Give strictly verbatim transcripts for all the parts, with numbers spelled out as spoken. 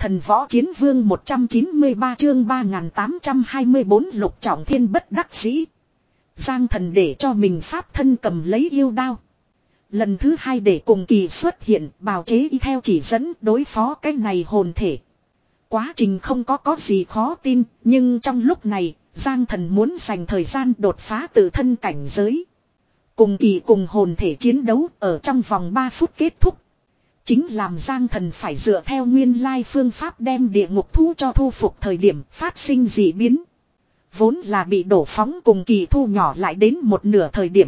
Thần võ chiến vương một trăm chín mươi ba chương ba nghìn tám trăm hai mươi bốn lục trọng thiên bất đắc dĩ. Giang thần để cho mình pháp thân cầm lấy yêu đao. Lần thứ hai để cùng kỳ xuất hiện, bào chế y theo chỉ dẫn đối phó cái này hồn thể. Quá trình không có có gì khó tin, nhưng trong lúc này, Giang thần muốn dành thời gian đột phá tự thân cảnh giới. Cùng kỳ cùng hồn thể chiến đấu ở trong vòng ba phút kết thúc. Chính làm Giang thần phải dựa theo nguyên lai phương pháp đem địa ngục thú cho thu phục thời điểm phát sinh dị biến. Vốn là bị đổ phóng cùng kỳ thu nhỏ lại đến một nửa thời điểm.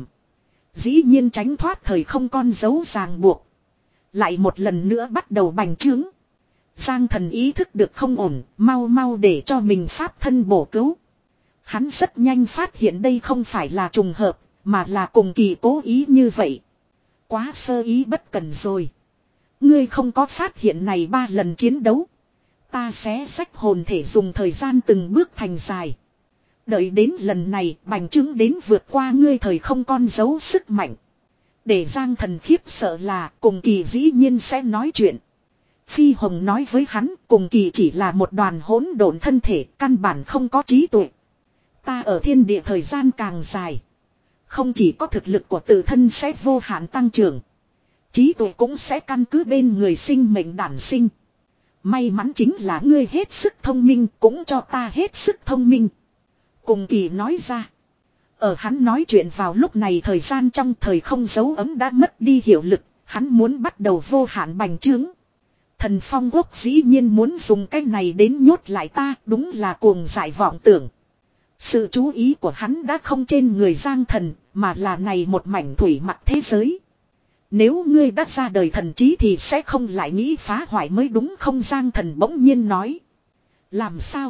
Dĩ nhiên tránh thoát thời không con dấu ràng buộc. Lại một lần nữa bắt đầu bành trướng. Giang thần ý thức được không ổn, mau mau để cho mình pháp thân bổ cứu. Hắn rất nhanh phát hiện đây không phải là trùng hợp, mà là cùng kỳ cố ý như vậy. Quá sơ ý bất cần rồi. Ngươi không có phát hiện này ba lần chiến đấu. Ta sẽ xách hồn thể dùng thời gian từng bước thành dài. Đợi đến lần này bành trướng đến vượt qua ngươi thời không con dấu sức mạnh. Để Giang thần khiếp sợ là cùng kỳ dĩ nhiên sẽ nói chuyện. Phi Hồng nói với hắn cùng kỳ chỉ là một đoàn hỗn độn thân thể căn bản không có trí tuệ. Ta ở thiên địa thời gian càng dài. Không chỉ có thực lực của tự thân sẽ vô hạn tăng trưởng. Trí tuệ cũng sẽ căn cứ bên người sinh mệnh đản sinh. May mắn chính là ngươi hết sức thông minh cũng cho ta hết sức thông minh. Cùng kỳ nói ra. Ở hắn nói chuyện vào lúc này thời gian trong thời không dấu ấm đã mất đi hiệu lực. Hắn muốn bắt đầu vô hạn bành trướng. Thần Phong Quốc dĩ nhiên muốn dùng cái này đến nhốt lại ta, đúng là cuồng dại vọng tưởng. Sự chú ý của hắn đã không trên người Giang thần, mà là này một mảnh thủy mặc thế giới. Nếu ngươi đã ra đời thần trí thì sẽ không lại nghĩ phá hoại mới đúng không? Giang thần bỗng nhiên nói. Làm sao?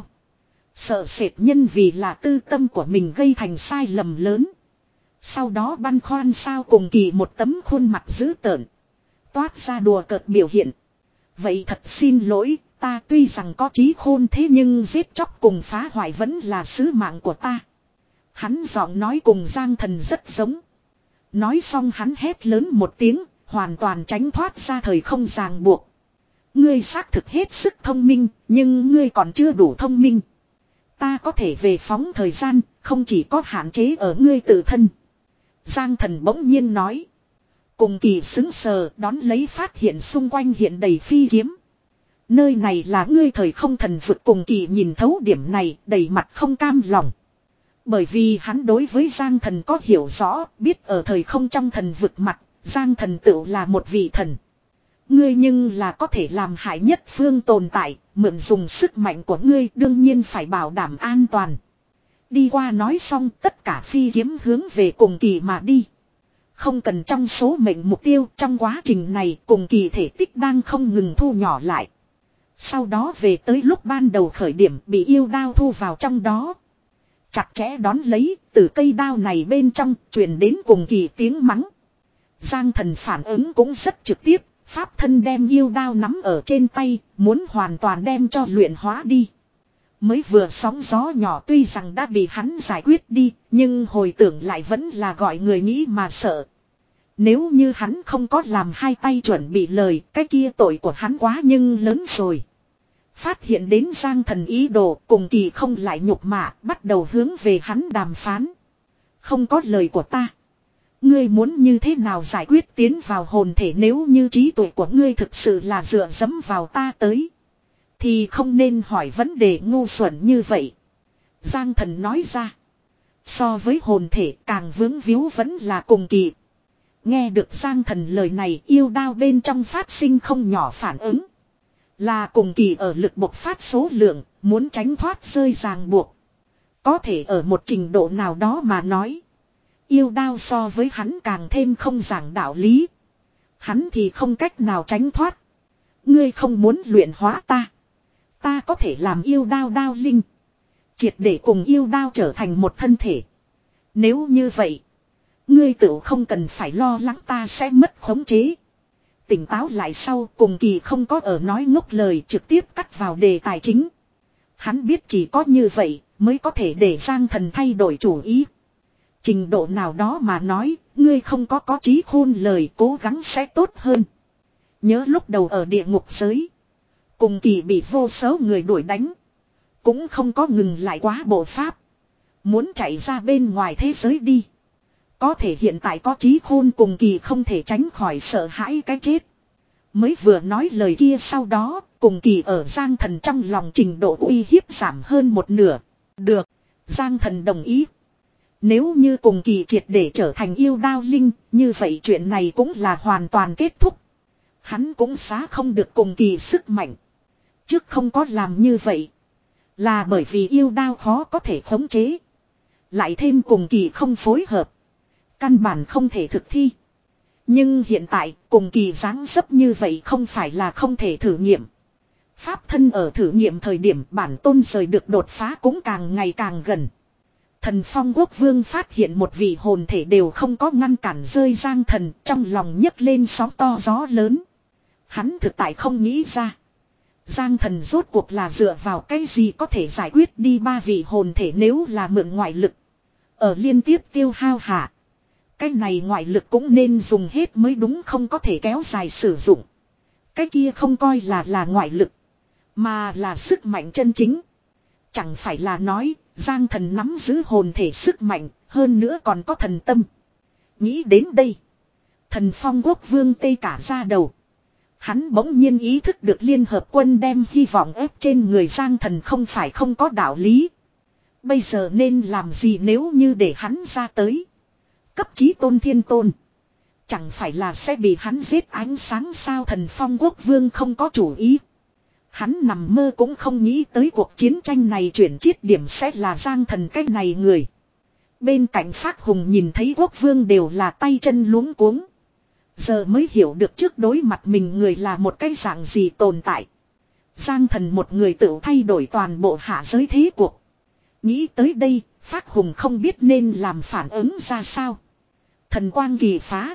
Sợ sệt nhân vì là tư tâm của mình gây thành sai lầm lớn. Sau đó băn khoăn sao? Cùng kỳ một tấm khuôn mặt dữ tợn. Toát ra đùa cợt biểu hiện. Vậy thật xin lỗi, ta tuy rằng có trí khôn thế nhưng giết chóc cùng phá hoại vẫn là sứ mạng của ta. Hắn giọng nói cùng Giang thần rất giống. Nói xong hắn hét lớn một tiếng, hoàn toàn tránh thoát ra thời không ràng buộc. Ngươi xác thực hết sức thông minh, nhưng ngươi còn chưa đủ thông minh. Ta có thể về phóng thời gian, không chỉ có hạn chế ở ngươi tự thân. Giang thần bỗng nhiên nói. Cùng kỳ xứng sờ đón lấy phát hiện xung quanh hiện đầy phi kiếm. Nơi này là ngươi thời không thần vực. Cùng kỳ nhìn thấu điểm này đầy mặt không cam lòng. Bởi vì hắn đối với Giang thần có hiểu rõ, biết ở thời không trong thần vực mặt, Giang thần tựu là một vị thần. Ngươi nhưng là có thể làm hại nhất phương tồn tại, mượn dùng sức mạnh của ngươi đương nhiên phải bảo đảm an toàn. Đi qua nói xong tất cả phi kiếm hướng về cùng kỳ mà đi. Không cần trong số mệnh mục tiêu, trong quá trình này cùng kỳ thể tích đang không ngừng thu nhỏ lại. Sau đó về tới lúc ban đầu khởi điểm bị yêu đao thu vào trong đó. Chặt chẽ đón lấy, từ cây đao này bên trong, truyền đến cùng kỳ tiếng mắng. Giang thần phản ứng cũng rất trực tiếp, pháp thân đem yêu đao nắm ở trên tay, muốn hoàn toàn đem cho luyện hóa đi. Mới vừa sóng gió nhỏ tuy rằng đã bị hắn giải quyết đi, nhưng hồi tưởng lại vẫn là gọi người nghĩ mà sợ. Nếu như hắn không có làm hai tay chuẩn bị lời, cái kia tội của hắn quá nhưng lớn rồi. Phát hiện đến Giang thần ý đồ cùng kỳ không lại nhục mạ, bắt đầu hướng về hắn đàm phán. Không có lời của ta. Ngươi muốn như thế nào giải quyết tiến vào hồn thể nếu như trí tuệ của ngươi thực sự là dựa dẫm vào ta tới. Thì không nên hỏi vấn đề ngu xuẩn như vậy. Giang thần nói ra. So với hồn thể càng vướng víu vẫn là cùng kỳ. Nghe được Giang thần lời này yêu đao bên trong phát sinh không nhỏ phản ứng. Là cùng kỳ ở lực bộc phát số lượng, muốn tránh thoát rơi ràng buộc. Có thể ở một trình độ nào đó mà nói. Yêu đao so với hắn càng thêm không giảng đạo lý. Hắn thì không cách nào tránh thoát. Ngươi không muốn luyện hóa ta. Ta có thể làm yêu đao đao linh. Triệt để cùng yêu đao trở thành một thân thể. Nếu như vậy. Ngươi tự không cần phải lo lắng ta sẽ mất khống chế. Tỉnh táo lại sau cùng kỳ không có ở nói ngốc lời trực tiếp cắt vào đề tài chính. Hắn biết chỉ có như vậy mới có thể để Giang thần thay đổi chủ ý. Trình độ nào đó mà nói, ngươi không có có trí khôn lời cố gắng sẽ tốt hơn. Nhớ lúc đầu ở địa ngục giới. Cùng kỳ bị vô số người đuổi đánh. Cũng không có ngừng lại quá bộ pháp. Muốn chạy ra bên ngoài thế giới đi. Có thể hiện tại có trí khôn cùng kỳ không thể tránh khỏi sợ hãi cái chết. Mới vừa nói lời kia sau đó, cùng kỳ ở Giang Thần trong lòng trình độ uy hiếp giảm hơn một nửa. Được, Giang Thần đồng ý. Nếu như cùng kỳ triệt để trở thành yêu đao linh, như vậy chuyện này cũng là hoàn toàn kết thúc. Hắn cũng xá không được cùng kỳ sức mạnh. Trước không có làm như vậy. Là bởi vì yêu đao khó có thể khống chế. Lại thêm cùng kỳ không phối hợp. Căn bản không thể thực thi. Nhưng hiện tại cùng kỳ dáng dấp như vậy không phải là không thể thử nghiệm. Pháp thân ở thử nghiệm thời điểm bản tôn rời được đột phá cũng càng ngày càng gần. Thần Phong Quốc Vương phát hiện một vị hồn thể đều không có ngăn cản rơi Giang Thần, trong lòng nhấc lên sóng to gió lớn. Hắn thực tại không nghĩ ra. Giang Thần rốt cuộc là dựa vào cái gì có thể giải quyết đi ba vị hồn thể nếu là mượn ngoại lực. Ở liên tiếp tiêu hao hạ. Cái này ngoại lực cũng nên dùng hết mới đúng, không có thể kéo dài sử dụng. Cái kia không coi là là ngoại lực. Mà là sức mạnh chân chính. Chẳng phải là nói Giang Thần nắm giữ hồn thể sức mạnh. Hơn nữa còn có thần tâm. Nghĩ đến đây. Thần Phong Quốc Vương tê cả ra đầu. Hắn bỗng nhiên ý thức được Liên Hợp Quân đem hy vọng ép trên người Giang Thần không phải không có đạo lý. Bây giờ nên làm gì nếu như để hắn ra tới. Cấp chí tôn thiên tôn. Chẳng phải là sẽ bị hắn giết ánh sáng sao? Thần Phong Quốc Vương không có chủ ý. Hắn nằm mơ cũng không nghĩ tới cuộc chiến tranh này chuyển chiết điểm sẽ là Giang Thần cái này người. Bên cạnh Phác Hùng nhìn thấy Quốc Vương đều là tay chân luống cuống. Giờ mới hiểu được trước đối mặt mình người là một cái dạng gì tồn tại. Giang Thần một người tự thay đổi toàn bộ hạ giới thế cuộc. Nghĩ tới đây, Phác Hùng không biết nên làm phản ứng ra sao. Thần quang kỳ phá.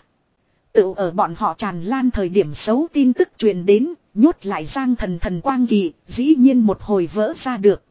Tự ở bọn họ tràn lan thời điểm xấu tin tức truyền đến, nhốt lại Giang Thần thần quang kỳ, dĩ nhiên một hồi vỡ ra được.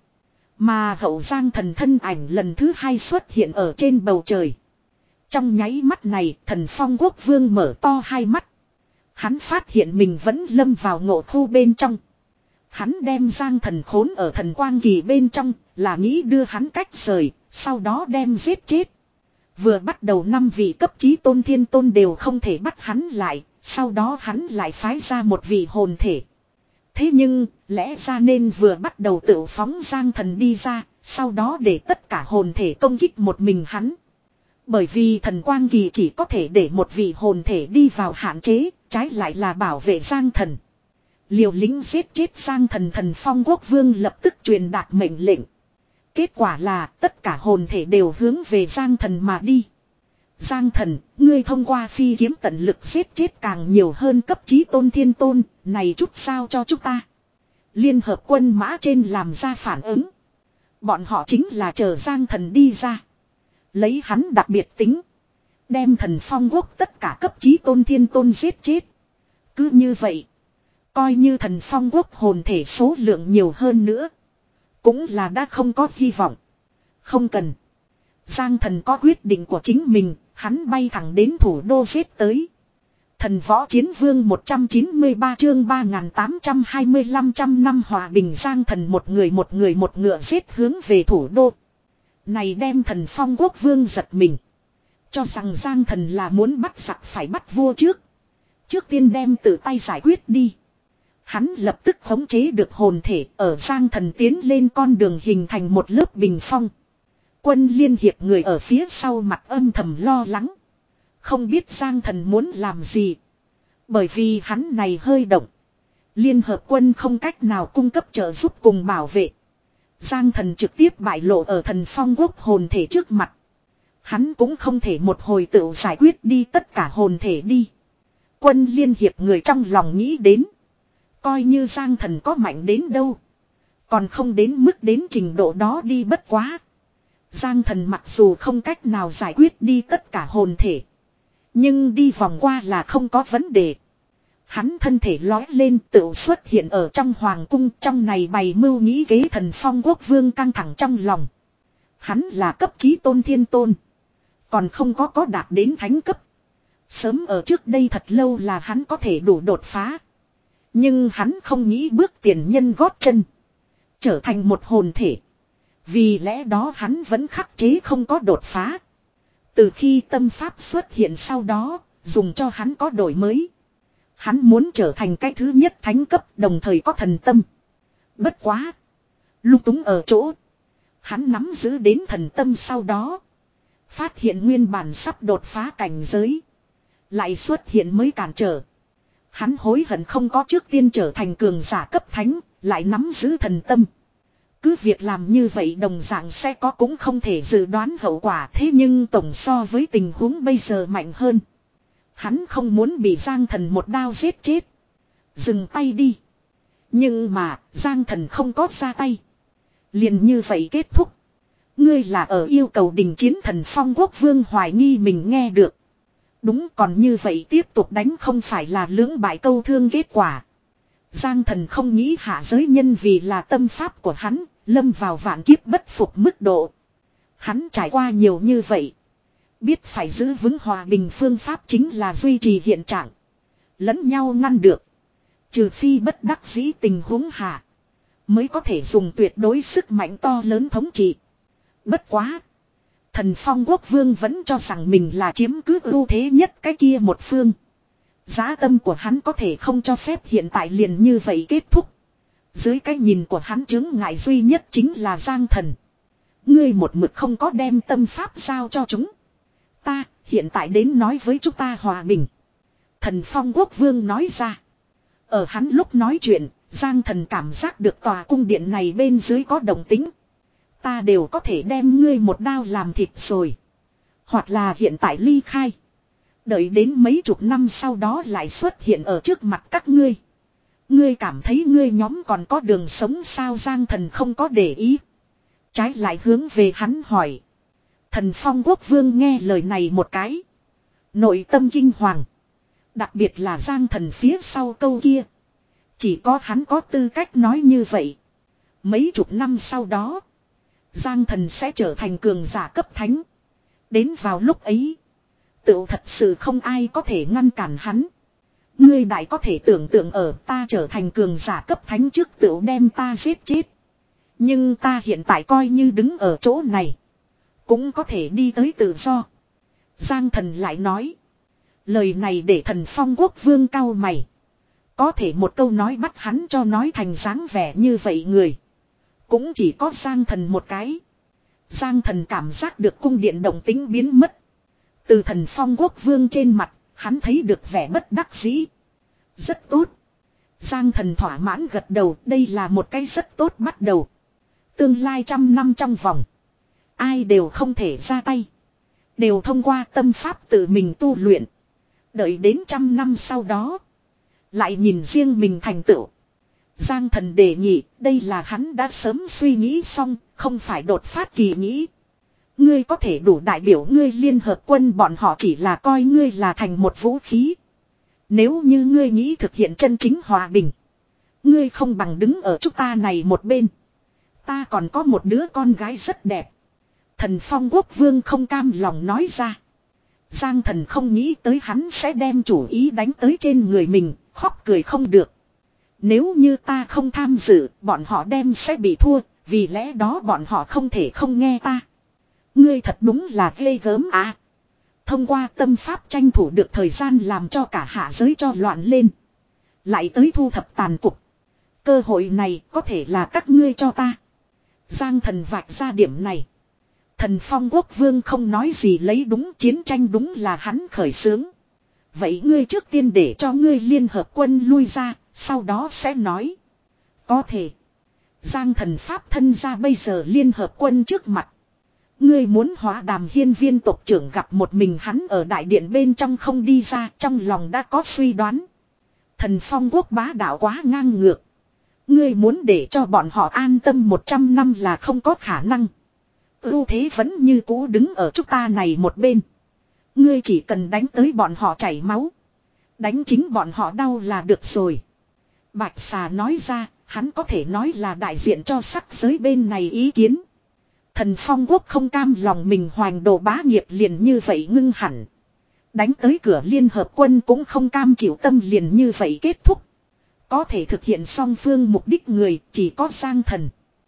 Mà hậu Giang Thần thân ảnh lần thứ hai xuất hiện ở trên bầu trời. Trong nháy mắt này, Thần Phong Quốc Vương mở to hai mắt. Hắn phát hiện mình vẫn lâm vào ngộ khu bên trong. Hắn đem Giang Thần khốn ở thần quang kỳ bên trong, là nghĩ đưa hắn cách rời, sau đó đem giết chết. Vừa bắt đầu năm vị cấp chí tôn thiên tôn đều không thể bắt hắn lại, sau đó hắn lại phái ra một vị hồn thể. Thế nhưng, lẽ ra nên vừa bắt đầu tự phóng Giang Thần đi ra, sau đó để tất cả hồn thể công kích một mình hắn. Bởi vì thần quang kỳ chỉ có thể để một vị hồn thể đi vào hạn chế, trái lại là bảo vệ Giang Thần. Liều lính giết chết Giang Thần, Thần Phong Quốc Vương lập tức truyền đạt mệnh lệnh. Kết quả là tất cả hồn thể đều hướng về Giang Thần mà đi. Giang Thần, ngươi thông qua phi kiếm tận lực giết chết càng nhiều hơn cấp chí tôn thiên tôn, này chút sao cho chúng ta. Liên Hợp Quân mã trên làm ra phản ứng. Bọn họ chính là chờ Giang Thần đi ra. Lấy hắn đặc biệt tính. Đem Thần Phong Quốc tất cả cấp chí tôn thiên tôn giết chết. Cứ như vậy. Coi như Thần Phong Quốc hồn thể số lượng nhiều hơn nữa. Cũng là đã không có hy vọng. Không cần. Giang Thần có quyết định của chính mình. Hắn bay thẳng đến thủ đô giết tới. Thần Võ Chiến Vương một trăm chín mươi ba chương ba nghìn tám trăm hai mươi lăm trăm năm hòa bình. Giang Thần một người một người một ngựa giết hướng về thủ đô. Này đem Thần Phong Quốc Vương giật mình. Cho rằng Giang Thần là muốn bắt giặc phải bắt vua trước. Trước tiên đem tự tay giải quyết đi. Hắn lập tức khống chế được hồn thể ở Giang Thần tiến lên con đường hình thành một lớp bình phong. Quân liên hiệp người ở phía sau mặt âm thầm lo lắng. Không biết Giang Thần muốn làm gì. Bởi vì hắn này hơi động. Liên hợp quân không cách nào cung cấp trợ giúp cùng bảo vệ. Giang Thần trực tiếp bại lộ ở Thần Phong Quốc hồn thể trước mặt. Hắn cũng không thể một hồi tự giải quyết đi tất cả hồn thể đi. Quân liên hiệp người trong lòng nghĩ đến. Coi như Giang Thần có mạnh đến đâu. Còn không đến mức đến trình độ đó đi, bất quá. Giang Thần mặc dù không cách nào giải quyết đi tất cả hồn thể. Nhưng đi vòng qua là không có vấn đề. Hắn thân thể lói lên tự xuất hiện ở trong hoàng cung, trong này bày mưu nghĩ kế. Thần Phong Quốc Vương căng thẳng trong lòng. Hắn là cấp chí tôn thiên tôn. Còn không có có đạt đến thánh cấp. Sớm ở trước đây thật lâu là hắn có thể đủ đột phá. Nhưng hắn không nghĩ bước tiền nhân gót chân. Trở thành một hồn thể. Vì lẽ đó hắn vẫn khắc chế không có đột phá. Từ khi tâm pháp xuất hiện sau đó, dùng cho hắn có đổi mới. Hắn muốn trở thành cái thứ nhất thánh cấp đồng thời có thần tâm. Bất quá. Lung túng ở chỗ. Hắn nắm giữ đến thần tâm sau đó. Phát hiện nguyên bản sắp đột phá cảnh giới. Lại xuất hiện mới cản trở. Hắn hối hận không có trước tiên trở thành cường giả cấp thánh, lại nắm giữ thần tâm. Cứ việc làm như vậy đồng dạng sẽ có cũng không thể dự đoán hậu quả, thế nhưng tổng so với tình huống bây giờ mạnh hơn. Hắn không muốn bị Giang Thần một đao giết chết. Dừng tay đi. Nhưng mà Giang Thần không có ra tay. Liền như vậy kết thúc. Ngươi là ở yêu cầu đình chiến Thần Phong Quốc Vương hoài nghi mình nghe được. Đúng, còn như vậy tiếp tục đánh không phải là lưỡng bại câu thương kết quả. Giang Thần không nghĩ hạ giới nhân vì là tâm pháp của hắn, lâm vào vạn kiếp bất phục mức độ. Hắn trải qua nhiều như vậy. Biết phải giữ vững hòa bình phương pháp chính là duy trì hiện trạng. Lẫn nhau ngăn được. Trừ phi bất đắc dĩ tình huống hạ. Mới có thể dùng tuyệt đối sức mạnh to lớn thống trị. Bất quá. Thần Phong Quốc Vương vẫn cho rằng mình là chiếm cứ ưu thế nhất cái kia một phương. Giá tâm của hắn có thể không cho phép hiện tại liền như vậy kết thúc. Dưới cái nhìn của hắn chứng ngại duy nhất chính là Giang Thần. Ngươi một mực không có đem tâm pháp giao cho chúng. Ta hiện tại đến nói với chúng ta hòa bình. Thần Phong Quốc Vương nói ra. Ở hắn lúc nói chuyện, Giang Thần cảm giác được tòa cung điện này bên dưới có động tính. Ta đều có thể đem ngươi một đao làm thịt rồi. Hoặc là hiện tại ly khai. Đợi đến mấy chục năm sau đó lại xuất hiện ở trước mặt các ngươi. Ngươi cảm thấy ngươi nhóm còn có đường sống sao? Giang Thần không có để ý. Trái lại hướng về hắn hỏi. Thần Phong Quốc Vương nghe lời này một cái. Nội tâm kinh hoàng. Đặc biệt là Giang Thần phía sau câu kia. Chỉ có hắn có tư cách nói như vậy. Mấy chục năm sau đó. Giang Thần sẽ trở thành cường giả cấp thánh. Đến vào lúc ấy. Tựu thật sự không ai có thể ngăn cản hắn. Ngươi đại có thể tưởng tượng ở ta trở thành cường giả cấp thánh trước tựu đem ta giết chết. Nhưng ta hiện tại coi như đứng ở chỗ này. Cũng có thể đi tới tự do. Giang Thần lại nói. Lời này để Thần Phong Quốc Vương cau mày. Có thể một câu nói bắt hắn cho nói thành dáng vẻ như vậy người. Cũng chỉ có Giang Thần một cái. Giang Thần cảm giác được cung điện động tính biến mất. Từ Thần Phong Quốc Vương trên mặt, hắn thấy được vẻ bất đắc dĩ. Rất tốt. Giang Thần thỏa mãn gật đầu, đây là một cái rất tốt bắt đầu. Tương lai trăm năm trong vòng. Ai đều không thể ra tay. Đều thông qua tâm pháp tự mình tu luyện. Đợi đến trăm năm sau đó. Lại nhìn riêng mình thành tựu. Giang Thần đề nghị, đây là hắn đã sớm suy nghĩ xong, không phải đột phát kỳ nghĩ. Ngươi có thể đủ đại biểu ngươi liên hợp quân, bọn họ chỉ là coi ngươi là thành một vũ khí. Nếu như ngươi nghĩ thực hiện chân chính hòa bình. Ngươi không bằng đứng ở chúng ta này một bên. Ta còn có một đứa con gái rất đẹp. Thần Phong Quốc Vương không cam lòng nói ra. Giang Thần không nghĩ tới hắn sẽ đem chủ ý đánh tới trên người mình, khóc cười không được. Nếu như ta không tham dự, bọn họ đem sẽ bị thua, vì lẽ đó bọn họ không thể không nghe ta. Ngươi thật đúng là ghê gớm à. Thông qua tâm pháp tranh thủ được thời gian làm cho cả hạ giới cho loạn lên. Lại tới thu thập tàn cục. Cơ hội này có thể là các ngươi cho ta. Giang Thần vạch ra điểm này. Thần Phong Quốc Vương không nói gì, lấy đúng, chiến tranh đúng là hắn khởi xướng. Vậy ngươi trước tiên để cho ngươi liên hợp quân lui ra, sau đó sẽ nói. Có thể. Giang Thần pháp thân ra bây giờ liên hợp quân trước mặt. Ngươi muốn hóa Đàm Hiên viên tộc trưởng gặp một mình hắn ở đại điện bên trong không đi ra, trong lòng đã có suy đoán. Thần Phong Quốc bá đạo quá ngang ngược. Ngươi muốn để cho bọn họ an tâm một trăm năm là không có khả năng. Ưu thế vẫn như cũ đứng ở chúng ta này một bên. Ngươi chỉ cần đánh tới bọn họ chảy máu. Đánh chính bọn họ đau là được rồi. Bạch Xà nói ra, hắn có thể nói là đại diện cho sắc giới bên này ý kiến. Thần Phong Quốc không cam lòng mình hoành đồ bá nghiệp liền như vậy ngưng hẳn. Đánh tới cửa liên hợp quân cũng không cam chịu tâm liền như vậy kết thúc. Có thể thực hiện song phương mục đích người chỉ có Giang Thần.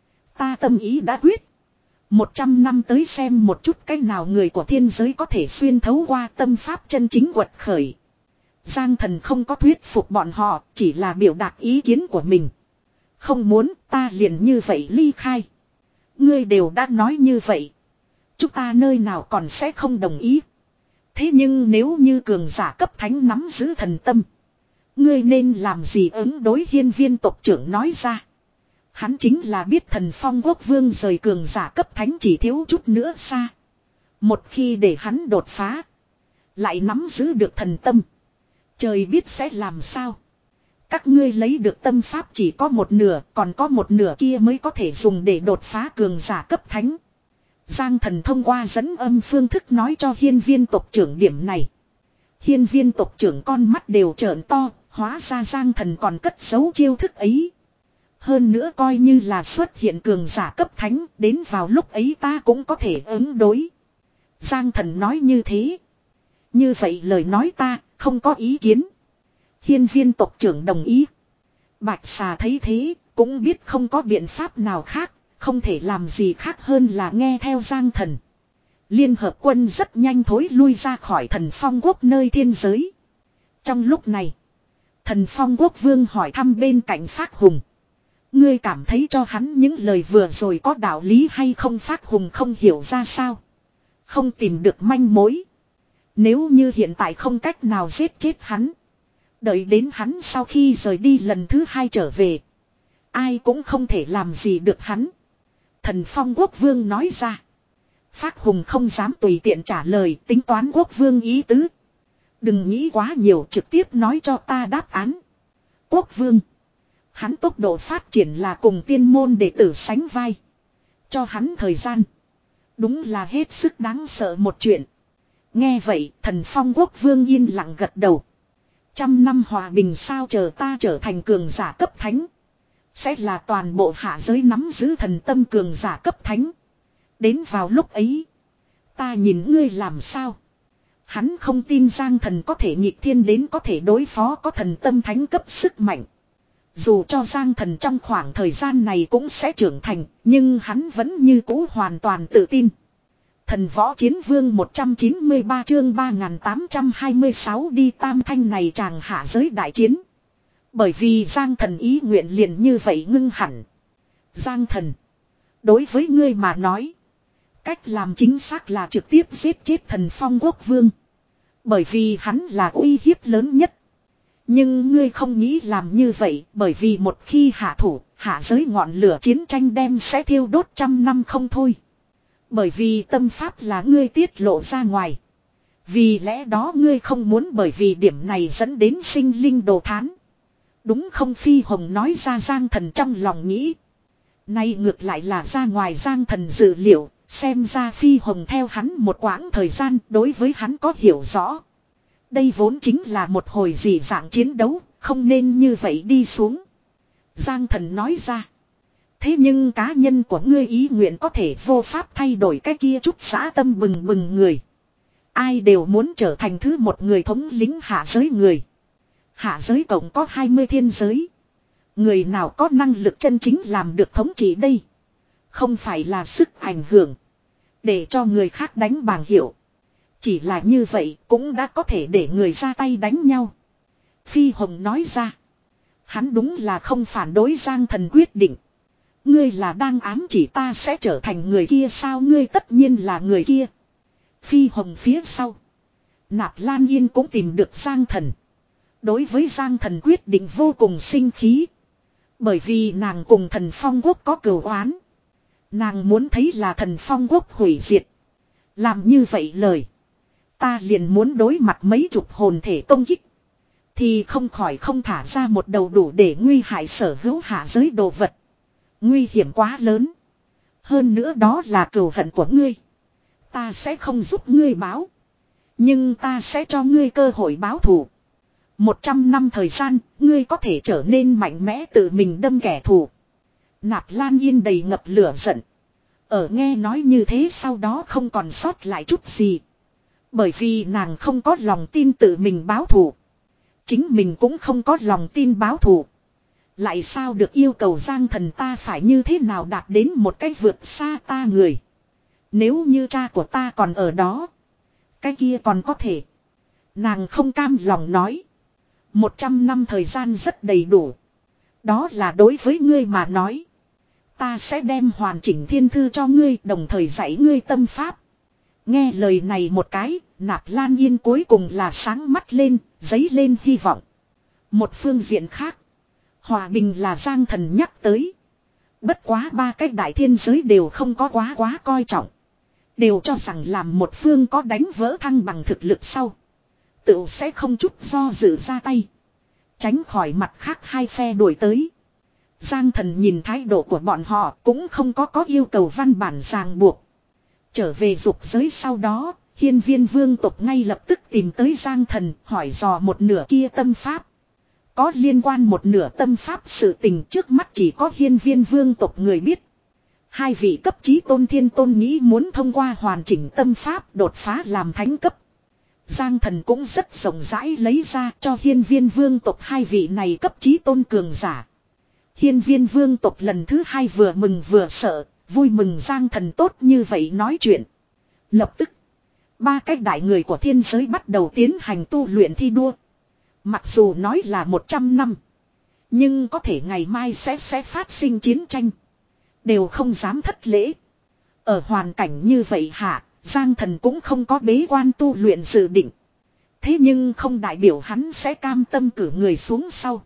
Ta tâm ý đã quyết. Một trăm năm tới xem một chút cách nào người của thiên giới có thể xuyên thấu qua tâm pháp chân chính quật khởi. Giang Thần không có thuyết phục bọn họ, chỉ là biểu đạt ý kiến của mình. Không muốn ta liền như vậy ly khai. Ngươi đều đã nói như vậy. Chúng ta nơi nào còn sẽ không đồng ý. Thế nhưng nếu như cường giả cấp thánh nắm giữ thần tâm. Ngươi nên làm gì ứng đối hiên viên tộc trưởng nói ra. Hắn chính là biết thần phong quốc vương rời cường giả cấp thánh chỉ thiếu chút nữa xa. Một khi để hắn đột phá. Lại nắm giữ được thần tâm. Trời biết sẽ làm sao. Các ngươi lấy được tâm pháp chỉ có một nửa. Còn có một nửa kia mới có thể dùng để đột phá cường giả cấp thánh. Giang Thần thông qua dẫn âm phương thức nói cho hiên viên tộc trưởng điểm này. Hiên viên tộc trưởng con mắt đều trợn to. Hóa ra Giang Thần còn cất giấu chiêu thức ấy. Hơn nữa coi như là xuất hiện cường giả cấp thánh. Đến vào lúc ấy ta cũng có thể ứng đối. Giang Thần nói như thế. Như vậy lời nói ta không có ý kiến. Hiên viên tộc trưởng đồng ý. Bạch xà thấy thế cũng biết không có biện pháp nào khác. Không thể làm gì khác hơn là nghe theo Giang Thần. Liên hợp quân rất nhanh thối lui ra khỏi thần phong quốc nơi thiên giới. Trong lúc này. Thần phong quốc vương hỏi thăm bên cạnh Phác Hùng. Ngươi cảm thấy cho hắn những lời vừa rồi có đạo lý hay không? Phác Hùng không hiểu ra sao. Không tìm được manh mối. Nếu như hiện tại không cách nào giết chết hắn. Đợi đến hắn sau khi rời đi lần thứ hai trở về. Ai cũng không thể làm gì được hắn. Thần phong quốc vương nói ra. Phác Hùng không dám tùy tiện trả lời, tính toán quốc vương ý tứ. Đừng nghĩ quá nhiều, trực tiếp nói cho ta đáp án. Quốc vương. Hắn tốc độ phát triển là cùng tiên môn đệ tử sánh vai. Cho hắn thời gian. Đúng là hết sức đáng sợ một chuyện. Nghe vậy, thần phong quốc vương yên lặng gật đầu. Trăm năm hòa bình sao, chờ ta trở thành cường giả cấp thánh. Sẽ là toàn bộ hạ giới nắm giữ thần tâm cường giả cấp thánh. Đến vào lúc ấy. Ta nhìn ngươi làm sao. Hắn không tin Giang Thần có thể nghịch thiên đến có thể đối phó có thần tâm thánh cấp sức mạnh. Dù cho Giang Thần trong khoảng thời gian này cũng sẽ trưởng thành. Nhưng hắn vẫn như cũ hoàn toàn tự tin. Thần võ chiến vương một trăm chín mươi ba chương ba nghìn tám trăm hai mươi sáu đi tam thanh này chàng hạ giới đại chiến. Bởi vì Giang Thần ý nguyện liền như vậy ngưng hẳn. Giang Thần. Đối với ngươi mà nói. Cách làm chính xác là trực tiếp giết chết thần phong quốc vương. Bởi vì hắn là uy hiếp lớn nhất. Nhưng ngươi không nghĩ làm như vậy. Bởi vì một khi hạ thủ, hạ giới ngọn lửa chiến tranh đem sẽ thiêu đốt trăm năm không thôi. Bởi vì tâm pháp là ngươi tiết lộ ra ngoài. Vì lẽ đó ngươi không muốn bởi vì điểm này dẫn đến sinh linh đồ thán. Đúng không? Phi Hồng nói ra. Giang Thần trong lòng nghĩ. Nay ngược lại là ra ngoài Giang Thần dự liệu. Xem ra Phi Hồng theo hắn một quãng thời gian đối với hắn có hiểu rõ. Đây vốn chính là một hồi dị dạng chiến đấu. Không nên như vậy đi xuống. Giang Thần nói ra. Thế nhưng cá nhân của ngươi ý nguyện có thể vô pháp thay đổi cái kia chút dã tâm bừng bừng người. Ai đều muốn trở thành thứ một người thống lĩnh hạ giới người. Hạ giới tổng có hai mươi thiên giới. Người nào có năng lực chân chính làm được thống trị đây? Không phải là sức ảnh hưởng. Để cho người khác đánh bảng hiệu. Chỉ là như vậy cũng đã có thể để người ra tay đánh nhau. Phi Hồng nói ra. Hắn đúng là không phản đối Giang Thần quyết định. Ngươi là đang ám chỉ ta sẽ trở thành người kia sao? Ngươi tất nhiên là người kia. Phi Hồng phía sau. Nạp Lan Yên cũng tìm được Giang Thần. Đối với Giang Thần quyết định vô cùng sinh khí. Bởi vì nàng cùng thần phong quốc có cừu oán. Nàng muốn thấy là thần phong quốc hủy diệt. Làm như vậy lời. Ta liền muốn đối mặt mấy chục hồn thể công kích. Thì không khỏi không thả ra một đầu đủ để nguy hại sở hữu hạ giới đồ vật. Nguy hiểm quá lớn. Hơn nữa đó là cừu hận của ngươi. Ta sẽ không giúp ngươi báo. Nhưng ta sẽ cho ngươi cơ hội báo thù. Một trăm năm thời gian, ngươi có thể trở nên mạnh mẽ tự mình đâm kẻ thù. Nạp Lan Yên đầy ngập lửa giận. Ở nghe nói như thế sau đó không còn sót lại chút gì. Bởi vì nàng không có lòng tin tự mình báo thù. Chính mình cũng không có lòng tin báo thù. Lại sao được yêu cầu Giang Thần ta phải như thế nào đạt đến một cách vượt xa ta người. Nếu như cha của ta còn ở đó. Cái kia còn có thể. Nàng không cam lòng nói. Một trăm năm thời gian rất đầy đủ. Đó là đối với ngươi mà nói. Ta sẽ đem hoàn chỉnh thiên thư cho ngươi đồng thời dạy ngươi tâm pháp. Nghe lời này một cái, Nạp Lan Yên cuối cùng là sáng mắt lên, dấy lên hy vọng. Một phương diện khác. Hòa bình là Giang Thần nhắc tới. Bất quá ba cái đại thiên giới đều không có quá quá coi trọng. Đều cho rằng làm một phương có đánh vỡ thăng bằng thực lực sau. Tự sẽ không chút do dự ra tay. Tránh khỏi mặt khác hai phe đuổi tới. Giang Thần nhìn thái độ của bọn họ cũng không có có yêu cầu văn bản ràng buộc. Trở về dục giới sau đó, hiên viên vương tộc ngay lập tức tìm tới Giang Thần hỏi dò một nửa kia tâm pháp. Có liên quan một nửa tâm pháp sự tình trước mắt chỉ có hiên viên vương tộc người biết. Hai vị cấp chí tôn thiên tôn nghĩ muốn thông qua hoàn chỉnh tâm pháp đột phá làm thánh cấp. Giang Thần cũng rất rộng rãi lấy ra cho hiên viên vương tộc hai vị này cấp chí tôn cường giả. Hiên viên vương tộc lần thứ hai vừa mừng vừa sợ, vui mừng Giang Thần tốt như vậy nói chuyện. Lập tức, ba cái đại người của thiên giới bắt đầu tiến hành tu luyện thi đua. Mặc dù nói là một trăm năm, nhưng có thể ngày mai sẽ sẽ phát sinh chiến tranh. Đều không dám thất lễ. Ở hoàn cảnh như vậy hạ, Giang Thần cũng không có bế quan tu luyện dự định. Thế nhưng không đại biểu hắn sẽ cam tâm cử người xuống sau.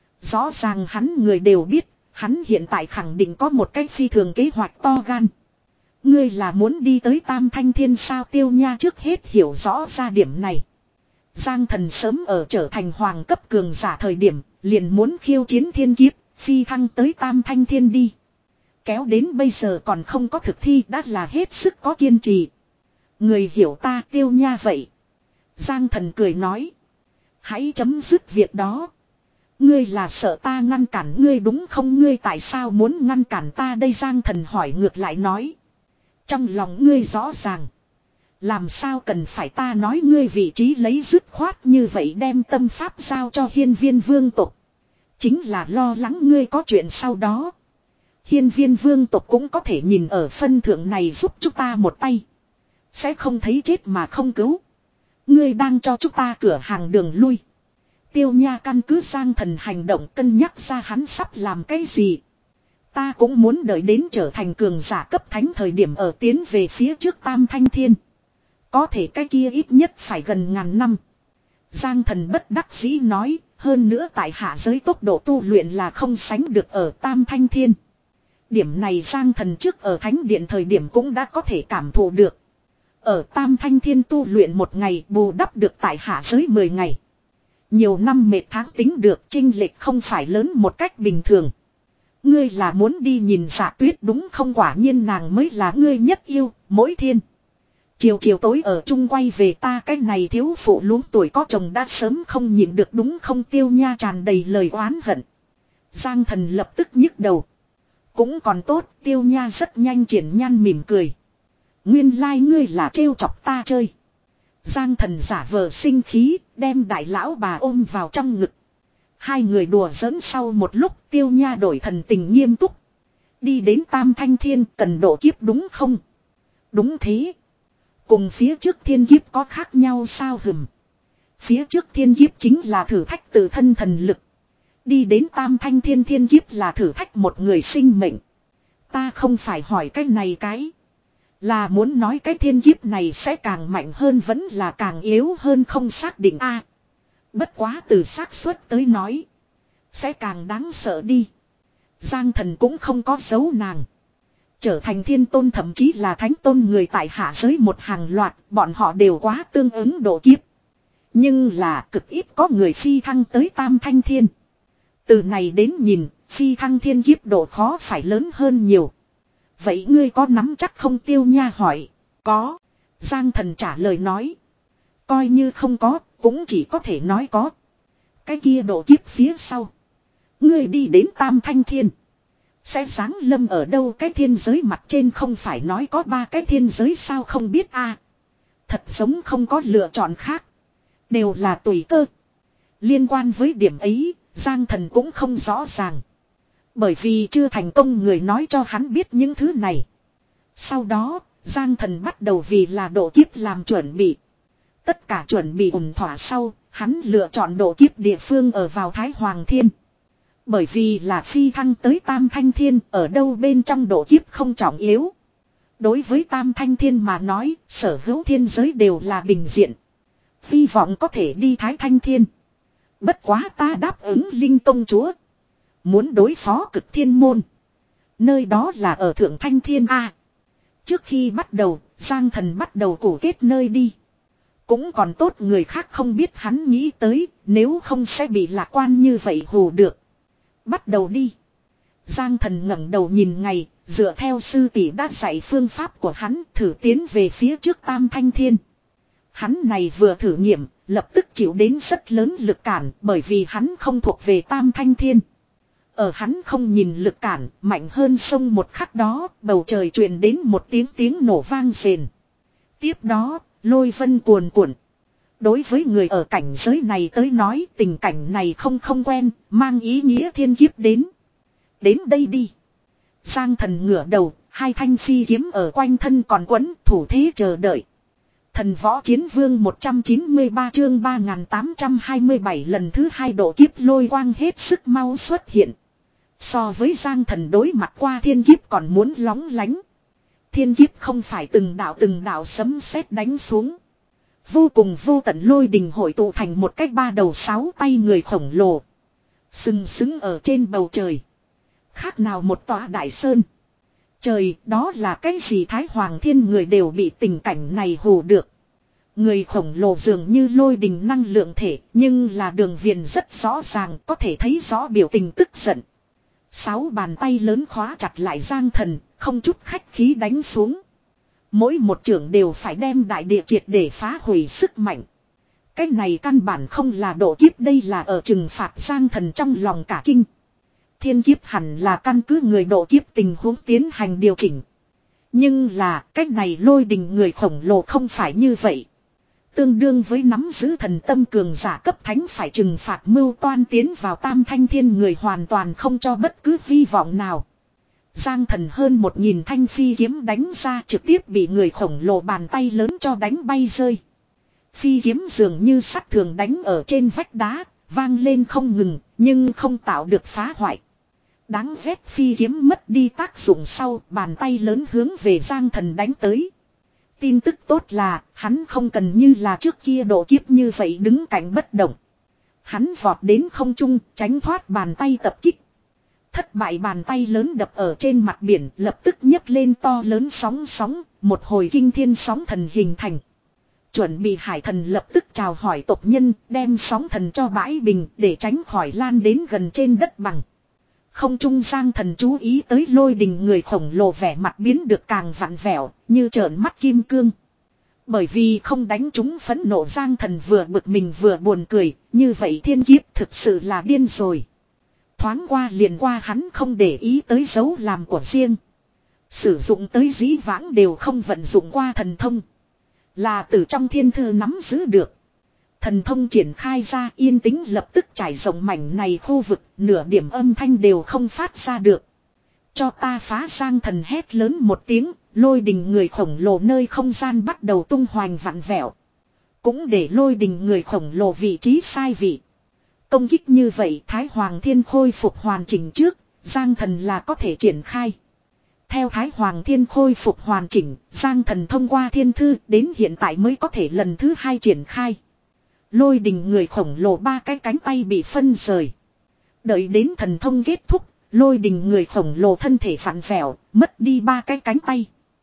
Rõ ràng hắn người đều biết, hắn hiện tại khẳng định có một cái phi thường kế hoạch to gan. Ngươi là muốn đi tới Tam Thanh Thiên sao? Tiêu Nha trước hết hiểu rõ ra điểm này. Giang Thần sớm ở trở thành hoàng cấp cường giả thời điểm, liền muốn khiêu chiến thiên kiếp, phi thăng tới Tam Thanh Thiên đi. Kéo đến bây giờ còn không có thực thi đã là hết sức có kiên trì. Người hiểu ta Tiêu Nha vậy. Giang Thần cười nói. Hãy chấm dứt việc đó. Ngươi là sợ ta ngăn cản ngươi đúng không? Ngươi tại sao muốn ngăn cản ta đây? Giang Thần hỏi ngược lại nói. Trong lòng ngươi rõ ràng. Làm sao cần phải ta nói ngươi vị trí lấy dứt khoát như vậy đem tâm pháp giao cho hiên viên vương tộc. Chính là lo lắng ngươi có chuyện sau đó. Hiên viên vương tộc cũng có thể nhìn ở phân thượng này giúp chúng ta một tay. Sẽ không thấy chết mà không cứu. Ngươi đang cho chúng ta cửa hàng đường lui. Tiêu Nha căn cứ Giang Thần hành động cân nhắc ra hắn sắp làm cái gì. Ta cũng muốn đợi đến trở thành cường giả cấp thánh thời điểm ở tiến về phía trước Tam Thanh Thiên. Có thể cái kia ít nhất phải gần ngàn năm. Giang Thần bất đắc dĩ nói, hơn nữa tại hạ giới tốc độ tu luyện là không sánh được ở Tam Thanh Thiên. Điểm này Giang Thần trước ở Thánh Điện thời điểm cũng đã có thể cảm thụ được. Ở Tam Thanh Thiên tu luyện một ngày bù đắp được tại hạ giới mười ngày. Nhiều năm mệt tháng tính được chênh lệch không phải lớn một cách bình thường. Ngươi là muốn đi nhìn Dạ Tuyết đúng không? Quả nhiên nàng mới là ngươi nhất yêu, mỗi thiên. Chiều chiều tối ở chung quay về ta cái này thiếu phụ luống tuổi có chồng đã sớm không nhịn được đúng không? Tiêu Nha tràn đầy lời oán hận. Giang Thần lập tức nhức đầu. Cũng còn tốt, Tiêu Nha rất nhanh triển nhan mỉm cười. Nguyên lai like ngươi là trêu chọc ta chơi. Giang Thần giả vờ sinh khí, đem đại lão bà ôm vào trong ngực. Hai người đùa giỡn sau một lúc Tiêu Nha đổi thần tình nghiêm túc. Đi đến Tam Thanh Thiên cần độ kiếp đúng không? Đúng thế. Cùng phía trước thiên kiếp có khác nhau sao? Hừm. Phía trước thiên kiếp chính là thử thách tự thân thần lực. Đi đến Tam Thanh Thiên thiên kiếp là thử thách một người sinh mệnh. Ta không phải hỏi cái này cái. Là muốn nói cái thiên kiếp này sẽ càng mạnh hơn vẫn là càng yếu hơn không xác định a. À, bất quá từ xác suất tới nói. Sẽ càng đáng sợ đi. Giang Thần cũng không có giấu nàng. Trở thành thiên tôn thậm chí là thánh tôn người tại hạ giới một hàng loạt. Bọn họ đều quá tương ứng độ kiếp. Nhưng là cực ít có người phi thăng tới Tam Thanh Thiên. Từ này đến nhìn phi thăng thiên kiếp độ khó phải lớn hơn nhiều. Vậy ngươi có nắm chắc không? Tiêu Nha hỏi. Có. Giang Thần trả lời nói. Coi như không có, cũng chỉ có thể nói có. Cái kia độ kiếp phía sau. Ngươi đi đến Tam Thanh Thiên. Sẽ sáng lâm ở đâu? Cái thiên giới mặt trên không phải nói có ba cái thiên giới sao không biết a? À, thật giống không có lựa chọn khác. Đều là tùy cơ. Liên quan với điểm ấy, Giang Thần cũng không rõ ràng. Bởi vì chưa thành công người nói cho hắn biết những thứ này. Sau đó, Giang Thần bắt đầu vì là độ kiếp làm chuẩn bị. Tất cả chuẩn bị ổn thỏa sau, hắn lựa chọn độ kiếp địa phương ở vào Thái Hoàng Thiên. Bởi vì là phi thăng tới Tam Thanh Thiên, ở đâu bên trong độ kiếp không trọng yếu. Đối với Tam Thanh Thiên mà nói, sở hữu thiên giới đều là bình diện. Hy vọng có thể đi Thái Thanh Thiên. Bất quá ta đáp ứng Linh Công Chúa. Muốn đối phó Cực Thiên Môn. Nơi đó là ở Thượng Thanh Thiên A. Trước khi bắt đầu, Giang Thần bắt đầu cổ kết nơi đi. Cũng còn tốt người khác không biết hắn nghĩ tới, nếu không sẽ bị lạc quan như vậy hù được. Bắt đầu đi. Giang Thần ngẩng đầu nhìn ngày, dựa theo sư tỷ đã dạy phương pháp của hắn, thử tiến về phía trước Tam Thanh Thiên. Hắn này vừa thử nghiệm, lập tức chịu đến rất lớn lực cản, bởi vì hắn không thuộc về Tam Thanh Thiên. Ở hắn không nhìn lực cản, mạnh hơn sông một khắc đó, bầu trời truyền đến một tiếng tiếng nổ vang rền. Tiếp đó, lôi vân cuồn cuộn. Đối với người ở cảnh giới này tới nói, tình cảnh này không không quen, mang ý nghĩa thiên kiếp đến. Đến đây đi. Giang Thần ngửa đầu, hai thanh phi kiếm ở quanh thân còn quấn, thủ thế chờ đợi. Thần Võ Chiến Vương một trăm chín mươi ba chương ba nghìn tám trăm hai mươi bảy lần thứ hai độ kiếp lôi quang hết sức mau xuất hiện. So với Giang Thần đối mặt qua thiên kiếp còn muốn lóng lánh. Thiên kiếp không phải từng đạo từng đạo sấm sét đánh xuống. Vô cùng vô tận lôi đình hội tụ thành một cách ba đầu sáu tay người khổng lồ. Sừng sững ở trên bầu trời. Khác nào một tòa đại sơn. Trời, đó là cái gì Thái Hoàng Thiên người đều bị tình cảnh này hù được. Người khổng lồ dường như lôi đình năng lượng thể, nhưng là đường viền rất rõ ràng, có thể thấy rõ biểu tình tức giận. Sáu bàn tay lớn khóa chặt lại Giang Thần, không chút khách khí đánh xuống. Mỗi một trưởng đều phải đem đại địa triệt để phá hủy sức mạnh. Cái này căn bản không là độ kiếp, đây là ở trừng phạt Giang Thần trong lòng cả kinh. Thiên kiếp hẳn là căn cứ người độ kiếp tình huống tiến hành điều chỉnh. Nhưng là cái này lôi đình người khổng lồ không phải như vậy. Tương đương với nắm giữ thần tâm cường giả cấp thánh phải trừng phạt mưu toan tiến vào Tam Thanh Thiên người hoàn toàn không cho bất cứ hy vọng nào. Giang Thần hơn một nghìn thanh phi kiếm đánh ra trực tiếp bị người khổng lồ bàn tay lớn cho đánh bay rơi. Phi kiếm dường như sắt thường đánh ở trên vách đá, vang lên không ngừng, nhưng không tạo được phá hoại. Đáng ghét phi kiếm mất đi tác dụng sau, bàn tay lớn hướng về Giang Thần đánh tới. Tin tức tốt là, hắn không cần như là trước kia độ kiếp như vậy đứng cạnh bất động. Hắn vọt đến không trung, tránh thoát bàn tay tập kích. Thất bại bàn tay lớn đập ở trên mặt biển, lập tức nhấc lên to lớn sóng sóng, một hồi kinh thiên sóng thần hình thành. Chuẩn bị hải thần lập tức chào hỏi tộc nhân, đem sóng thần cho bãi bình để tránh khỏi lan đến gần trên đất bằng. Không trung Giang Thần chú ý tới lôi đình người khổng lồ vẻ mặt biến được càng vặn vẹo, như trợn mắt kim cương. Bởi vì không đánh trúng phẫn nộ Giang Thần vừa bực mình vừa buồn cười, như vậy thiên kiếp thực sự là điên rồi. Thoáng qua liền qua hắn không để ý tới dấu làm của riêng. Sử dụng tới dĩ vãng đều không vận dụng qua thần thông. Là từ trong thiên thư nắm giữ được. Thần thông triển khai ra yên tĩnh lập tức trải rộng mảnh này khu vực, nửa điểm âm thanh đều không phát ra được. Cho ta phá Giang Thần hét lớn một tiếng, lôi đình người khổng lồ nơi không gian bắt đầu tung hoành vặn vẹo. Cũng để lôi đình người khổng lồ vị trí sai vị. Công kích như vậy Thái Hoàng Thiên khôi phục hoàn chỉnh trước, Giang Thần là có thể triển khai. Theo Thái Hoàng Thiên khôi phục hoàn chỉnh, Giang Thần thông qua thiên thư đến hiện tại mới có thể lần thứ hai triển khai. Lôi đình người khổng lồ ba cái cánh tay bị phân rời. Đợi đến thần thông kết thúc, lôi đình người khổng lồ thân thể phản vẹo, mất đi ba cái cánh tay.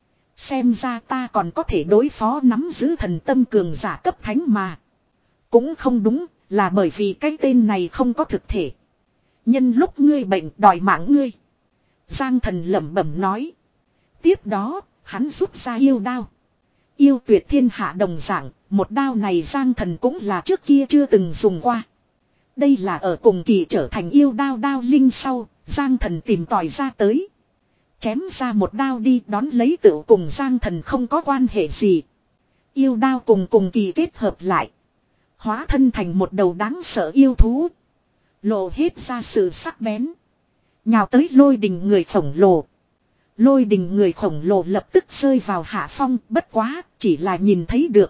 Xem ra ta còn có thể đối phó nắm giữ thần tâm cường giả cấp thánh mà. Cũng không đúng, là bởi vì cái tên này không có thực thể. Nhân lúc ngươi bệnh đòi mạng ngươi. Giang Thần lẩm bẩm nói. Tiếp đó, hắn rút ra yêu đao. Yêu tuyệt thiên hạ đồng dạng, một đao này Giang Thần cũng là trước kia chưa từng dùng qua. Đây là ở cùng kỳ trở thành yêu đao đao linh sau, Giang Thần tìm tòi ra tới. Chém ra một đao đi đón lấy tựu cùng Giang Thần không có quan hệ gì. Yêu đao cùng cùng kỳ kết hợp lại. Hóa thân thành một đầu đáng sợ yêu thú. Lộ hết ra sự sắc bén. Nhào tới lôi đình người khổng lồ. Lôi đình người khổng lồ lập tức rơi vào hạ phong, bất quá, chỉ là nhìn thấy được.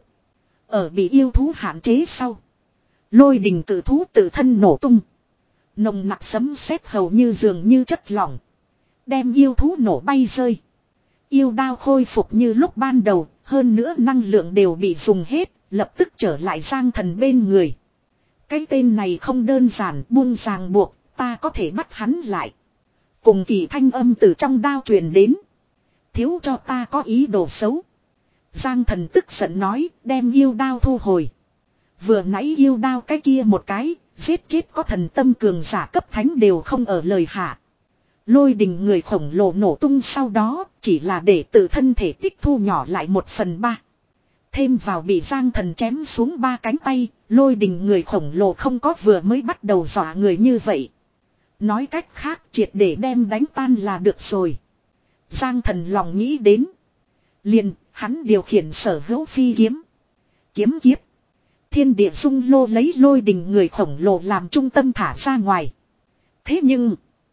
Ở bị yêu thú hạn chế sau. Lôi đình cử thú tự thân nổ tung. Nồng nặc sấm sét hầu như dường như chất lỏng. Đem yêu thú nổ bay rơi. Yêu đao khôi phục như lúc ban đầu, hơn nữa năng lượng đều bị dùng hết, lập tức trở lại Giang Thần bên người. Cái tên này không đơn giản, buông ràng buộc, ta có thể bắt hắn lại. Cùng kỳ thanh âm từ trong đao truyền đến. Thiếu cho ta có ý đồ xấu. Giang Thần tức giận nói, đem yêu đao thu hồi. Vừa nãy yêu đao cái kia một cái, giết chết có thần tâm cường giả cấp thánh đều không ở lời hạ. Lôi đình người khổng lồ nổ tung sau đó, chỉ là để tự thân thể tích thu nhỏ lại một phần ba. Thêm vào bị Giang Thần chém xuống ba cánh tay, lôi đình người khổng lồ không có vừa mới bắt đầu dọa người như vậy. Nói cách khác triệt để đem đánh tan là được rồi. Giang Thần lòng nghĩ đến. Liền, hắn điều khiển sở hữu phi kiếm. Kiếm kiếp. Thiên địa dung lô lấy lôi đình người khổng lồ làm trung tâm thả ra ngoài. Thế nhưng,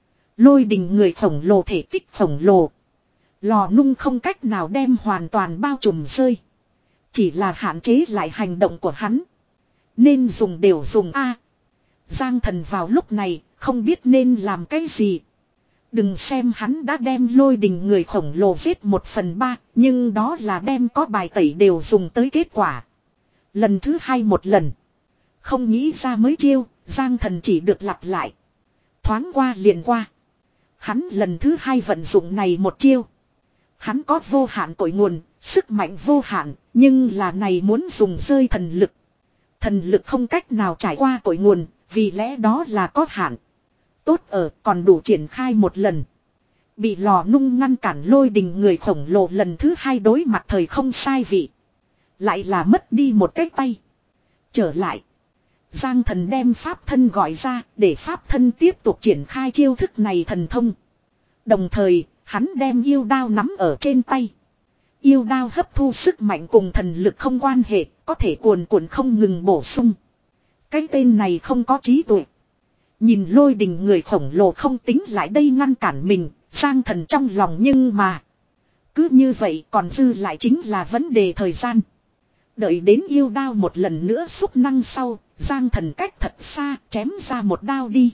lôi đình người khổng lồ thể tích khổng lồ. Lò nung không cách nào đem hoàn toàn bao trùm rơi. Chỉ là hạn chế lại hành động của hắn. Nên dùng đều dùng A. Giang Thần vào lúc này không biết nên làm cái gì. Đừng xem hắn đã đem lôi đình người khổng lồ giết một phần ba. Nhưng đó là đem có bài tẩy đều dùng tới kết quả. Lần thứ hai một lần. Không nghĩ ra mới chiêu. Giang Thần chỉ được lặp lại. Thoáng qua liền qua. Hắn lần thứ hai vận dụng này một chiêu. Hắn có vô hạn cội nguồn, sức mạnh vô hạn, nhưng là này muốn dùng rơi thần lực. Thần lực không cách nào trải qua cội nguồn, vì lẽ đó là có hạn. Tốt ở còn đủ triển khai một lần. Bị lò nung ngăn cản lôi đình người khổng lồ lần thứ hai đối mặt thời không sai vị. Lại là mất đi một cái tay. Trở lại. Giang Thần đem pháp thân gọi ra để pháp thân tiếp tục triển khai chiêu thức này thần thông. Đồng thời, hắn đem yêu đao nắm ở trên tay. Yêu đao hấp thu sức mạnh cùng thần lực không quan hệ, có thể cuồn cuộn không ngừng bổ sung. Cái tên này không có trí tuệ. Nhìn lôi đình người khổng lồ không tính lại đây ngăn cản mình, Giang Thần trong lòng nhưng mà. Cứ như vậy còn dư lại chính là vấn đề thời gian. Đợi đến yêu đao một lần nữa xúc năng sau, Giang Thần cách thật xa chém ra một đao đi.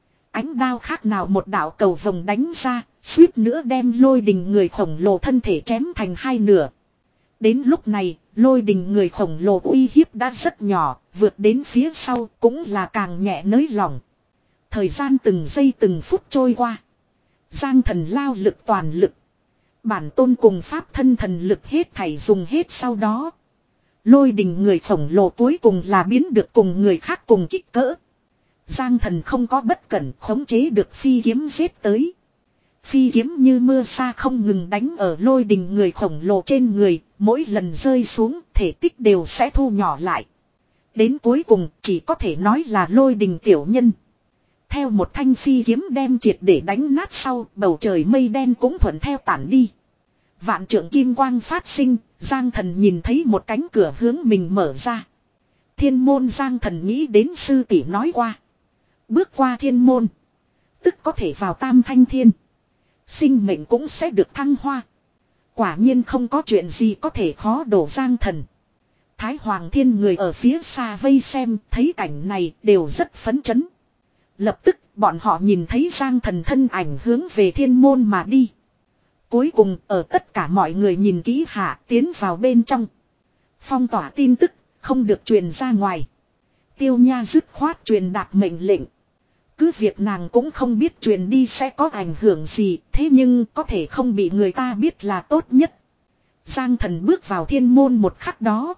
Ánh đao khác nào một đạo cầu vồng đánh ra, suýt nữa đem lôi đình người khổng lồ thân thể chém thành hai nửa. Đến lúc này, lôi đình người khổng lồ uy hiếp đã rất nhỏ, vượt đến phía sau cũng là càng nhẹ nới lỏng. Thời gian từng giây từng phút trôi qua. Giang Thần lao lực toàn lực. Bản tôn cùng pháp thân thần lực hết thảy dùng hết sau đó. Lôi đình người khổng lồ cuối cùng là biến được cùng người khác cùng kích cỡ. Giang Thần không có bất cẩn khống chế được phi kiếm giết tới. Phi kiếm như mưa sa không ngừng đánh ở lôi đình người khổng lồ trên người, mỗi lần rơi xuống thể tích đều sẽ thu nhỏ lại. Đến cuối cùng chỉ có thể nói là lôi đình tiểu nhân. Theo một thanh phi kiếm đem triệt để đánh nát sau, bầu trời mây đen cũng thuận theo tản đi. Vạn trượng kim quang phát sinh, Giang Thần nhìn thấy một cánh cửa hướng mình mở ra. Thiên môn Giang Thần nghĩ đến sư tỷ nói qua. Bước qua thiên môn, tức có thể vào tam thanh thiên. Sinh mệnh cũng sẽ được thăng hoa. Quả nhiên không có chuyện gì có thể khó đổ Giang Thần. Thái Hoàng Thiên người ở phía xa vây xem, thấy cảnh này đều rất phấn chấn. Lập tức bọn họ nhìn thấy Giang Thần thân ảnh hướng về thiên môn mà đi. Cuối cùng ở tất cả mọi người nhìn kỹ hạ tiến vào bên trong. Phong tỏa tin tức không được truyền ra ngoài. Tiêu Nha dứt khoát truyền đạt mệnh lệnh. Cứ việc nàng cũng không biết truyền đi sẽ có ảnh hưởng gì, thế nhưng có thể không bị người ta biết là tốt nhất. Giang Thần bước vào thiên môn một khắc đó.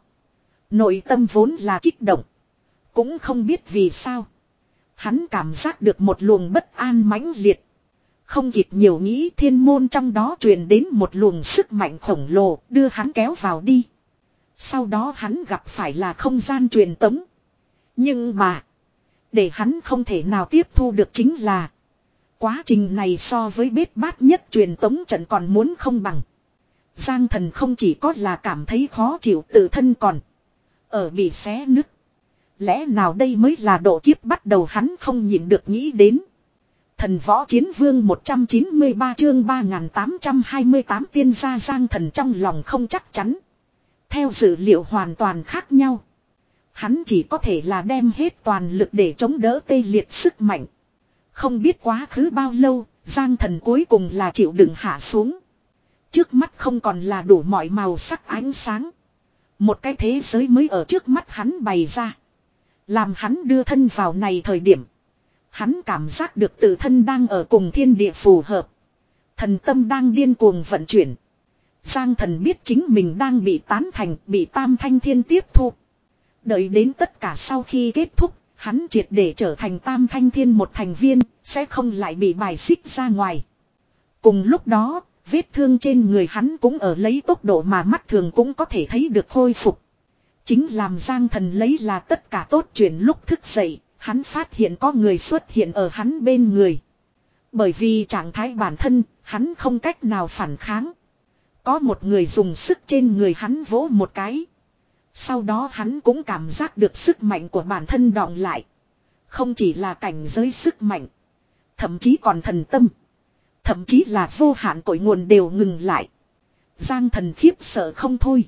Nội tâm vốn là kích động. Cũng không biết vì sao. Hắn cảm giác được một luồng bất an mãnh liệt. Không kịp nhiều nghĩ thiên môn trong đó truyền đến một luồng sức mạnh khổng lồ đưa hắn kéo vào đi. Sau đó hắn gặp phải là không gian truyền tống. Nhưng mà, để hắn không thể nào tiếp thu được chính là quá trình này so với bết bát nhất truyền tống trận còn muốn không bằng. Giang Thần không chỉ có là cảm thấy khó chịu tự thân còn ở bị xé nứt. Lẽ nào đây mới là độ kiếp bắt đầu, hắn không nhịn được nghĩ đến. Thần võ chiến vương một trăm chín mươi ba chương ba nghìn tám trăm hai mươi tám tiên gia Giang Thần trong lòng không chắc chắn. Theo dữ liệu hoàn toàn khác nhau. Hắn chỉ có thể là đem hết toàn lực để chống đỡ tê liệt sức mạnh. Không biết quá khứ bao lâu, Giang Thần cuối cùng là chịu đựng hạ xuống. Trước mắt không còn là đủ mọi màu sắc ánh sáng. Một cái thế giới mới ở trước mắt hắn bày ra. Làm hắn đưa thân vào này thời điểm. Hắn cảm giác được tự thân đang ở cùng thiên địa phù hợp. Thần tâm đang điên cuồng vận chuyển. Giang Thần biết chính mình đang bị tán thành, bị Tam Thanh Thiên tiếp thu. Đợi đến tất cả sau khi kết thúc, hắn triệt để trở thành Tam Thanh Thiên một thành viên, sẽ không lại bị bài xích ra ngoài. Cùng lúc đó, vết thương trên người hắn cũng ở lấy tốc độ mà mắt thường cũng có thể thấy được khôi phục. Chính làm Giang Thần lấy là tất cả tốt chuyện lúc thức dậy, hắn phát hiện có người xuất hiện ở hắn bên người. Bởi vì trạng thái bản thân, hắn không cách nào phản kháng. Có một người dùng sức trên người hắn vỗ một cái. Sau đó hắn cũng cảm giác được sức mạnh của bản thân đọng lại. Không chỉ là cảnh giới sức mạnh. Thậm chí còn thần tâm. Thậm chí là vô hạn cội nguồn đều ngừng lại. Giang Thần khiếp sợ không thôi.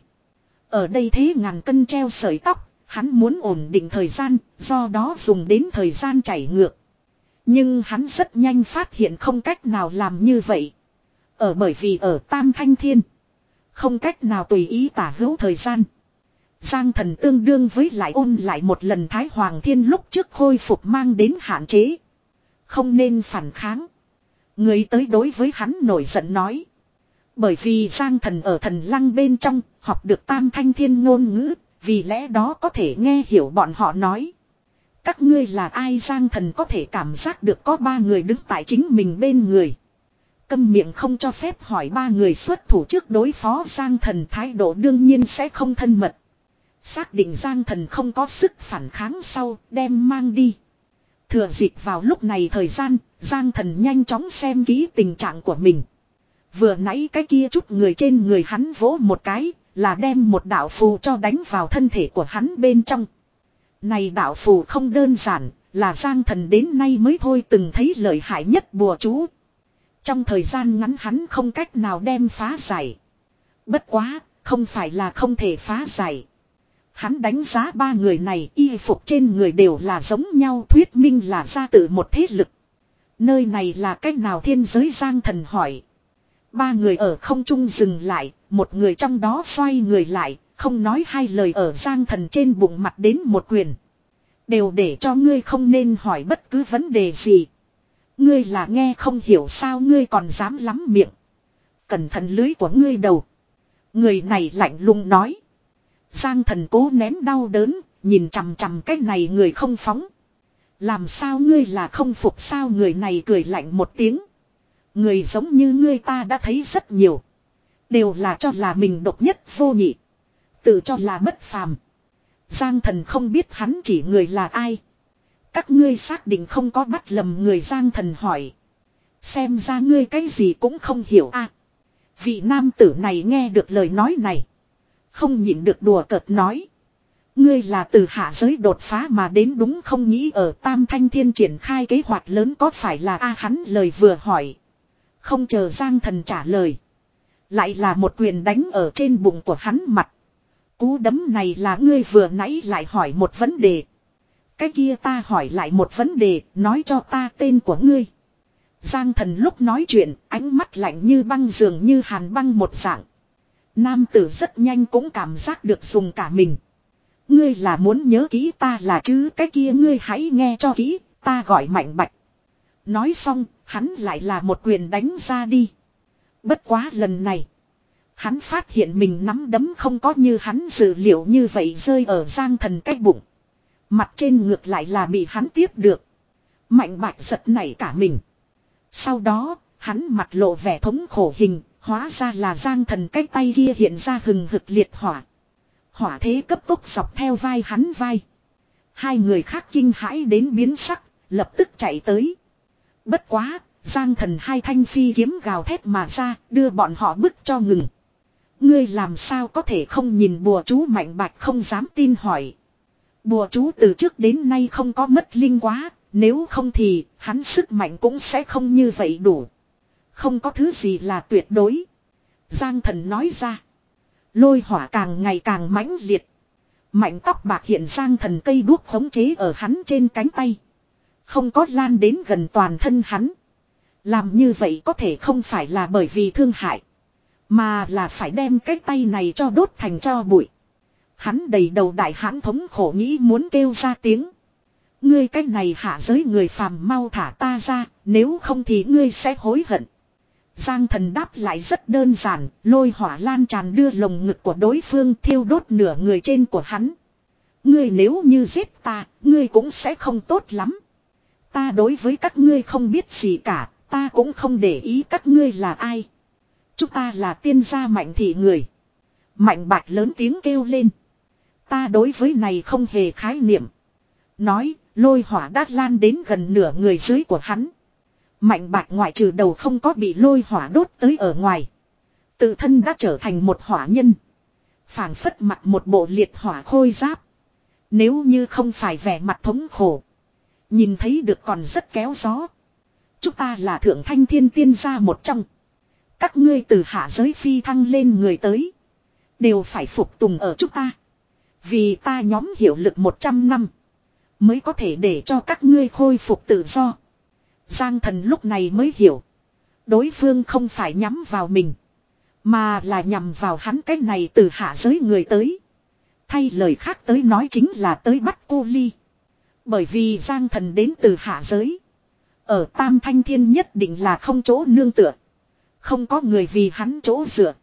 Ở đây thế ngàn cân treo sợi tóc. Hắn muốn ổn định thời gian. Do đó dùng đến thời gian chảy ngược. Nhưng hắn rất nhanh phát hiện không cách nào làm như vậy. Ở bởi vì ở Tam Thanh Thiên. Không cách nào tùy ý tả hữu thời gian. Giang Thần tương đương với lại ôn lại một lần Thái Hoàng Thiên lúc trước khôi phục mang đến hạn chế. Không nên phản kháng. Người tới đối với hắn nổi giận nói. Bởi vì Giang Thần ở thần lăng bên trong học được Tam Thanh Thiên ngôn ngữ. Vì lẽ đó có thể nghe hiểu bọn họ nói. Các ngươi là ai? Giang Thần có thể cảm giác được có ba người đứng tại chính mình bên người. Câm miệng không cho phép hỏi ba người xuất thủ trước đối phó Giang Thần, thái độ đương nhiên sẽ không thân mật. Xác định Giang Thần không có sức phản kháng sau, đem mang đi. Thừa dịp vào lúc này thời gian, Giang Thần nhanh chóng xem kỹ tình trạng của mình. Vừa nãy cái kia chút người trên người hắn vỗ một cái, là đem một đạo phù cho đánh vào thân thể của hắn bên trong. Này đạo phù không đơn giản, là Giang Thần đến nay mới thôi từng thấy lợi hại nhất bùa chú. Trong thời gian ngắn hắn không cách nào đem phá giải. Bất quá, không phải là không thể phá giải. Hắn đánh giá ba người này y phục trên người đều là giống nhau, thuyết minh là ra từ một thế lực. Nơi này là cách nào thiên giới? Giang Thần hỏi. Ba người ở không trung dừng lại, một người trong đó xoay người lại, không nói hai lời ở Giang Thần trên bụng mặt đến một quyền. Đều để cho ngươi không nên hỏi bất cứ vấn đề gì. Ngươi là nghe không hiểu sao ngươi còn dám lắm miệng. Cẩn thận lưới của ngươi đầu. Người này lạnh lùng nói. Giang Thần cố nén đau đớn, nhìn chằm chằm cái này người không phóng. Làm sao ngươi là không phục sao? Người này cười lạnh một tiếng. Người giống như ngươi ta đã thấy rất nhiều. Đều là cho là mình độc nhất vô nhị. Tự cho là bất phàm. Giang Thần không biết hắn chỉ người là ai. Các ngươi xác định không có bắt lầm người? Giang Thần hỏi. Xem ra ngươi cái gì cũng không hiểu a. À, vị nam tử này nghe được lời nói này. Không nhịn được đùa cợt nói. Ngươi là từ hạ giới đột phá mà đến đúng không? Nghĩ ở Tam Thanh Thiên triển khai kế hoạch lớn có phải là a? À, hắn lời vừa hỏi. Không chờ Giang Thần trả lời. Lại là một quyền đánh ở trên bụng của hắn mặt. Cú đấm này là ngươi vừa nãy lại hỏi một vấn đề. Cái kia ta hỏi lại một vấn đề, nói cho ta tên của ngươi. Giang Thần lúc nói chuyện, ánh mắt lạnh như băng dường như hàn băng một dạng. Nam tử rất nhanh cũng cảm giác được dùng cả mình. Ngươi là muốn nhớ kỹ ta là chứ? Cái kia ngươi hãy nghe cho kỹ, ta gọi Mạnh Bạch. Nói xong, hắn lại là một quyền đánh ra đi. Bất quá lần này, hắn phát hiện mình nắm đấm không có như hắn dự liệu như vậy rơi ở Giang Thần cái bụng. Mặt trên ngược lại là bị hắn tiếp được. Mạnh Bạch giật nảy cả mình. Sau đó, hắn mặt lộ vẻ thống khổ hình, hóa ra là Giang Thần cái tay kia hiện ra hừng hực liệt hỏa. Hỏa thế cấp tốc dọc theo vai hắn vai. Hai người khác kinh hãi đến biến sắc, lập tức chạy tới. Bất quá, Giang Thần hai thanh phi kiếm gào thét mà ra, đưa bọn họ bức cho ngừng. Ngươi làm sao có thể không nhìn bùa chú? Mạnh Bạch không dám tin hỏi. Bùa chú từ trước đến nay không có mất linh quá, nếu không thì hắn sức mạnh cũng sẽ không như vậy đủ. Không có thứ gì là tuyệt đối. Giang Thần nói ra. Lôi hỏa càng ngày càng mãnh liệt. Mảnh tóc bạc hiện Giang Thần cây đuốc khống chế ở hắn trên cánh tay. Không có lan đến gần toàn thân hắn. Làm như vậy có thể không phải là bởi vì thương hại. Mà là phải đem cái tay này cho đốt thành tro bụi. Hắn đầy đầu đại hãn thống khổ nghĩ muốn kêu ra tiếng. Ngươi cái này hạ giới người phàm mau thả ta ra, nếu không thì ngươi sẽ hối hận. Giang Thần đáp lại rất đơn giản, lôi hỏa lan tràn đưa lồng ngực của đối phương thiêu đốt nửa người trên của hắn. Ngươi nếu như giết ta, ngươi cũng sẽ không tốt lắm. Ta đối với các ngươi không biết gì cả, ta cũng không để ý các ngươi là ai. Chúng ta là tiên gia Mạnh thị người. Mạnh Bạch lớn tiếng kêu lên. Ta đối với này không hề khái niệm. Nói, lôi hỏa đã lan đến gần nửa người dưới của hắn. Mạnh Bạch ngoại trừ đầu không có bị lôi hỏa đốt tới ở ngoài. Tự thân đã trở thành một hỏa nhân. Phảng phất mặc một bộ liệt hỏa khôi giáp. Nếu như không phải vẻ mặt thống khổ. Nhìn thấy được còn rất kéo gió. Chúng ta là thượng thanh thiên tiên gia một trong. Các ngươi từ hạ giới phi thăng lên người tới. Đều phải phục tùng ở chúng ta. Vì ta nhóm hiệu lực một trăm năm. Mới có thể để cho các ngươi khôi phục tự do. Giang Thần lúc này mới hiểu. Đối phương không phải nhắm vào mình. Mà là nhằm vào hắn cái này từ hạ giới người tới. Thay lời khác tới nói chính là tới bắt cô Ly. Bởi vì Giang Thần đến từ hạ giới. Ở Tam Thanh Thiên nhất định là không chỗ nương tựa. Không có người vì hắn chỗ dựa.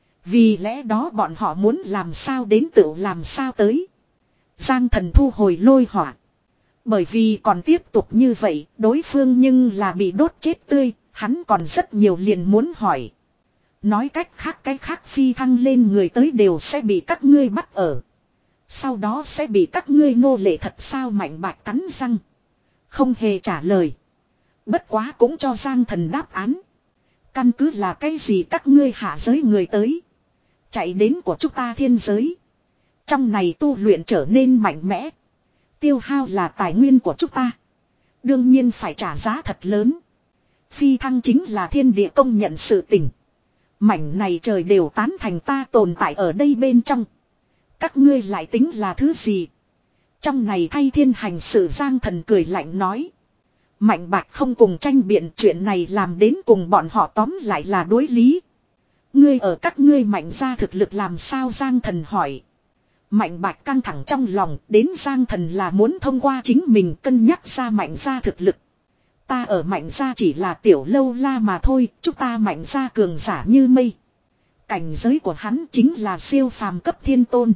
Vì lẽ đó bọn họ muốn làm sao đến tự làm sao tới. Giang Thần thu hồi lôi hỏa. Bởi vì còn tiếp tục như vậy, đối phương nhưng là bị đốt chết tươi, hắn còn rất nhiều liền muốn hỏi. Nói cách khác cái khác phi thăng lên người tới đều sẽ bị các ngươi bắt ở. Sau đó sẽ bị các ngươi nô lệ thật sao Mạnh Bạch cắn răng. Không hề trả lời. Bất quá cũng cho Giang Thần đáp án. Căn cứ là cái gì các ngươi hạ giới người tới. Chạy đến của chúng ta thiên giới. Trong này tu luyện trở nên mạnh mẽ. Tiêu hao là tài nguyên của chúng ta. Đương nhiên phải trả giá thật lớn. Phi thăng chính là thiên địa công nhận sự tình. Mảnh này trời đều tán thành ta tồn tại ở đây bên trong. Các ngươi lại tính là thứ gì? Trong này thay thiên hành sự Giang Thần cười lạnh nói. Mạnh Bạch không cùng tranh biện chuyện này làm đến cùng bọn họ tóm lại là đối lý. Ngươi ở các ngươi mạnh ra thực lực làm sao Giang Thần hỏi. Mạnh Bạch căng thẳng trong lòng đến Giang Thần là muốn thông qua chính mình cân nhắc ra mạnh ra thực lực. Ta ở mạnh ra chỉ là tiểu lâu la mà thôi, chúng ta mạnh ra cường giả như mây. Cảnh giới của hắn chính là siêu phàm cấp thiên tôn.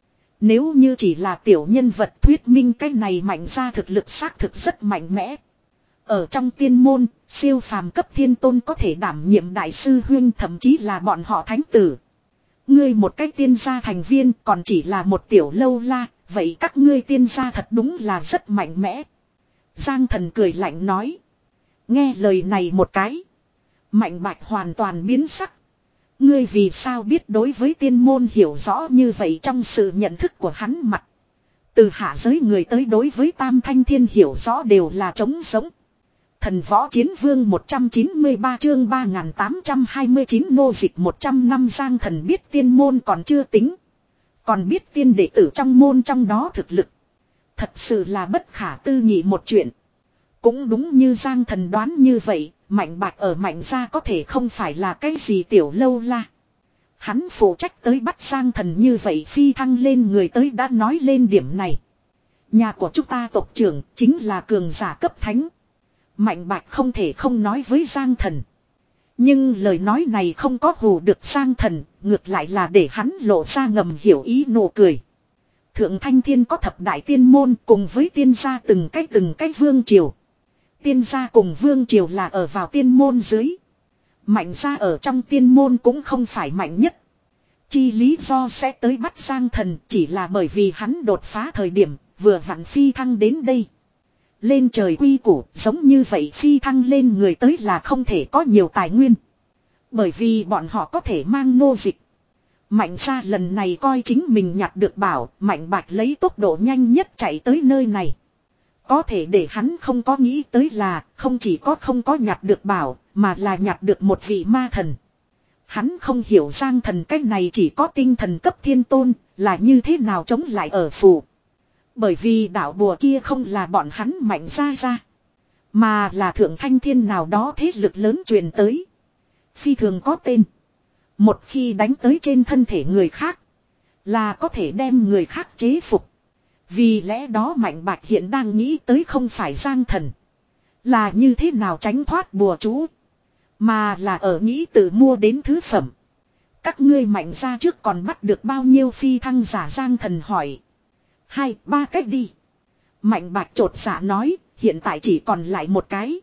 Nếu như chỉ là tiểu nhân vật thuyết minh cái này mạnh ra thực lực xác thực rất mạnh mẽ. Ở trong tiên môn, siêu phàm cấp thiên tôn có thể đảm nhiệm đại sư huyên thậm chí là bọn họ thánh tử. Ngươi một cái tiên gia thành viên còn chỉ là một tiểu lâu la, vậy các ngươi tiên gia thật đúng là rất mạnh mẽ. Giang Thần cười lạnh nói. Nghe lời này một cái. Mạnh Bạch hoàn toàn biến sắc. Ngươi vì sao biết đối với tiên môn hiểu rõ như vậy trong sự nhận thức của hắn mặt. Từ hạ giới người tới đối với Tam Thanh Thiên hiểu rõ đều là trống sống. Thần võ chiến vương một trăm chín mươi ba chương ba nghìn tám trăm hai mươi chín nô dịch một trăm năm Giang Thần biết tiên môn còn chưa tính. Còn biết tiên đệ tử trong môn trong đó thực lực. Thật sự là bất khả tư nghị một chuyện. Cũng đúng như Giang Thần đoán như vậy, Mạnh Bạch ở Mạnh gia có thể không phải là cái gì tiểu lâu la. Hắn phụ trách tới bắt Giang Thần như vậy phi thăng lên người tới đã nói lên điểm này. Nhà của chúng ta tộc trưởng chính là cường giả cấp thánh. Mạnh Bạch không thể không nói với Giang Thần. Nhưng lời nói này không có hù được Giang Thần, ngược lại là để hắn lộ ra ngầm hiểu ý nụ cười. Thượng Thanh Thiên có thập đại tiên môn cùng với tiên gia từng cái từng cái vương triều. Tiên gia cùng vương triều là ở vào tiên môn dưới. Mạnh gia ở trong tiên môn cũng không phải mạnh nhất. Chi lý do sẽ tới bắt Giang Thần chỉ là bởi vì hắn đột phá thời điểm vừa vặn phi thăng đến đây. Lên trời quy củ giống như vậy phi thăng lên người tới là không thể có nhiều tài nguyên. Bởi vì bọn họ có thể mang nô dịch. Mạnh gia lần này coi chính mình nhặt được bảo, Mạnh Bạch lấy tốc độ nhanh nhất chạy tới nơi này. Có thể để hắn không có nghĩ tới là không chỉ có không có nhặt được bảo, mà là nhặt được một vị ma thần. Hắn không hiểu Giang Thần cái này chỉ có tinh thần cấp thiên tôn, là như thế nào chống lại ở phù. Bởi vì đạo bùa kia không là bọn hắn Mạnh gia ra, mà là thượng thanh thiên nào đó thế lực lớn truyền tới. Phi thường có tên. Một khi đánh tới trên thân thể người khác, là có thể đem người khác chế phục. Vì lẽ đó Mạnh Bạch hiện đang nghĩ tới không phải Giang Thần, là như thế nào tránh thoát bùa chú, mà là ở nghĩ tự mua đến thứ phẩm. Các ngươi Mạnh gia trước còn bắt được bao nhiêu phi thăng giả? Giang Thần hỏi. Hai, ba cách đi. Mạnh Bạch chột dạ nói, hiện tại chỉ còn lại một cái.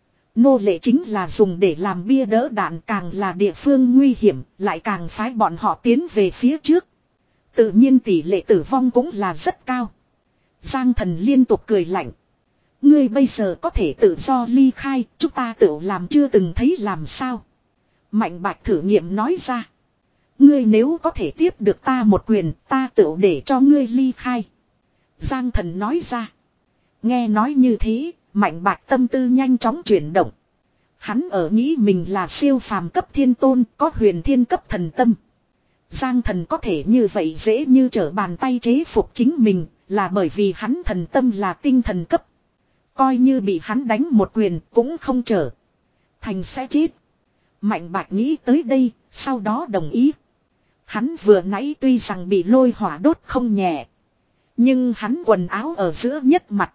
Nô lệ chính là dùng để làm bia đỡ đạn, càng là địa phương nguy hiểm, lại càng phái bọn họ tiến về phía trước. Tự nhiên tỷ lệ tử vong cũng là rất cao. Giang Thần liên tục cười lạnh. Ngươi bây giờ có thể tự do ly khai, chúng ta tự làm chưa từng thấy làm sao. Mạnh Bạch thử nghiệm nói ra. Ngươi nếu có thể tiếp được ta một quyền, ta tự để cho ngươi ly khai. Giang Thần nói ra. Nghe nói như thế, Mạnh Bạch tâm tư nhanh chóng chuyển động. Hắn ở nghĩ mình là siêu phàm cấp thiên tôn, có huyền thiên cấp thần tâm. Giang Thần có thể như vậy dễ như trở bàn tay chế phục chính mình, là bởi vì hắn thần tâm là tinh thần cấp. Coi như bị hắn đánh một quyền cũng không trở thành sẽ chết. Mạnh Bạch nghĩ tới đây, sau đó đồng ý. Hắn vừa nãy tuy rằng bị lôi hỏa đốt không nhẹ, nhưng hắn quần áo ở giữa nhất mặt,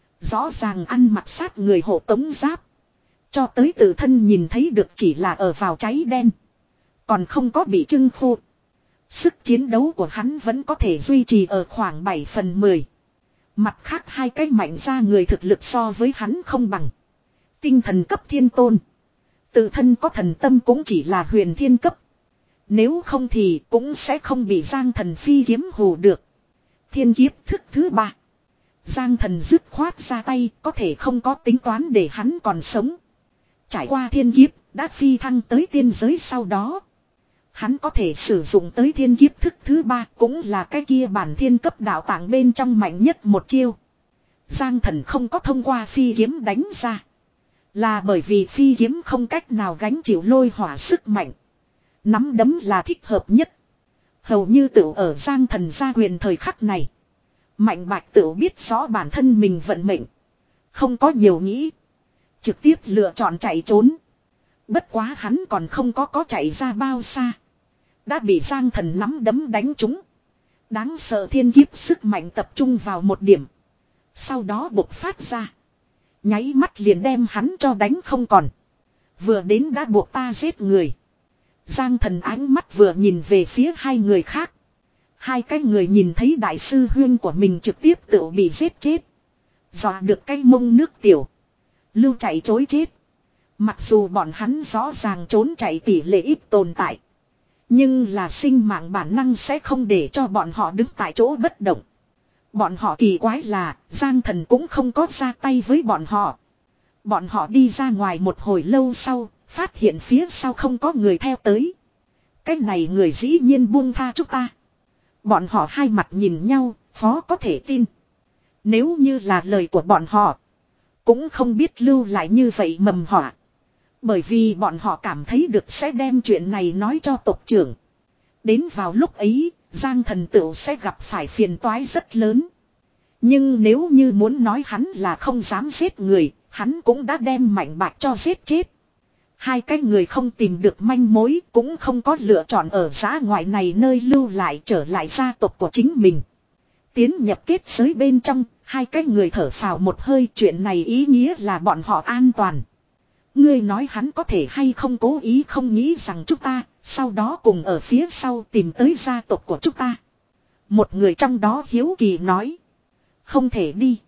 rõ ràng ăn mặc sát người hộ tống giáp. Cho tới tự thân nhìn thấy được chỉ là ở vào cháy đen, còn không có bị trưng khô. Sức chiến đấu của hắn vẫn có thể duy trì ở khoảng bảy phần mười. Mặt khác hai cái Mạnh gia người thực lực so với hắn không bằng. Tinh thần cấp thiên tôn, tự thân có thần tâm cũng chỉ là huyền thiên cấp. Nếu không thì cũng sẽ không bị Giang Thần phi kiếm hù được. Thiên kiếp thức thứ ba. Giang Thần dứt khoát ra tay, có thể không có tính toán để hắn còn sống. Trải qua thiên kiếp, đã phi thăng tới tiên giới sau đó, hắn có thể sử dụng tới thiên kiếp thức thứ ba, cũng là cái kia bản thiên cấp đạo tạng bên trong mạnh nhất một chiêu. Giang Thần không có thông qua phi kiếm đánh ra, là bởi vì phi kiếm không cách nào gánh chịu lôi hỏa sức mạnh. Nắm đấm là thích hợp nhất. Hầu như tự ở Giang Thần gia quyền thời khắc này, Mạnh Bạch tự biết rõ bản thân mình vận mệnh, không có nhiều nghĩ, trực tiếp lựa chọn chạy trốn. Bất quá hắn còn không có có chạy ra bao xa, đã bị Giang Thần nắm đấm đánh trúng. Đáng sợ thiên kiếp sức mạnh tập trung vào một điểm, sau đó bộc phát ra, nháy mắt liền đem hắn cho đánh không còn. Vừa đến đã buộc ta giết người. Giang Thần ánh mắt vừa nhìn về phía hai người khác. Hai cái người nhìn thấy đại sư huyên của mình trực tiếp tự bị giết chết, dọa được cái mông nước tiểu, lưu chạy chối chết. Mặc dù bọn hắn rõ ràng trốn chạy tỷ lệ ít tồn tại, nhưng là sinh mạng bản năng sẽ không để cho bọn họ đứng tại chỗ bất động. Bọn họ kỳ quái là Giang Thần cũng không có ra tay với bọn họ. Bọn họ đi ra ngoài một hồi lâu sau, phát hiện phía sau không có người theo tới. Cái này người dĩ nhiên buông tha chúng ta. Bọn họ hai mặt nhìn nhau, khó có thể tin. Nếu như là lời của bọn họ, cũng không biết lưu lại như vậy mầm họa. Bởi vì bọn họ cảm thấy được sẽ đem chuyện này nói cho tộc trưởng. Đến vào lúc ấy, Giang Thần tựu sẽ gặp phải phiền toái rất lớn. Nhưng nếu như muốn nói hắn là không dám giết người, hắn cũng đã đem Mạnh Bạch cho giết chết. Hai cái người không tìm được manh mối, cũng không có lựa chọn ở dã ngoại này nơi lưu lại, trở lại gia tộc của chính mình. Tiến nhập kết giới bên trong, hai cái người thở phào một hơi, chuyện này ý nghĩa là bọn họ an toàn. Ngươi nói hắn có thể hay không cố ý không nghĩ rằng chúng ta, sau đó cùng ở phía sau tìm tới gia tộc của chúng ta. Một người trong đó hiếu kỳ nói. Không thể đi.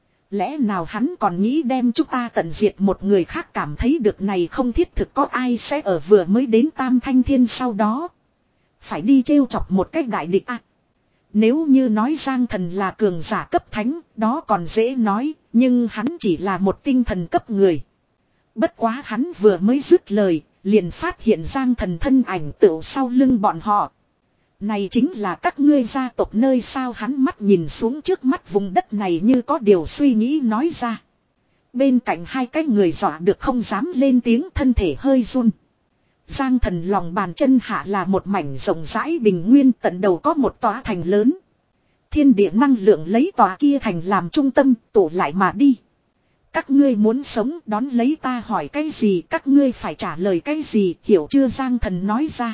Lẽ nào hắn còn nghĩ đem chúng ta tận diệt? Một người khác cảm thấy được này không thiết thực, có ai sẽ ở vừa mới đến Tam Thanh Thiên sau đó phải đi trêu chọc một cách đại địch à? Nếu như nói Giang Thần là cường giả cấp thánh, đó còn dễ nói, nhưng hắn chỉ là một tinh thần cấp người. Bất quá hắn vừa mới dứt lời, liền phát hiện Giang Thần thân ảnh tựu sau lưng bọn họ. Này chính là các ngươi gia tộc nơi sao, hắn mắt nhìn xuống trước mắt vùng đất này như có điều suy nghĩ nói ra. Bên cạnh hai cái người dọa được không dám lên tiếng, thân thể hơi run. Giang Thần lòng bàn chân hạ là một mảnh rộng rãi bình nguyên, tận đầu có một tòa thành lớn. Thiên địa năng lượng lấy tòa kia thành làm trung tâm tụ lại mà đi. Các ngươi muốn sống đón lấy ta hỏi cái gì các ngươi phải trả lời cái gì, hiểu chưa? Giang Thần nói ra.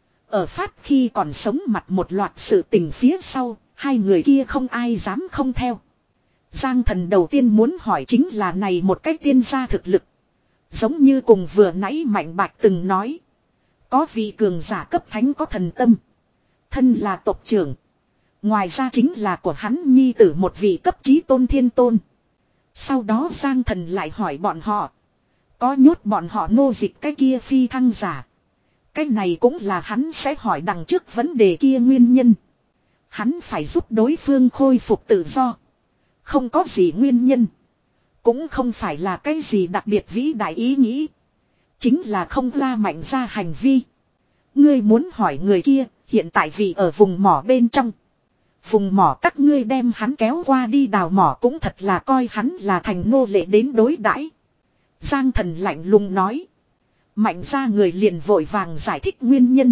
Ở phát khi còn sống mặt một loạt sự tình phía sau, hai người kia không ai dám không theo. Giang Thần đầu tiên muốn hỏi chính là này một cái tiên gia thực lực. Giống như cùng vừa nãy Mạnh Bạch từng nói. Có vị cường giả cấp thánh có thần tâm. Thân là tộc trưởng. Ngoài ra chính là của hắn nhi tử một vị cấp chí tôn thiên tôn. Sau đó Giang Thần lại hỏi bọn họ. Có nhốt bọn họ nô dịch cái kia phi thăng giả. Cái này cũng là hắn sẽ hỏi đằng trước vấn đề kia nguyên nhân. Hắn phải giúp đối phương khôi phục tự do. Không có gì nguyên nhân. Cũng không phải là cái gì đặc biệt vĩ đại ý nghĩ. Chính là không la mạnh ra hành vi. Ngươi muốn hỏi người kia, hiện tại vì ở vùng mỏ bên trong. Vùng mỏ các ngươi đem hắn kéo qua đi đào mỏ cũng thật là coi hắn là thành nô lệ đến đối đãi. Giang Thần lạnh lùng nói. Mạnh ra người liền vội vàng giải thích nguyên nhân.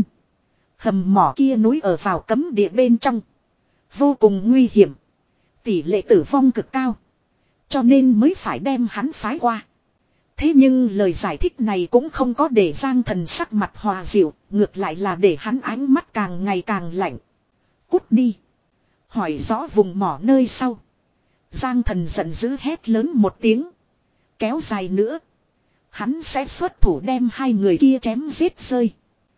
Hầm mỏ kia núi ở vào cấm địa bên trong. Vô cùng nguy hiểm. Tỷ lệ tử vong cực cao. Cho nên mới phải đem hắn phái qua. Thế nhưng lời giải thích này cũng không có để Giang Thần sắc mặt hòa dịu. Ngược lại là để hắn ánh mắt càng ngày càng lạnh. Cút đi. Hỏi rõ vùng mỏ nơi sau. Giang Thần giận dữ hét lớn một tiếng. Kéo dài nữa. Hắn sẽ xuất thủ đem hai người kia chém giết rơi.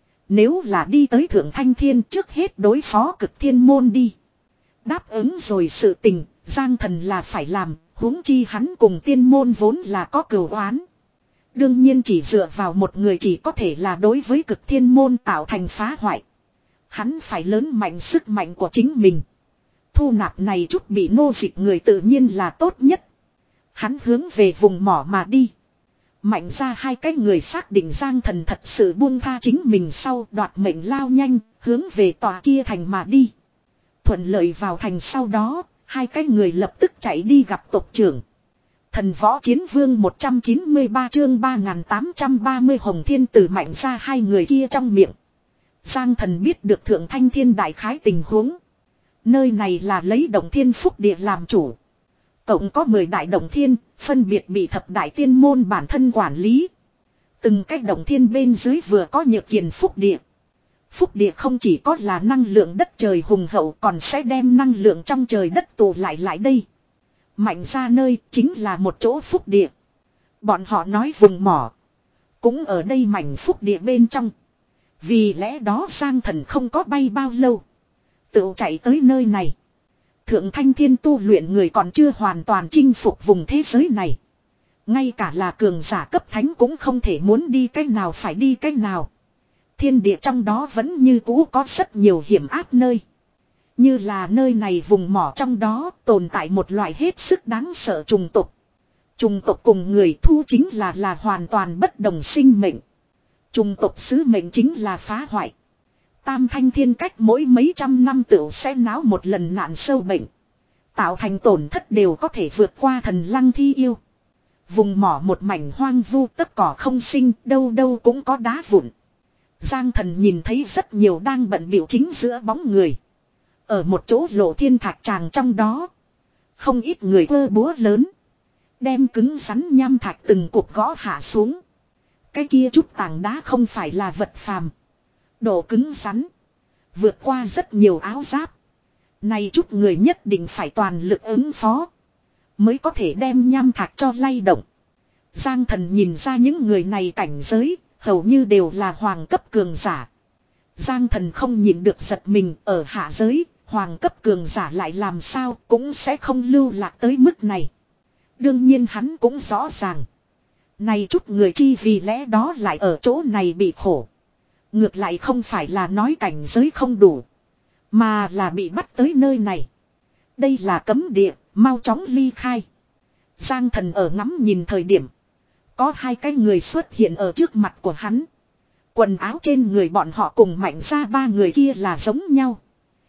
Nếu là đi tới Thượng Thanh Thiên trước hết đối phó Cực Thiên Môn đi. Đáp ứng rồi sự tình, Giang Thần là phải làm, huống chi hắn cùng tiên môn vốn là có cừu oán. Đương nhiên chỉ dựa vào một người chỉ có thể là đối với Cực Thiên Môn tạo thành phá hoại. Hắn phải lớn mạnh sức mạnh của chính mình. Thu nạp này chút bị nô dịch người tự nhiên là tốt nhất. Hắn hướng về vùng mỏ mà đi. Mạnh ra hai cái người xác định Giang Thần thật sự buông tha chính mình sau đoạt mệnh lao nhanh, hướng về tòa kia thành mà đi. Thuận lợi vào thành sau đó, hai cái người lập tức chạy đi gặp tộc trưởng. Thần Võ Chiến Vương một trăm chín mươi ba chương ba nghìn tám trăm ba mươi Hồng Thiên Tử Mạnh ra hai người kia trong miệng. Giang Thần biết được Thượng Thanh Thiên đại khái tình huống. Nơi này là lấy Động Thiên Phúc Địa làm chủ. Cộng có mười đại động thiên, phân biệt bị thập đại tiên môn bản thân quản lý. Từng cách động thiên bên dưới vừa có nhược kiền phúc địa. Phúc địa không chỉ có là năng lượng đất trời hùng hậu còn sẽ đem năng lượng trong trời đất tụ lại lại đây. Mạnh ra nơi chính là một chỗ phúc địa. Bọn họ nói vùng mỏ. Cũng ở đây mảnh phúc địa bên trong. Vì lẽ đó Giang Thần không có bay bao lâu. Tự chạy tới nơi này. Thượng Thanh Thiên tu luyện người còn chưa hoàn toàn chinh phục vùng thế giới này. Ngay cả là cường giả cấp thánh cũng không thể muốn đi cách nào phải đi cách nào. Thiên địa trong đó vẫn như cũ có rất nhiều hiểm áp nơi. Như là nơi này vùng mỏ trong đó tồn tại một loại hết sức đáng sợ trùng tộc. Trùng tộc cùng người thu chính là là hoàn toàn bất đồng sinh mệnh. Trùng tộc sứ mệnh chính là phá hoại. Tam Thanh Thiên cách mỗi mấy trăm năm tựu sẽ náo một lần nạn sâu bệnh. Tạo thành tổn thất đều có thể vượt qua thần lăng thi yêu. Vùng mỏ một mảnh hoang vu tất cỏ không sinh, đâu đâu cũng có đá vụn. Giang Thần nhìn thấy rất nhiều đang bận biểu chính giữa bóng người. Ở một chỗ lộ thiên thạch tràng trong đó. Không ít người cơ búa lớn. Đem cứng rắn nham thạch từng cục gõ hạ xuống. Cái kia chút tảng đá không phải là vật phàm. Độ cứng rắn. Vượt qua rất nhiều áo giáp. Này chút người nhất định phải toàn lực ứng phó. Mới có thể đem nham thạch cho lay động. Giang Thần nhìn ra những người này cảnh giới. Hầu như đều là hoàng cấp cường giả. Giang Thần không nhìn được giật mình ở hạ giới. Hoàng cấp cường giả lại làm sao cũng sẽ không lưu lạc tới mức này. Đương nhiên hắn cũng rõ ràng. Này chút người chi vì lẽ đó lại ở chỗ này bị khổ. Ngược lại không phải là nói cảnh giới không đủ. Mà là bị bắt tới nơi này. Đây là cấm địa, mau chóng ly khai. Giang Thần ở ngắm nhìn thời điểm. Có hai cái người xuất hiện ở trước mặt của hắn. Quần áo trên người bọn họ cùng Mạnh gia ba người kia là giống nhau.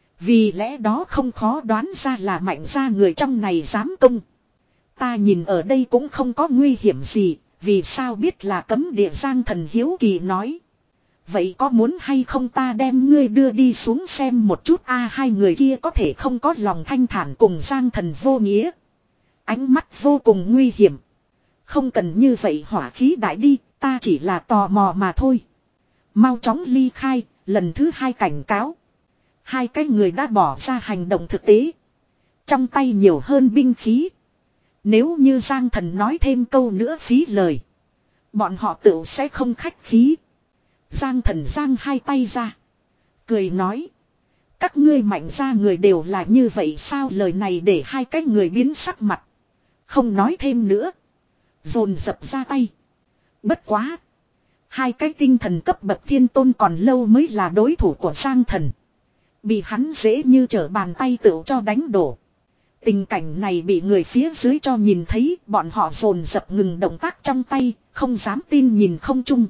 Vì lẽ đó không khó đoán ra là Mạnh gia người trong này dám công. Ta nhìn ở đây cũng không có nguy hiểm gì, vì sao biết là cấm địa. Giang Thần hiếu kỳ nói. Vậy có muốn hay không ta đem ngươi đưa đi xuống xem một chút a? Hai người kia có thể không có lòng thanh thản cùng Giang Thần vô nghĩa. Ánh mắt vô cùng nguy hiểm. Không cần như vậy hỏa khí đại đi, ta chỉ là tò mò mà thôi. Mau chóng ly khai, lần thứ hai cảnh cáo. Hai cái người đã bỏ ra hành động thực tế. Trong tay nhiều hơn binh khí. Nếu như Giang Thần nói thêm câu nữa phí lời. Bọn họ tự sẽ không khách khí. Giang Thần giang hai tay ra. Cười nói. Các ngươi Mạnh gia người đều là như vậy sao? Lời này để hai cái người biến sắc mặt. Không nói thêm nữa. Dồn dập ra tay. Bất quá. Hai cái tinh thần cấp bậc thiên tôn còn lâu mới là đối thủ của Giang Thần. Bị hắn dễ như trở bàn tay tựu cho đánh đổ. Tình cảnh này bị người phía dưới cho nhìn thấy, bọn họ dồn dập ngừng động tác trong tay, không dám tin nhìn không chung.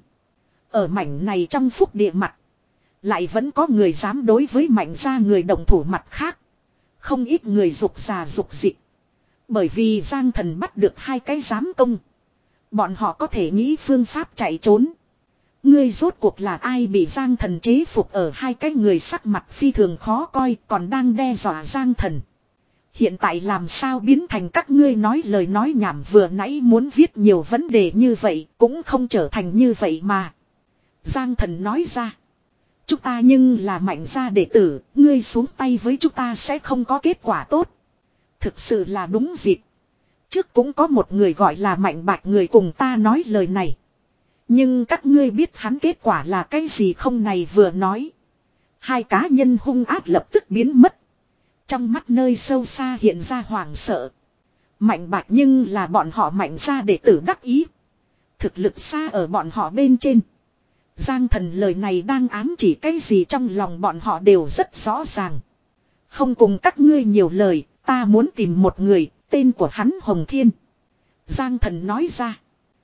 Ở mảnh này trong phúc địa mặt, lại vẫn có người dám đối với Mạnh gia người đồng thủ mặt khác. Không ít người rục già rục dịch. Bởi vì Giang Thần bắt được hai cái giám công. Bọn họ có thể nghĩ phương pháp chạy trốn. Ngươi rốt cuộc là ai? Bị Giang Thần chế phục. Ở hai cái người sắc mặt phi thường khó coi, còn đang đe dọa Giang Thần. Hiện tại làm sao biến thành các ngươi nói lời nói nhảm? Vừa nãy muốn viết nhiều vấn đề như vậy cũng không trở thành như vậy mà. Giang Thần nói ra. Chúng ta nhưng là Mạnh gia đệ tử, ngươi xuống tay với chúng ta sẽ không có kết quả tốt. Thực sự là đúng dịp. Trước cũng có một người gọi là Mạnh Bạch người cùng ta nói lời này. Nhưng các ngươi biết hắn kết quả là cái gì không? Này vừa nói. Hai cá nhân hung ác lập tức biến mất. Trong mắt nơi sâu xa hiện ra hoảng sợ. Mạnh Bạch nhưng là bọn họ Mạnh gia đệ tử đắc ý. Thực lực xa ở bọn họ bên trên. Giang Thần lời này đang ám chỉ cái gì trong lòng bọn họ đều rất rõ ràng. Không cùng các ngươi nhiều lời, ta muốn tìm một người, tên của hắn Hồng Thiên. Giang Thần nói ra.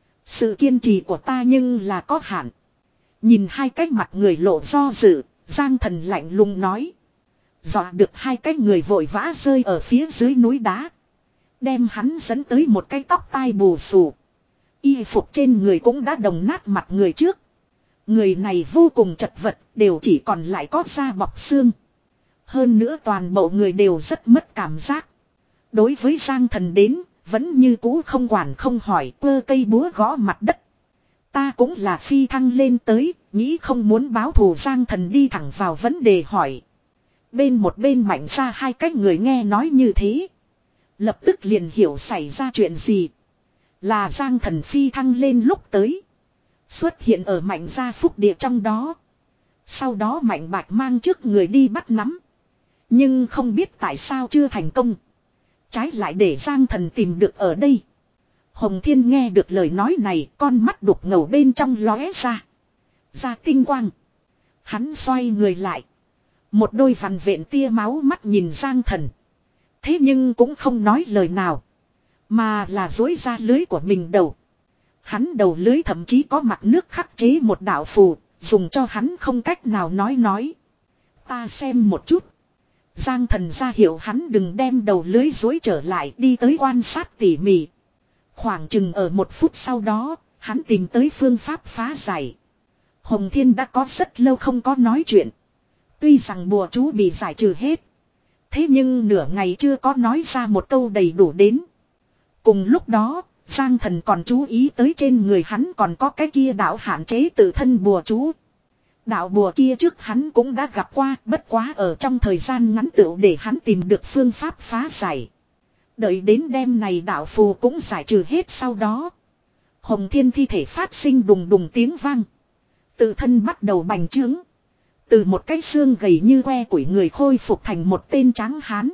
Sự kiên trì của ta nhưng là có hạn. Nhìn hai cái mặt người lộ do dự, Giang Thần lạnh lùng nói. Dọa được hai cái người vội vã rơi ở phía dưới núi đá. Đem hắn dẫn tới một cái tóc tai bù xù. Y phục trên người cũng đã đồng nát mặt người trước. Người này vô cùng chật vật, đều chỉ còn lại có da bọc xương. Hơn nữa toàn bộ người đều rất mất cảm giác. Đối với Giang Thần đến, vẫn như cũ không quản không hỏi, cơ cây búa gõ mặt đất. Ta cũng là phi thăng lên tới, nghĩ không muốn báo thù. Giang Thần đi thẳng vào vấn đề hỏi. Bên một bên Mạnh gia hai cái người nghe nói như thế. Lập tức liền hiểu xảy ra chuyện gì. Là Giang Thần phi thăng lên lúc tới. Xuất hiện ở Mạnh gia phúc địa trong đó. Sau đó Mạnh Bạch mang trước người đi bắt nắm. Nhưng không biết tại sao chưa thành công. Trái lại để Giang Thần tìm được ở đây. Hồng Thiên nghe được lời nói này, con mắt đục ngầu bên trong lóe ra. Ra tinh quang. Hắn xoay người lại. Một đôi vằn vện tia máu mắt nhìn Giang Thần. Thế nhưng cũng không nói lời nào. Mà là dối ra lưới của mình đầu. Hắn đầu lưới thậm chí có mặt nước khắc chế một đạo phù. Dùng cho hắn không cách nào nói nói. Ta xem một chút. Giang Thần ra hiệu hắn đừng đem đầu lưới dối trở lại, đi tới quan sát tỉ mỉ. Khoảng chừng ở một phút sau đó, hắn tìm tới phương pháp phá giải. Hồng Thiên đã có rất lâu không có nói chuyện. Tuy rằng bùa chú bị giải trừ hết. Thế nhưng nửa ngày chưa có nói ra một câu đầy đủ đến. Cùng lúc đó, Giang Thần còn chú ý tới trên người hắn còn có cái kia đạo hạn chế tự thân bùa chú. Đạo bùa kia trước hắn cũng đã gặp qua, bất quá ở trong thời gian ngắn tựu để hắn tìm được phương pháp phá giải. Đợi đến đêm này đạo phù cũng giải trừ hết sau đó. Hồng Thiên thi thể phát sinh đùng đùng tiếng vang. Tự thân bắt đầu bành trướng. Từ một cái xương gầy như que củi người khôi phục thành một tên tráng hán.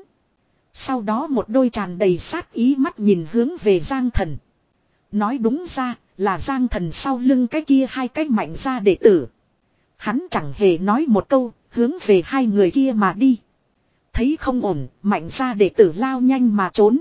Sau đó một đôi tràn đầy sát ý mắt nhìn hướng về Giang Thần. Nói đúng ra là Giang Thần sau lưng cái kia hai cái Mạnh gia đệ tử. Hắn chẳng hề nói một câu, hướng về hai người kia mà đi. Thấy không ổn, Mạnh gia đệ tử lao nhanh mà trốn.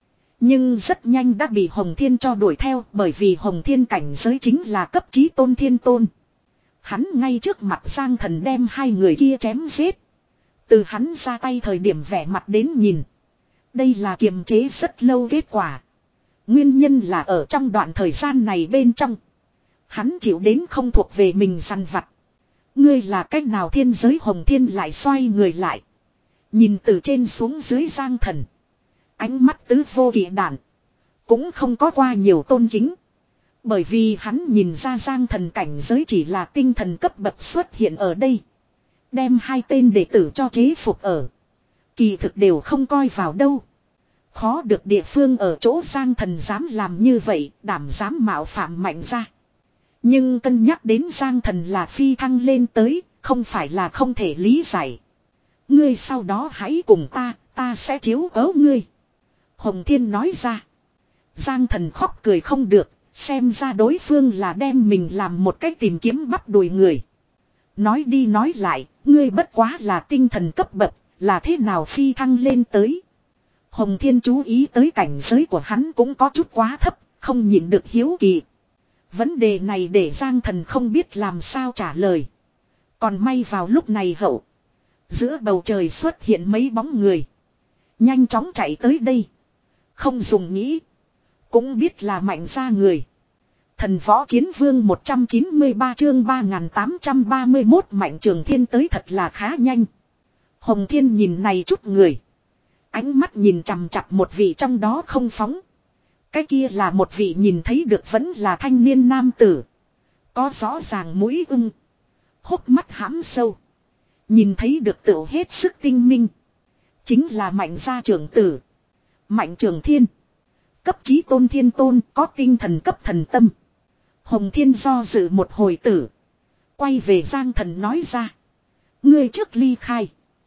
Nhưng rất nhanh đã bị Hồng Thiên cho đuổi theo, bởi vì Hồng Thiên cảnh giới chính là cấp chí tôn thiên tôn. Hắn ngay trước mặt Giang Thần đem hai người kia chém giết. Từ hắn ra tay thời điểm vẻ mặt đến nhìn. Đây là kiềm chế rất lâu kết quả. Nguyên nhân là ở trong đoạn thời gian này bên trong. Hắn chịu đến không thuộc về mình săn vặt. Ngươi là cách nào thiên giới Hồng Thiên lại xoay người lại. Nhìn từ trên xuống dưới Giang Thần. Ánh mắt tứ vô kỵ đản. Cũng không có qua nhiều tôn kính. Bởi vì hắn nhìn ra Giang Thần cảnh giới chỉ là tinh thần cấp bậc xuất hiện ở đây. Đem hai tên đệ tử cho chế phục ở. Kỳ thực đều không coi vào đâu. Khó được địa phương ở chỗ Giang Thần dám làm như vậy, đảm dám mạo phạm Mạnh ra. Nhưng cân nhắc đến Giang Thần là phi thăng lên tới, không phải là không thể lý giải. Ngươi sau đó hãy cùng ta, ta sẽ chiếu cố ngươi. Hồng Thiên nói ra. Giang Thần khóc cười không được, xem ra đối phương là đem mình làm một cách tìm kiếm bắt đuổi người. Nói đi nói lại, ngươi bất quá là tinh thần cấp bậc, là thế nào phi thăng lên tới. Hồng Thiên chú ý tới cảnh giới của hắn cũng có chút quá thấp, không nhịn được hiếu kỳ. Vấn đề này để Giang Thần không biết làm sao trả lời. Còn may vào lúc này hậu. Giữa bầu trời xuất hiện mấy bóng người. Nhanh chóng chạy tới đây. Không dùng nghĩ. Cũng biết là Mạnh ra người. Thần võ chiến vương một trăm chín mươi ba chương ba nghìn tám trăm ba mươi mốt Mạnh Trường Thiên tới thật là khá nhanh. Hồng Thiên nhìn này chút người. Ánh mắt nhìn chằm chặp một vị trong đó không phóng. Cái kia là một vị nhìn thấy được vẫn là thanh niên nam tử. Có rõ ràng mũi ưng. Hốc mắt hãm sâu. Nhìn thấy được tựu hết sức tinh minh. Chính là Mạnh gia trưởng tử. Mạnh Trường Thiên. Cấp chí tôn thiên tôn có tinh thần cấp thần tâm. Hồng Thiên do dự một hồi tử. Quay về Giang Thần nói ra. Ngươi trước ly khai.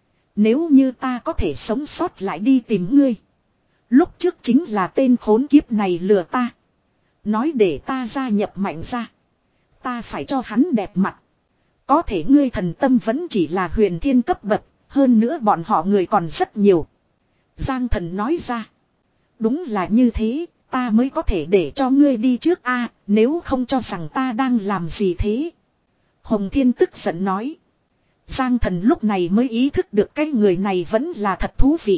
Nếu như ta có thể sống sót lại đi tìm ngươi. Lúc trước chính là tên khốn kiếp này lừa ta. Nói để ta gia nhập Mạnh ra. Ta phải cho hắn đẹp mặt. Có thể ngươi thần tâm vẫn chỉ là huyền thiên cấp bậc. Hơn nữa bọn họ người còn rất nhiều. Giang Thần nói ra. Đúng là như thế. Ta mới có thể để cho ngươi đi trước a. Nếu không cho rằng ta đang làm gì thế. Hồng Thiên tức giận nói. Giang Thần lúc này mới ý thức được cái người này vẫn là thật thú vị.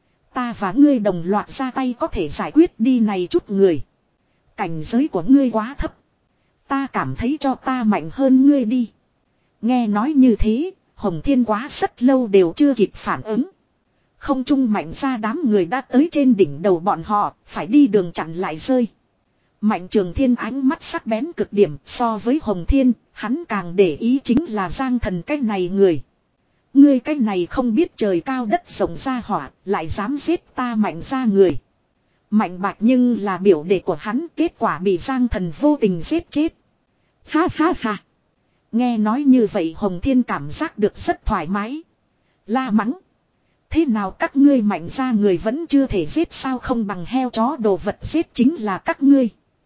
Ta và ngươi đồng loạt ra tay có thể giải quyết đi này chút người. Cảnh giới của ngươi quá thấp. Ta cảm thấy cho ta mạnh hơn ngươi đi. Nghe nói như thế, Hồng Thiên quá rất lâu đều chưa kịp phản ứng. Không trung Mạnh ra đám người đã tới trên đỉnh đầu bọn họ, phải đi đường chặn lại rơi. Mạnh Trường Thiên ánh mắt sắc bén cực điểm, so với Hồng Thiên, hắn càng để ý chính là Giang Thần cái này người. Ngươi cái này không biết trời cao đất rộng ra hỏa, lại dám giết ta Mạnh ra người. Mạnh Bạch nhưng là biểu đệ của hắn, kết quả bị Giang Thần vô tình giết chết. Ha ha ha. Nghe nói như vậy Hồng Thiên cảm giác được rất thoải mái. La mắng. Thế nào các ngươi Mạnh ra người vẫn chưa thể giết sao, không bằng heo chó đồ vật giết chính là các ngươi.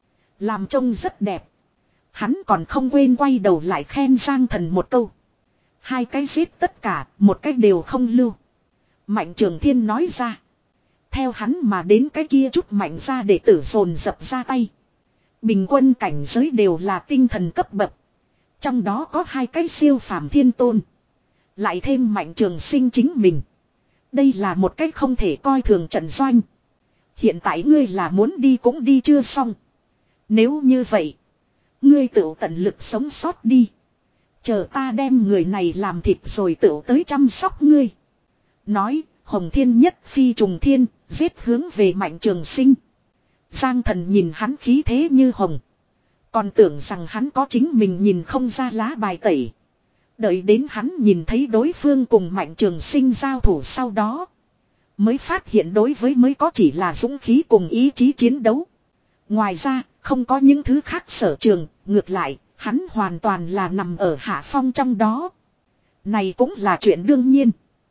Làm trông rất đẹp. Hắn còn không quên quay đầu lại khen Giang Thần một câu. Hai cái giết tất cả, một cái đều không lưu. Mạnh Trường Thiên nói ra. Theo hắn mà đến cái kia chút Mạnh ra để tử dồn dập ra tay. Bình quân cảnh giới đều là tinh thần cấp bậc. Trong đó có hai cái siêu phàm thiên tôn. Lại thêm Mạnh Trường Sinh chính mình. Đây là một cách không thể coi thường trận doanh. Hiện tại ngươi là muốn đi cũng đi chưa xong. Nếu như vậy, ngươi tự tận lực sống sót đi. Chờ ta đem người này làm thịt rồi tự tới chăm sóc ngươi. Nói, Hồng Thiên nhất phi trùng thiên, giết hướng về Mạnh Trường Sinh. Giang Thần nhìn hắn khí thế như hồng. Còn tưởng rằng hắn có chính mình nhìn không ra lá bài tẩy. Đợi đến hắn nhìn thấy đối phương cùng Mạnh Trường Sinh giao thủ sau đó. Mới phát hiện đối với mới có chỉ là dũng khí cùng ý chí chiến đấu. Ngoài ra, không có những thứ khác sở trường, ngược lại, hắn hoàn toàn là nằm ở hạ phong trong đó. Này cũng là chuyện đương nhiên.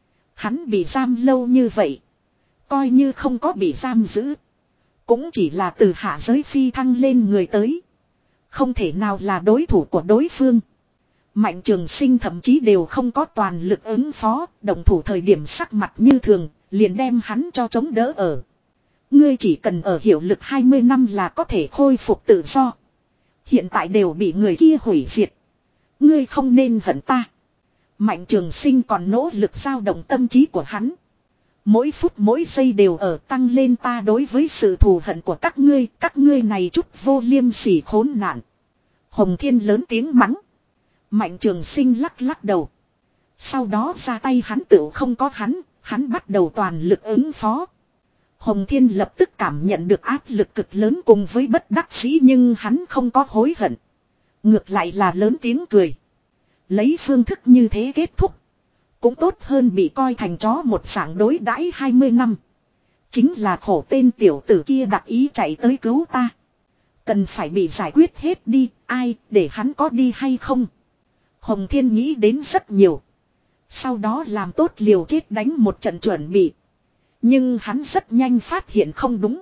Hắn bị giam lâu như vậy. Coi như không có bị giam giữ. Cũng chỉ là từ hạ giới phi thăng lên người tới. Không thể nào là đối thủ của đối phương. Mạnh Trường Sinh thậm chí đều không có toàn lực ứng phó, động thủ thời điểm sắc mặt như thường, liền đem hắn cho chống đỡ ở. Ngươi chỉ cần ở hiệu lực hai mươi năm là có thể khôi phục tự do. Hiện tại đều bị người kia hủy diệt. Ngươi không nên hận ta. Mạnh Trường Sinh còn nỗ lực dao động tâm trí của hắn. Mỗi phút mỗi giây đều ở tăng lên ta đối với sự thù hận của các ngươi. Các ngươi này chút vô liêm sỉ khốn nạn. Hồng Thiên lớn tiếng mắng. Mạnh Trường Sinh lắc lắc đầu. Sau đó ra tay hắn tự không có hắn. Hắn bắt đầu toàn lực ứng phó. Hồng Thiên lập tức cảm nhận được áp lực cực lớn cùng với bất đắc dĩ, nhưng hắn không có hối hận. Ngược lại là lớn tiếng cười. Lấy phương thức như thế kết thúc. Cũng tốt hơn bị coi thành chó một dạng đối đãi hai mươi năm. Chính là khổ tên tiểu tử kia đặc ý chạy tới cứu ta. Cần phải bị giải quyết hết đi, ai để hắn có đi hay không. Hồng Thiên nghĩ đến rất nhiều. Sau đó làm tốt liều chết đánh một trận chuẩn bị. Nhưng hắn rất nhanh phát hiện không đúng.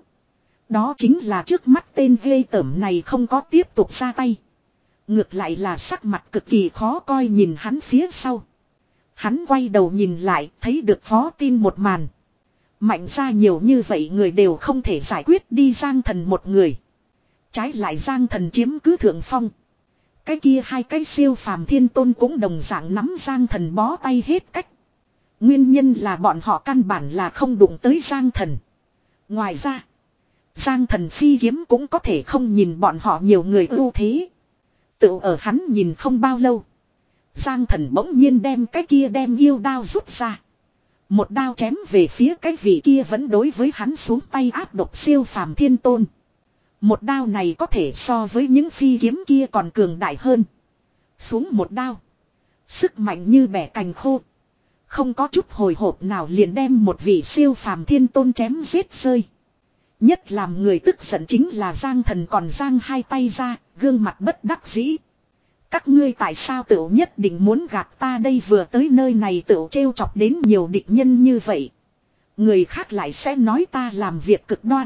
Đó chính là trước mắt tên ghê tởm này không có tiếp tục ra tay. Ngược lại là sắc mặt cực kỳ khó coi nhìn hắn phía sau. Hắn quay đầu nhìn lại, thấy được Phó Tin một màn. Mạnh ra nhiều như vậy người đều không thể giải quyết đi Giang Thần một người. Trái lại Giang Thần chiếm cứ thượng phong. Cái kia hai cái siêu phàm thiên tôn cũng đồng dạng nắm Giang Thần bó tay hết cách. Nguyên nhân là bọn họ căn bản là không đụng tới Giang Thần. Ngoài ra, Giang Thần phi kiếm cũng có thể không nhìn bọn họ nhiều người ưu thế. Tự ở hắn nhìn không bao lâu, Giang Thần bỗng nhiên đem cái kia đem yêu đao rút ra. Một đao chém về phía cái vị kia vẫn đối với hắn xuống tay áp độc siêu phàm thiên tôn. Một đao này có thể so với những phi kiếm kia còn cường đại hơn. Xuống một đao, sức mạnh như bẻ cành khô. Không có chút hồi hộp nào liền đem một vị siêu phàm thiên tôn chém giết rơi. Nhất làm người tức giận chính là Giang Thần còn giang hai tay ra, gương mặt bất đắc dĩ. Các ngươi tại sao tựu nhất định muốn gạt ta đây, vừa tới nơi này tựu trêu chọc đến nhiều địch nhân như vậy. Người khác lại sẽ nói ta làm việc cực đoan.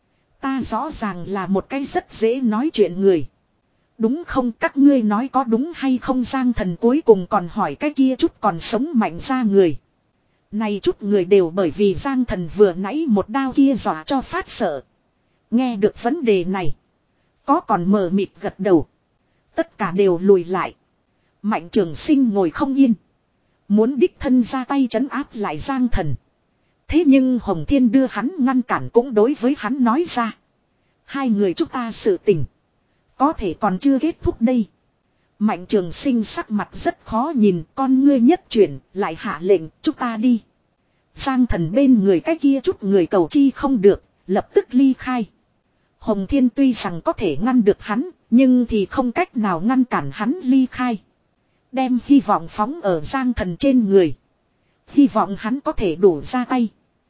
Ta rõ ràng là một cái rất dễ nói chuyện người. Đúng không, các ngươi nói có đúng hay không? Giang Thần cuối cùng còn hỏi cái kia chút còn sống mạnh ra người. Này chút người đều bởi vì Giang Thần vừa nãy một đao kia dọa cho phát sợ. Nghe được vấn đề này, có còn mờ mịt gật đầu. Tất cả đều lùi lại. Mạnh Trường Sinh ngồi không yên, muốn đích thân ra tay trấn áp lại Giang Thần. Thế nhưng Hồng Thiên đưa hắn ngăn cản, cũng đối với hắn nói ra: hai người chúng ta sự tình có thể còn chưa kết thúc đây. Mạnh Trường Sinh sắc mặt rất khó nhìn, con ngươi nhất chuyển, lại hạ lệnh chúng ta đi. Giang Thần bên người cái kia chút người cầu chi không được, lập tức ly khai. Hồng Thiên tuy rằng có thể ngăn được hắn, nhưng thì không cách nào ngăn cản hắn ly khai. Đem hy vọng phóng ở Giang Thần trên người. Hy vọng hắn có thể đủ ra tay.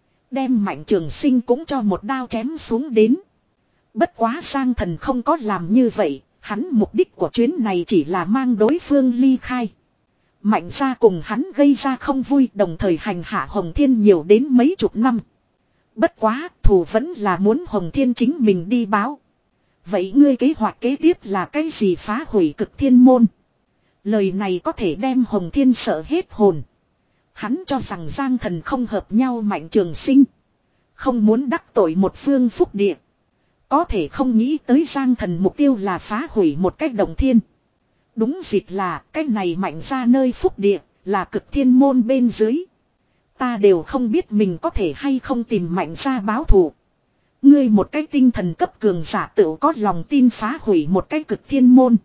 Đem Mạnh Trường Sinh cũng cho một đao chém xuống đến. Bất quá Giang Thần không có làm như vậy. Hắn mục đích của chuyến này chỉ là mang đối phương ly khai. Mạnh ra cùng hắn gây ra không vui, đồng thời hành hạ Hồng Thiên nhiều đến mấy chục năm. Bất quá thù vẫn là muốn Hồng Thiên chính mình đi báo. Vậy ngươi kế hoạch kế tiếp là cái gì? Phá hủy Cực Thiên môn. Lời này có thể đem Hồng Thiên sợ hết hồn. Hắn cho rằng Giang Thần không hợp nhau Mạnh Trường Sinh, không muốn đắc tội một phương phúc địa. Có thể không nghĩ tới Giang Thần mục tiêu là phá hủy một cách động thiên. Đúng dịp là cái này Mạnh ra nơi phúc địa là Cực Thiên môn bên dưới. Ta đều không biết mình có thể hay không tìm Mạnh ra báo thù. Ngươi một cái tinh thần cấp cường giả tự có lòng tin phá hủy một cái Cực Thiên môn.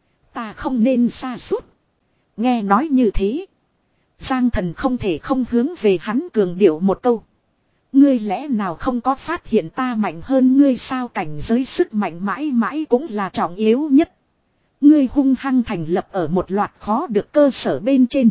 Ta không nên sa sút. Nghe nói như thế, Giang Thần không thể không hướng về hắn cường điệu một câu. Ngươi lẽ nào không có phát hiện ta mạnh hơn ngươi sao? Cảnh giới sức mạnh mãi mãi cũng là trọng yếu nhất. Ngươi hung hăng thành lập ở một loạt khó được cơ sở bên trên.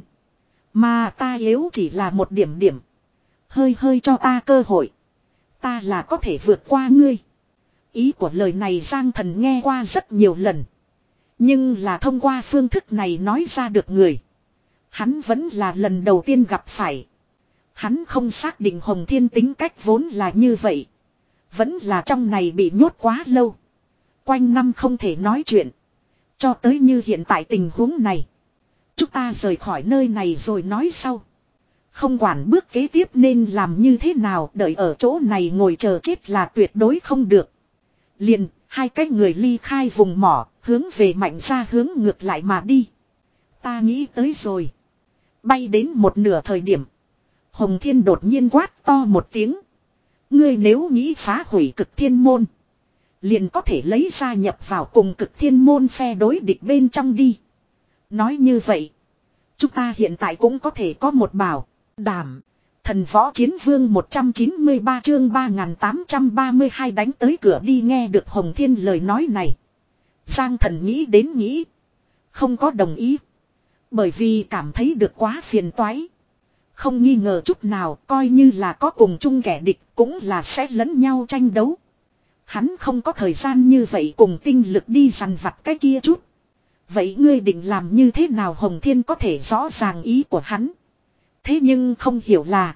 Mà ta yếu chỉ là một điểm điểm. Hơi hơi cho ta cơ hội, ta là có thể vượt qua ngươi. Ý của lời này Giang Thần nghe qua rất nhiều lần. Nhưng là thông qua phương thức này nói ra được người, hắn vẫn là lần đầu tiên gặp phải. Hắn không xác định Hồng Thiên tính cách vốn là như vậy, vẫn là trong này bị nhốt quá lâu, quanh năm không thể nói chuyện, cho tới như hiện tại tình huống này. Chúng ta rời khỏi nơi này rồi nói sau. Không quản bước kế tiếp nên làm như thế nào, đợi ở chỗ này ngồi chờ chết là tuyệt đối không được. Liền, hai cái người ly khai vùng mỏ, hướng về Mạnh ra hướng ngược lại mà đi. Ta nghĩ tới rồi. Bay đến một nửa thời điểm. Hồng Thiên đột nhiên quát to một tiếng. Ngươi nếu nghĩ phá hủy cực thiên môn. Liền có thể lấy ra nhập vào cùng cực thiên môn phe đối địch bên trong đi. Nói như vậy. Chúng ta hiện tại cũng có thể có một bảo đảm. Thần võ chiến vương một trăm chín mươi ba chương ba nghìn tám trăm ba mươi hai đánh tới cửa đi nghe được Hồng Thiên lời nói này. Giang Thần nghĩ đến nghĩ. Không có đồng ý. Bởi vì cảm thấy được quá phiền toái. Không nghi ngờ chút nào coi như là có cùng chung kẻ địch cũng là sẽ lẫn nhau tranh đấu. Hắn không có thời gian như vậy cùng tinh lực đi dằn vặt cái kia chút. Vậy ngươi định làm như thế nào Hồng Thiên có thể rõ ràng ý của hắn. Thế nhưng không hiểu là.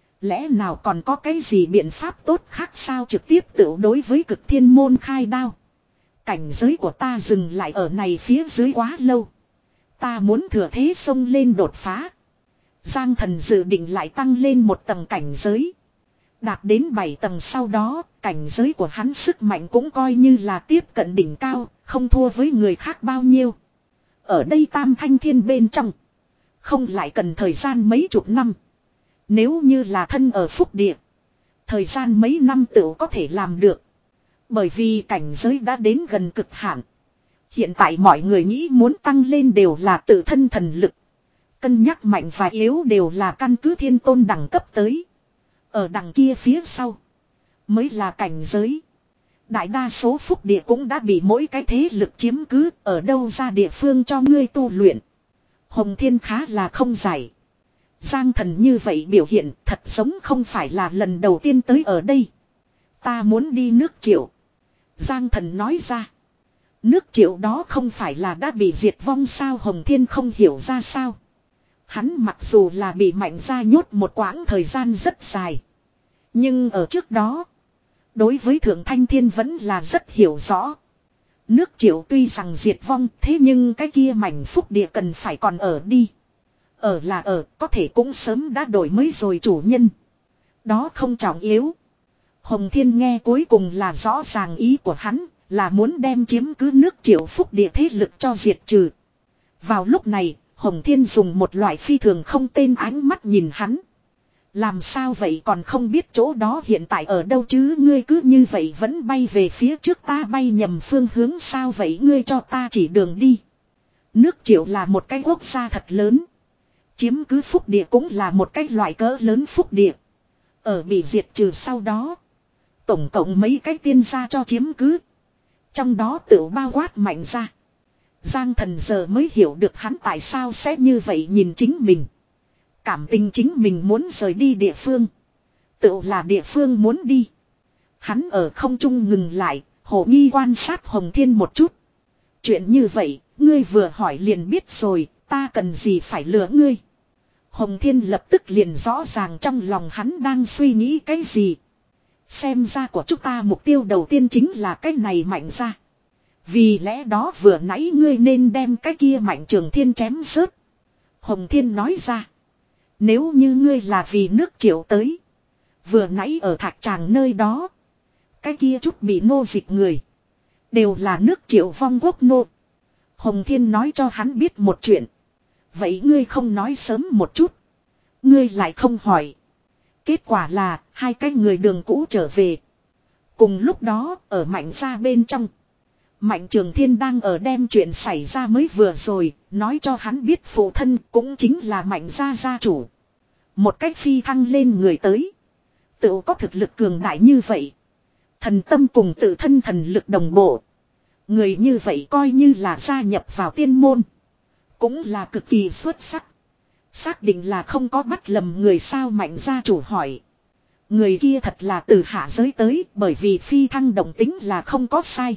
Lẽ nào còn có cái gì biện pháp tốt khác sao trực tiếp tự đối với cực thiên môn khai đao. Cảnh giới của ta dừng lại ở này phía dưới quá lâu. Ta muốn thừa thế xông lên đột phá. Giang Thần dự định lại tăng lên một tầng cảnh giới. Đạt đến bảy tầng sau đó, cảnh giới của hắn sức mạnh cũng coi như là tiếp cận đỉnh cao, không thua với người khác bao nhiêu. Ở đây Tam Thanh Thiên bên trong. Không lại cần thời gian mấy chục năm. Nếu như là thân ở phúc địa. Thời gian mấy năm tựu có thể làm được. Bởi vì cảnh giới đã đến gần cực hạn. Hiện tại mọi người nghĩ muốn tăng lên đều là tự thân thần lực. Cân nhắc mạnh và yếu đều là căn cứ thiên tôn đẳng cấp tới. Ở đằng kia phía sau. Mới là cảnh giới. Đại đa số phúc địa cũng đã bị mỗi cái thế lực chiếm cứ. Ở đâu ra địa phương cho ngươi tu luyện. Hồng Thiên khá là không giải. Giang Thần như vậy biểu hiện thật giống không phải là lần đầu tiên tới ở đây. Ta muốn đi nước Triệu. Giang Thần nói ra. Nước Triệu đó không phải là đã bị diệt vong sao Hồng Thiên không hiểu ra sao. Hắn mặc dù là bị Mạnh Gia nhốt một quãng thời gian rất dài. Nhưng ở trước đó. Đối với Thượng Thanh Thiên vẫn là rất hiểu rõ. Nước Triệu tuy rằng diệt vong thế nhưng cái kia mảnh phúc địa cần phải còn ở đi. Ở là ở có thể cũng sớm đã đổi mới rồi chủ nhân. Đó không trọng yếu. Hồng Thiên nghe cuối cùng là rõ ràng ý của hắn là muốn đem chiếm cứ nước Triệu phúc địa thế lực cho diệt trừ. Vào lúc này Hồng Thiên dùng một loại phi thường không tên ánh mắt nhìn hắn. Làm sao vậy còn không biết chỗ đó hiện tại ở đâu chứ ngươi cứ như vậy vẫn bay về phía trước ta bay nhầm phương hướng sao vậy ngươi cho ta chỉ đường đi. Nước Triệu là một cái quốc gia thật lớn. Chiếm cứ phúc địa cũng là một cái loại cỡ lớn phúc địa. Ở bị diệt trừ sau đó. Tổng cộng mấy cái tiên gia cho chiếm cứ. Trong đó tự bao quát Mạnh Gia. Giang Thần giờ mới hiểu được hắn tại sao sẽ như vậy nhìn chính mình. Cảm tình chính mình muốn rời đi địa phương. Tự là địa phương muốn đi. Hắn ở không trung ngừng lại, hồ nghi quan sát Hồng Thiên một chút. Chuyện như vậy, ngươi vừa hỏi liền biết rồi, ta cần gì phải lừa ngươi. Hồng Thiên lập tức liền rõ ràng trong lòng hắn đang suy nghĩ cái gì. Xem ra của chúng ta mục tiêu đầu tiên chính là cái này Mạnh Gia. Vì lẽ đó vừa nãy ngươi nên đem cái kia Mạnh Trường Thiên chém rớt. Hồng Thiên nói ra. Nếu như ngươi là vì nước Triệu tới. Vừa nãy ở Thạch Tràng nơi đó. Cái kia chút bị nô dịch người. Đều là nước Triệu vong quốc nô. Hồng Thiên nói cho hắn biết một chuyện. Vậy ngươi không nói sớm một chút. Ngươi lại không hỏi. Kết quả là hai cái người đường cũ trở về. Cùng lúc đó ở Mạnh Gia bên trong. Mạnh Trường Thiên đang ở đem chuyện xảy ra mới vừa rồi. Nói cho hắn biết phụ thân cũng chính là Mạnh Gia gia chủ. Một cách phi thăng lên người tới. Tự có thực lực cường đại như vậy. Thần tâm cùng tự thân thần lực đồng bộ. Người như vậy coi như là gia nhập vào tiên môn. Cũng là cực kỳ xuất sắc. Xác định là không có bắt lầm người sao Mạnh gia chủ hỏi. Người kia thật là từ hạ giới tới bởi vì phi thăng động tính là không có sai.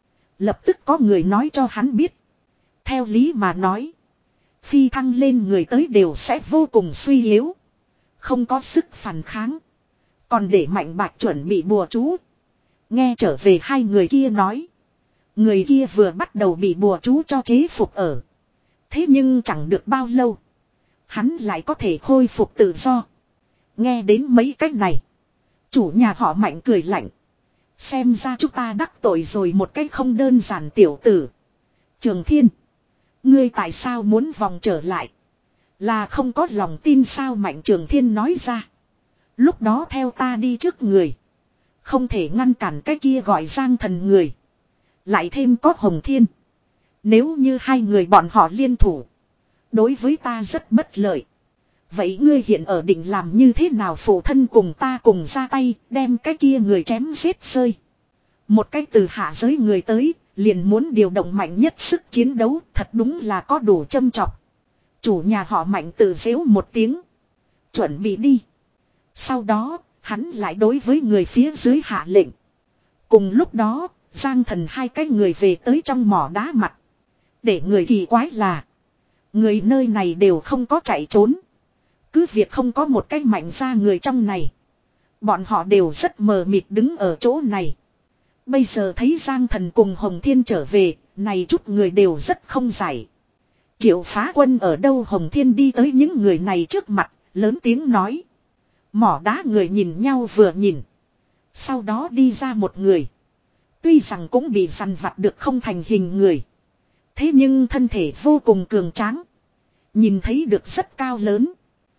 Lập tức có người nói cho hắn biết. Theo lý mà nói. Phi thăng lên người tới đều sẽ vô cùng suy yếu. Không có sức phản kháng. Còn để Mạnh Bạch chuẩn bị bùa chú. Nghe trở về hai người kia nói. Người kia vừa bắt đầu bị bùa chú cho chế phục ở. Thế nhưng chẳng được bao lâu. Hắn lại có thể khôi phục tự do. Nghe đến mấy cách này. Chủ nhà họ Mạnh cười lạnh. Xem ra chúng ta đắc tội rồi một cách không đơn giản tiểu tử. Trường Thiên. Ngươi tại sao muốn vòng trở lại? Là không có lòng tin sao Mạnh Trường Thiên nói ra. Lúc đó theo ta đi trước người. Không thể ngăn cản cái kia gọi Giang Thần người. Lại thêm có Hồng Thiên. Nếu như hai người bọn họ liên thủ. Đối với ta rất bất lợi. Vậy ngươi hiện ở định làm như thế nào phụ thân cùng ta cùng ra tay đem cái kia người chém giết rơi. Một cái từ hạ giới người tới liền muốn điều động mạnh nhất sức chiến đấu thật đúng là có đủ châm chọc. Chủ nhà họ Mạnh tự giễu một tiếng. Chuẩn bị đi. Sau đó hắn lại đối với người phía dưới hạ lệnh. Cùng lúc đó Giang Thần hai cái người về tới trong mỏ đá mặt. Để người kỳ quái là. Người nơi này đều không có chạy trốn. Cứ việc không có một cái mạnh ra người trong này. Bọn họ đều rất mờ mịt đứng ở chỗ này. Bây giờ thấy Giang Thần cùng Hồng Thiên trở về. Này chút người đều rất không giải. Triệu Phá Quân ở đâu Hồng Thiên đi tới những người này trước mặt. Lớn tiếng nói. Mỏ đá người nhìn nhau vừa nhìn. Sau đó đi ra một người. Tuy rằng cũng bị dằn vặt được không thành hình người. Thế nhưng thân thể vô cùng cường tráng. Nhìn thấy được rất cao lớn.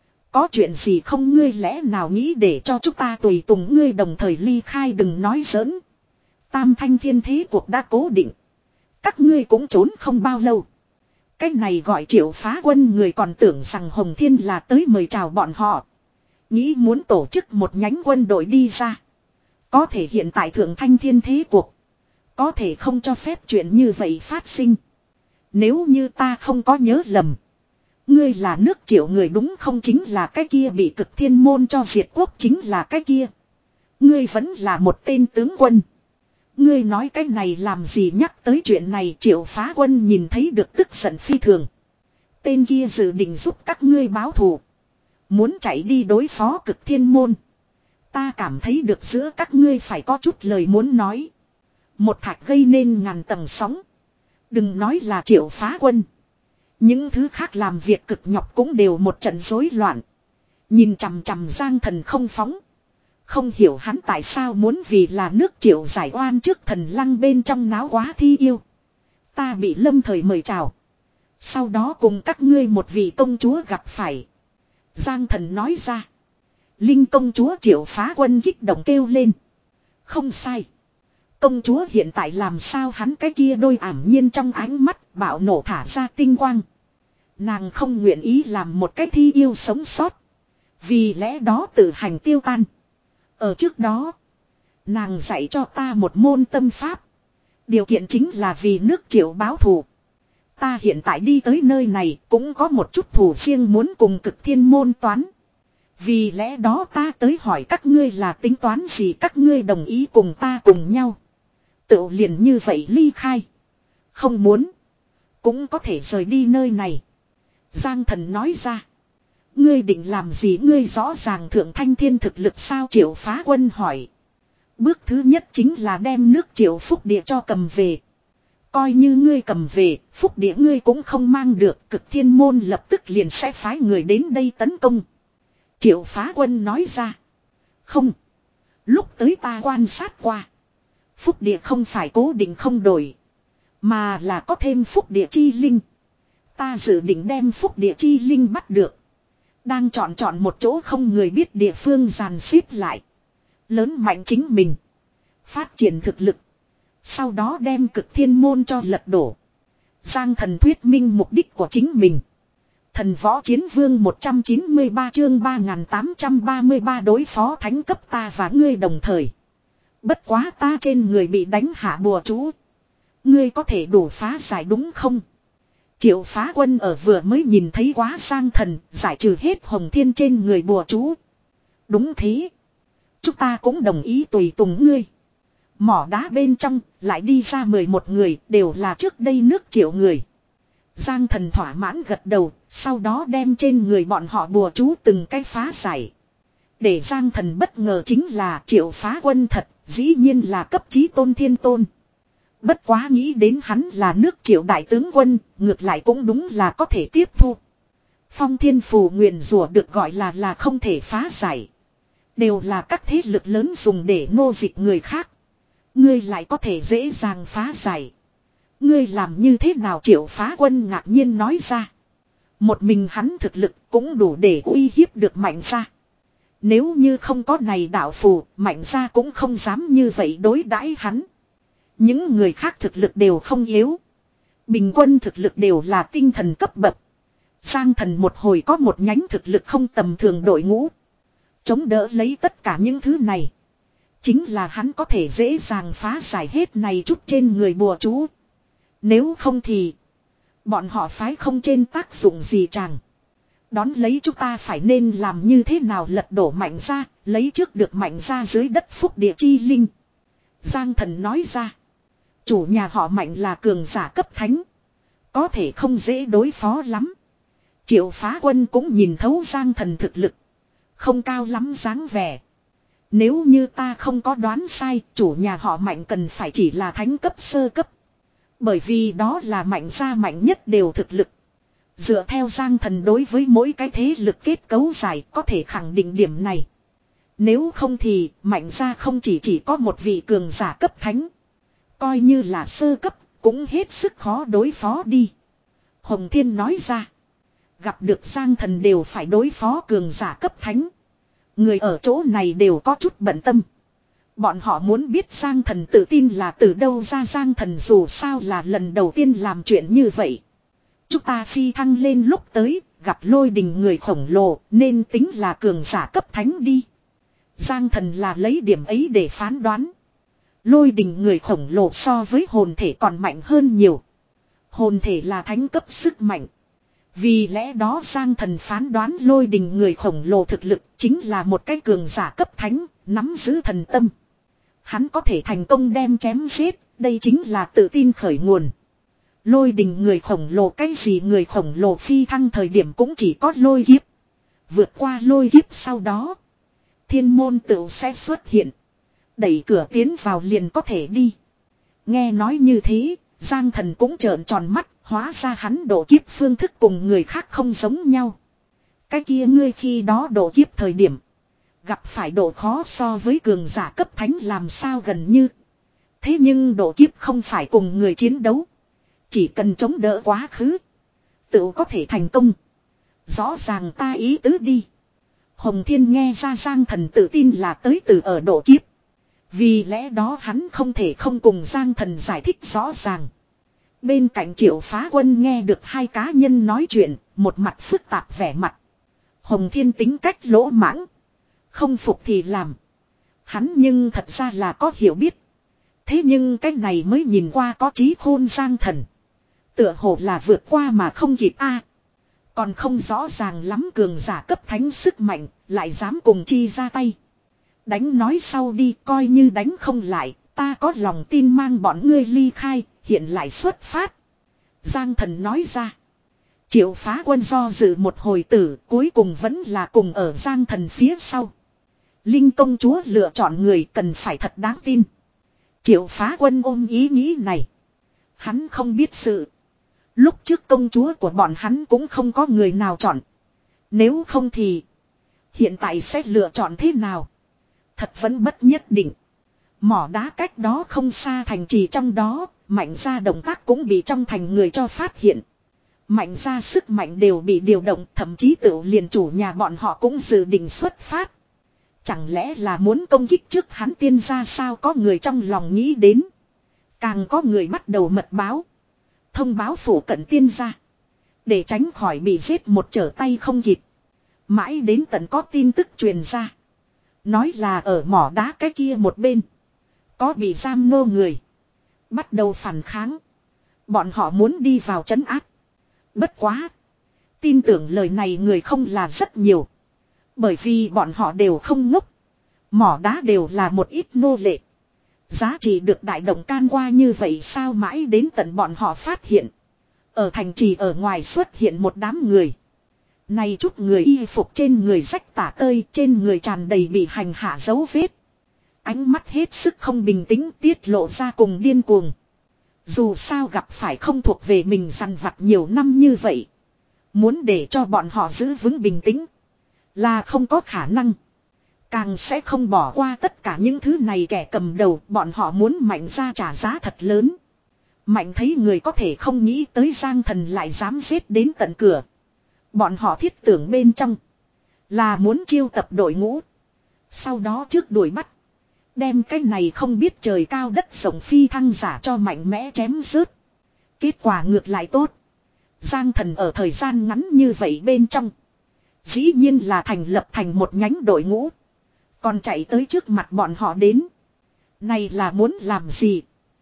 Có chuyện gì không ngươi lẽ nào nghĩ để cho chúng ta tùy tùng ngươi đồng thời ly khai đừng nói giỡn. Tam thanh thiên thế cuộc đã cố định. Các ngươi cũng trốn không bao lâu. Cái này gọi Triệu Phá Quân người còn tưởng rằng Hồng Thiên là tới mời chào bọn họ. Nghĩ muốn tổ chức một nhánh quân đội đi ra. Có thể hiện tại thượng thanh thiên thế cuộc. Có thể không cho phép chuyện như vậy phát sinh. Nếu như ta không có nhớ lầm. Ngươi là nước Triệu người đúng không chính là cái kia bị Cực Thiên môn cho diệt quốc chính là cái kia. Ngươi vẫn là một tên tướng quân. Ngươi nói cái này làm gì nhắc tới chuyện này Triệu Phá Quân nhìn thấy được tức giận phi thường. Tên kia dự định giúp các ngươi báo thù. Muốn chạy đi đối phó Cực Thiên môn. Ta cảm thấy được giữa các ngươi phải có chút lời muốn nói. Một thạch gây nên ngàn tầng sóng. Đừng nói là Triệu Phá Quân. Những thứ khác làm việc cực nhọc cũng đều một trận rối loạn. Nhìn chằm chằm Giang Thần không phóng. Không hiểu hắn tại sao muốn vì là nước Triệu giải oan trước thần lăng bên trong náo quá thi yêu. Ta bị lâm thời mời chào. Sau đó cùng các ngươi một vị công chúa gặp phải. Giang Thần nói ra. Linh công chúa Triệu Phá Quân kích động kêu lên. Không sai. Công chúa hiện tại làm sao hắn cái kia đôi ảm nhiên trong ánh mắt bạo nổ thả ra tinh quang. Nàng không nguyện ý làm một cái thi yêu sống sót. Vì lẽ đó tự hành tiêu tan. Ở trước đó. Nàng dạy cho ta một môn tâm pháp. Điều kiện chính là vì nước Triệu báo thù. Ta hiện tại đi tới nơi này cũng có một chút thù riêng muốn cùng Cực Thiên môn toán. Vì lẽ đó ta tới hỏi các ngươi là tính toán gì các ngươi đồng ý cùng ta cùng nhau. Tự liền như vậy ly khai. Không muốn. Cũng có thể rời đi nơi này. Giang Thần nói ra. Ngươi định làm gì ngươi rõ ràng thượng thanh thiên thực lực sao Triệu Phá Quân hỏi. Bước thứ nhất chính là đem nước Triệu phúc địa cho cầm về. Coi như ngươi cầm về, phúc địa ngươi cũng không mang được. Cực Thiên môn lập tức liền sẽ phái người đến đây tấn công. Triệu Phá Quân nói ra. Không. Lúc tới ta quan sát qua. Phúc địa không phải cố định không đổi. Mà là có thêm phúc địa chi linh. Ta dự định đem phúc địa chi linh bắt được. Đang chọn chọn một chỗ không người biết địa phương dàn xếp lại. Lớn mạnh chính mình. Phát triển thực lực. Sau đó đem Cực Thiên môn cho lật đổ. Giang Thần thuyết minh mục đích của chính mình. Thần võ chiến vương một trăm chín mươi ba chương ba nghìn tám trăm ba mươi ba đối phó thánh cấp ta và ngươi đồng thời. Bất quá ta trên người bị đánh hạ bùa chú. Ngươi có thể đủ phá giải đúng không? Triệu Phá Quân ở vừa mới nhìn thấy quá Giang Thần giải trừ hết Hồng Thiên trên người bùa chú. Đúng thế. Chúng ta cũng đồng ý tùy tùng ngươi. Mỏ đá bên trong lại đi ra mười một người đều là trước đây nước Triệu người. Giang Thần thỏa mãn gật đầu, sau đó đem trên người bọn họ bùa chú từng cái phá giải. Để Giang Thần bất ngờ chính là Triệu Phá Quân thật, dĩ nhiên là cấp chí tôn thiên tôn. Bất quá nghĩ đến hắn là nước Triệu đại tướng quân, ngược lại cũng đúng là có thể tiếp thu. Phong thiên phù nguyền rủa được gọi là là không thể phá giải. Đều là các thế lực lớn dùng để nô dịch người khác. Ngươi lại có thể dễ dàng phá giải. Ngươi làm như thế nào Triệu Phá Quân ngạc nhiên nói ra. Một mình hắn thực lực cũng đủ để uy hiếp được Mạnh gia. Nếu như không có này đạo phù, Mạnh gia cũng không dám như vậy đối đãi hắn. Những người khác thực lực đều không yếu. Bình quân thực lực đều là tinh thần cấp bậc. Giang Thần một hồi có một nhánh thực lực không tầm thường đội ngũ. Chống đỡ lấy tất cả những thứ này. Chính là hắn có thể dễ dàng phá giải hết này chút trên người bùa chú. Nếu không thì bọn họ phái không trên tác dụng gì chàng. Đón lấy chúng ta phải nên làm như thế nào lật đổ Mạnh gia, lấy trước được Mạnh gia dưới đất phúc địa chi linh. Giang Thần nói ra. Chủ nhà họ Mạnh là cường giả cấp thánh. Có thể không dễ đối phó lắm. Triệu Phá Quân cũng nhìn thấu Giang Thần thực lực. Không cao lắm dáng vẻ. Nếu như ta không có đoán sai, chủ nhà họ Mạnh cần phải chỉ là thánh cấp sơ cấp. Bởi vì đó là Mạnh gia mạnh nhất đều thực lực. Dựa theo Giang Thần đối với mỗi cái thế lực kết cấu dài có thể khẳng định điểm này. Nếu không thì Mạnh gia không chỉ chỉ có một vị cường giả cấp thánh. Coi như là sơ cấp cũng hết sức khó đối phó đi. Hồng Thiên nói ra. Gặp được Giang Thần đều phải đối phó cường giả cấp thánh. Người ở chỗ này đều có chút bận tâm. Bọn họ muốn biết Giang Thần tự tin là từ đâu ra. Giang Thần dù sao là lần đầu tiên làm chuyện như vậy. Chúng ta phi thăng lên lúc tới, gặp Lôi Đình người khổng lồ, nên tính là cường giả cấp thánh đi. Giang Thần là lấy điểm ấy để phán đoán. Lôi Đình người khổng lồ so với hồn thể còn mạnh hơn nhiều. Hồn thể là thánh cấp sức mạnh. Vì lẽ đó Giang Thần phán đoán Lôi Đình người khổng lồ thực lực chính là một cái cường giả cấp thánh, nắm giữ thần tâm. Hắn có thể thành công đem chém giết, đây chính là tự tin khởi nguồn. Lôi Đình người khổng lồ cái gì người khổng lồ phi thăng thời điểm cũng chỉ có lôi kiếp. Vượt qua lôi kiếp sau đó. Thiên môn tựu sẽ xuất hiện. Đẩy cửa tiến vào liền có thể đi. Nghe nói như thế, Giang Thần cũng trợn tròn mắt, hóa ra hắn độ kiếp phương thức cùng người khác không giống nhau. Cái kia ngươi khi đó độ kiếp thời điểm. Gặp phải độ khó so với cường giả cấp thánh làm sao gần như. Thế nhưng độ kiếp không phải cùng người chiến đấu. Chỉ cần chống đỡ quá khứ. Tự có thể thành công. Rõ ràng ta ý tứ đi. Hồng Thiên nghe ra Giang Thần tự tin là tới từ ở độ kiếp. Vì lẽ đó hắn không thể không cùng Giang Thần giải thích rõ ràng. Bên cạnh Triệu Phá Quân nghe được hai cá nhân nói chuyện, một mặt phức tạp vẻ mặt. Hồng Thiên tính cách lỗ mãng. Không phục thì làm. Hắn nhưng thật ra là có hiểu biết. Thế nhưng cái này mới nhìn qua có trí khôn Giang Thần. Tựa hồ là vượt qua mà không kịp a. Còn không rõ ràng lắm cường giả cấp thánh sức mạnh, lại dám cùng chi ra tay. Đánh nói sau đi coi như đánh không lại, ta có lòng tin mang bọn ngươi ly khai, hiện lại xuất phát. Giang Thần nói ra. Triệu Phá Quân do dự một hồi tử, cuối cùng vẫn là cùng ở Giang Thần phía sau. Linh công chúa lựa chọn người cần phải thật đáng tin. Triệu Phá Quân ôm ý nghĩ này. Hắn không biết sự. Lúc trước công chúa của bọn hắn cũng không có người nào chọn. Nếu không thì hiện tại sẽ lựa chọn thế nào? Thật vẫn bất nhất định. Mỏ đá cách đó không xa thành trì trong đó, Mạnh gia động tác cũng bị trong thành người cho phát hiện. Mạnh gia sức mạnh đều bị điều động, thậm chí tự liền chủ nhà bọn họ cũng dự định xuất phát. Chẳng lẽ là muốn công kích trước hắn tiên gia sao có người trong lòng nghĩ đến. Càng có người bắt đầu mật báo. Thông báo phủ cận tiên gia. Để tránh khỏi bị giết một trở tay không kịp. Mãi đến tận có tin tức truyền ra. Nói là ở mỏ đá cái kia một bên. Có bị giam ngô người. Bắt đầu phản kháng. Bọn họ muốn đi vào trấn áp. Bất quá. Tin tưởng lời này người không là rất nhiều. Bởi vì bọn họ đều không ngốc. Mỏ đá đều là một ít nô lệ. Giá trị được đại động can qua như vậy sao mãi đến tận bọn họ phát hiện. Ở thành trì ở ngoài xuất hiện một đám người. Này chút người y phục trên người rách tả tơi, trên người tràn đầy bị hành hạ dấu vết. Ánh mắt hết sức không bình tĩnh tiết lộ ra cùng điên cuồng. Dù sao gặp phải không thuộc về mình dằn vặt nhiều năm như vậy. Muốn để cho bọn họ giữ vững bình tĩnh là không có khả năng. Càng sẽ không bỏ qua tất cả những thứ này kẻ cầm đầu, bọn họ muốn Mạnh gia trả giá thật lớn. Mạnh thấy người có thể không nghĩ tới Giang Thần lại dám giết đến tận cửa. Bọn họ thiết tưởng bên trong là muốn chiêu tập đội ngũ. Sau đó trước đuổi bắt. Đem cái này không biết trời cao đất rộng phi thăng giả cho mạnh mẽ chém rớt. Kết quả ngược lại tốt. Giang Thần ở thời gian ngắn như vậy bên trong. Dĩ nhiên là thành lập thành một nhánh đội ngũ. Còn chạy tới trước mặt bọn họ đến. Này là muốn làm gì?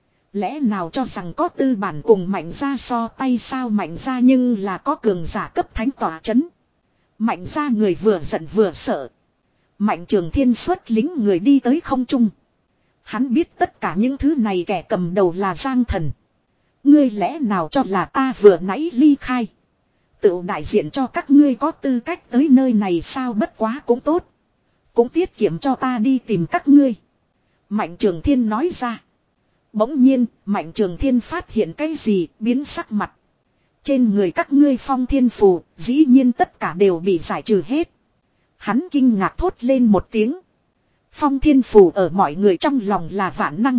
Lẽ nào cho rằng có tư bản cùng mạnh ra so tay sao, mạnh ra nhưng là có cường giả cấp thánh tỏa chấn. Mạnh ra người vừa giận vừa sợ. Mạnh Trường Thiên xuất lính người đi tới không trung. Hắn biết tất cả những thứ này kẻ cầm đầu là Giang Thần. Ngươi lẽ nào cho là ta vừa nãy ly khai. Tự đại diện cho các ngươi có tư cách tới nơi này sao, bất quá cũng tốt. Cũng tiết kiệm cho ta đi tìm các ngươi. Mạnh Trường Thiên nói ra. Bỗng nhiên, Mạnh Trường Thiên phát hiện cái gì, biến sắc mặt. Trên người các ngươi phong thiên phù, dĩ nhiên tất cả đều bị giải trừ hết. Hắn kinh ngạc thốt lên một tiếng. Phong thiên phù ở mọi người trong lòng là vạn năng.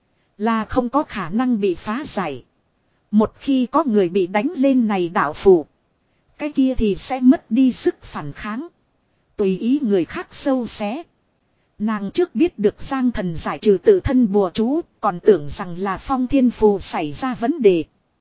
Là không có khả năng bị phá giải. Một khi có người bị đánh lên này đạo phù, cái kia thì sẽ mất đi sức phản kháng. Tùy ý người khác sâu xé. Nàng trước biết được Giang Thần giải trừ tự thân bùa chú, còn tưởng rằng là phong thiên phù xảy ra vấn đề.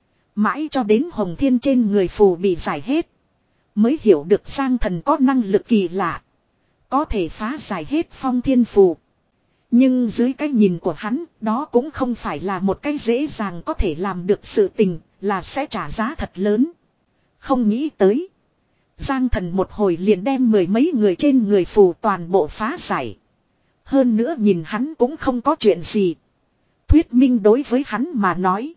Mãi cho đến Hồng Thiên trên người phù bị giải hết, mới hiểu được Giang Thần có năng lực kỳ lạ. Có thể phá giải hết phong thiên phù. Nhưng dưới cái nhìn của hắn, đó cũng không phải là một cái dễ dàng có thể làm được sự tình, là sẽ trả giá thật lớn. Không nghĩ tới. Giang Thần một hồi liền đem mười mấy người trên người phù toàn bộ phá giải. Hơn nữa nhìn hắn cũng không có chuyện gì. Thuyết minh đối với hắn mà nói,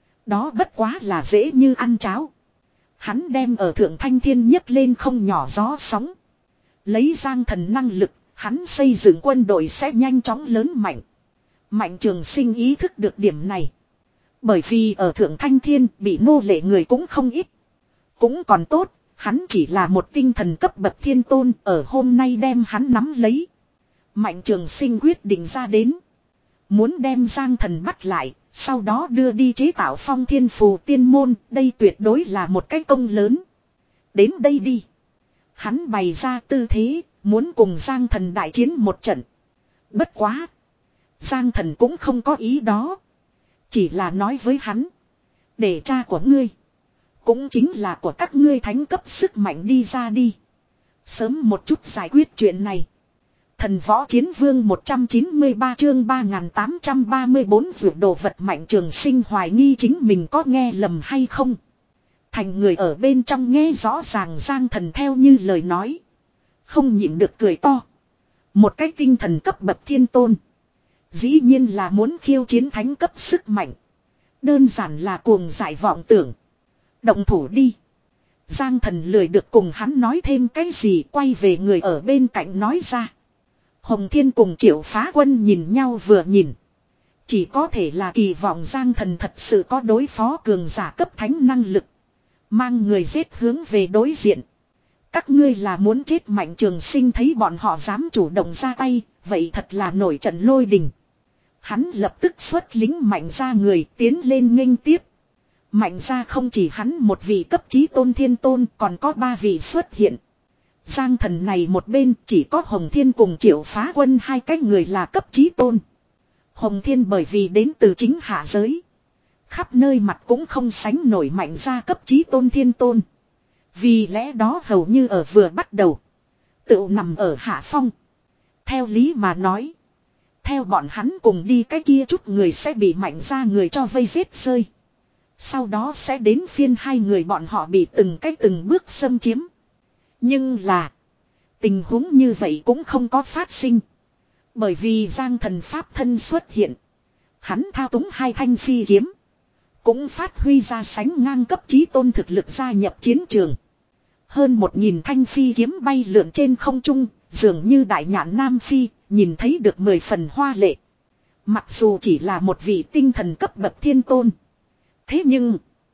đó bất quá là dễ như ăn cháo. Hắn đem ở Thượng Thanh Thiên nhấc lên không nhỏ gió sóng. Lấy Giang Thần năng lực, hắn xây dựng quân đội sẽ nhanh chóng lớn mạnh. Mạnh Trường Sinh ý thức được điểm này. Bởi vì ở Thượng Thanh Thiên bị nô lệ người cũng không ít. Cũng còn tốt, hắn chỉ là một tinh thần cấp bậc thiên tôn, ở hôm nay đem hắn nắm lấy. Mạnh Trường Sinh quyết định ra đến. Muốn đem Giang Thần bắt lại, sau đó đưa đi chế tạo phong thiên phù tiên môn, đây tuyệt đối là một cái công lớn. Đến đây đi. Hắn bày ra tư thế, muốn cùng Giang Thần đại chiến một trận. Bất quá. Giang Thần cũng không có ý đó. Chỉ là nói với hắn. Để cha của ngươi, cũng chính là của các ngươi thánh cấp sức mạnh đi ra đi. Sớm một chút giải quyết chuyện này. Thần Võ Chiến Vương một trăm chín mươi ba chương ba nghìn tám trăm ba mươi bốn vượt đồ vật. Mạnh Trường Sinh hoài nghi chính mình có nghe lầm hay không. Thành người ở bên trong nghe rõ ràng Giang Thần theo như lời nói. Không nhịn được cười to. Một cái tinh thần cấp bậc thiên tôn, dĩ nhiên là muốn khiêu chiến thánh cấp sức mạnh. Đơn giản là cuồng dại vọng tưởng. Động thủ đi. Giang Thần lười được cùng hắn nói thêm cái gì, quay về người ở bên cạnh nói ra. Hồng Thiên cùng Triệu Phá Quân nhìn nhau vừa nhìn. Chỉ có thể là kỳ vọng Giang Thần thật sự có đối phó cường giả cấp thánh năng lực. Mang người giết hướng về đối diện. Các ngươi là muốn chết. Mạnh Trường Sinh thấy bọn họ dám chủ động ra tay, vậy thật là nổi trận lôi đình. Hắn lập tức xuất lính Mạnh ra người tiến lên nghênh tiếp. Mạnh ra không chỉ hắn một vị cấp chí tôn thiên tôn, còn có ba vị xuất hiện. Giang Thần này một bên chỉ có Hồng Thiên cùng Triệu Phá Quân hai cái người là cấp chí tôn. Hồng Thiên bởi vì đến từ chính hạ giới, khắp nơi mặt cũng không sánh nổi Mạnh ra cấp chí tôn thiên tôn. Vì lẽ đó hầu như ở vừa bắt đầu tự nằm ở hạ phong. Theo lý mà nói, theo bọn hắn cùng đi cái kia chút người sẽ bị Mạnh ra người cho vây giết rơi. Sau đó sẽ đến phiên hai người bọn họ bị từng cái từng bước xâm chiếm. Nhưng là tình huống như vậy cũng không có phát sinh. Bởi vì Giang Thần pháp thân xuất hiện. Hắn thao túng hai thanh phi kiếm, cũng phát huy ra sánh ngang cấp chí tôn thực lực gia nhập chiến trường. Hơn một nghìn thanh phi kiếm bay lượn trên không trung, dường như đại nhạn Nam Phi, nhìn thấy được mười phần hoa lệ. Mặc dù chỉ là một vị tinh thần cấp bậc thiên tôn, thế nhưng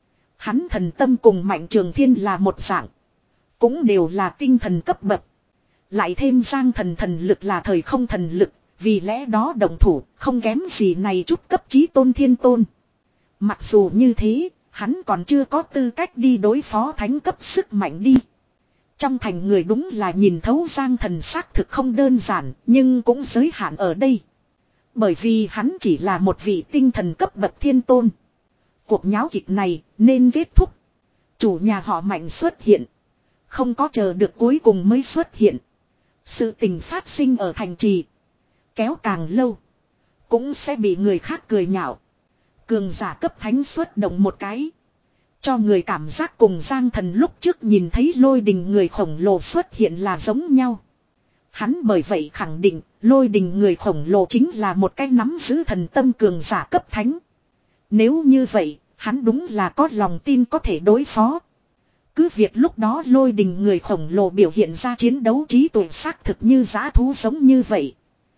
hắn thần tâm cùng Mạnh Trường Thiên là một dạng, cũng đều là tinh thần cấp bậc. Lại thêm Giang Thần thần lực là thời không thần lực, vì lẽ đó động thủ không kém gì này chút cấp chí tôn thiên tôn. Mặc dù như thế, hắn còn chưa có tư cách đi đối phó thánh cấp sức mạnh đi. Trong thành người đúng là nhìn thấu Giang Thần xác thực không đơn giản, nhưng cũng giới hạn ở đây. Bởi vì hắn chỉ là một vị tinh thần cấp bậc thiên tôn. Cuộc nháo kịch này nên kết thúc. Chủ nhà họ Mạnh xuất hiện. Không có chờ được cuối cùng mới xuất hiện. Sự tình phát sinh ở thành trì. Kéo càng lâu. Cũng sẽ bị người khác cười nhạo. Cường giả cấp thánh xuất động một cái. Cho người cảm giác cùng Giang Thần lúc trước nhìn thấy lôi đình người khổng lồ xuất hiện là giống nhau. Hắn bởi vậy khẳng định lôi đình người khổng lồ chính là một cái nắm giữ thần tâm cường giả cấp thánh. Nếu như vậy, hắn đúng là có lòng tin có thể đối phó. Cứ việc lúc đó lôi đình người khổng lồ biểu hiện ra chiến đấu trí tuệ xác thực như dã thú giống như vậy.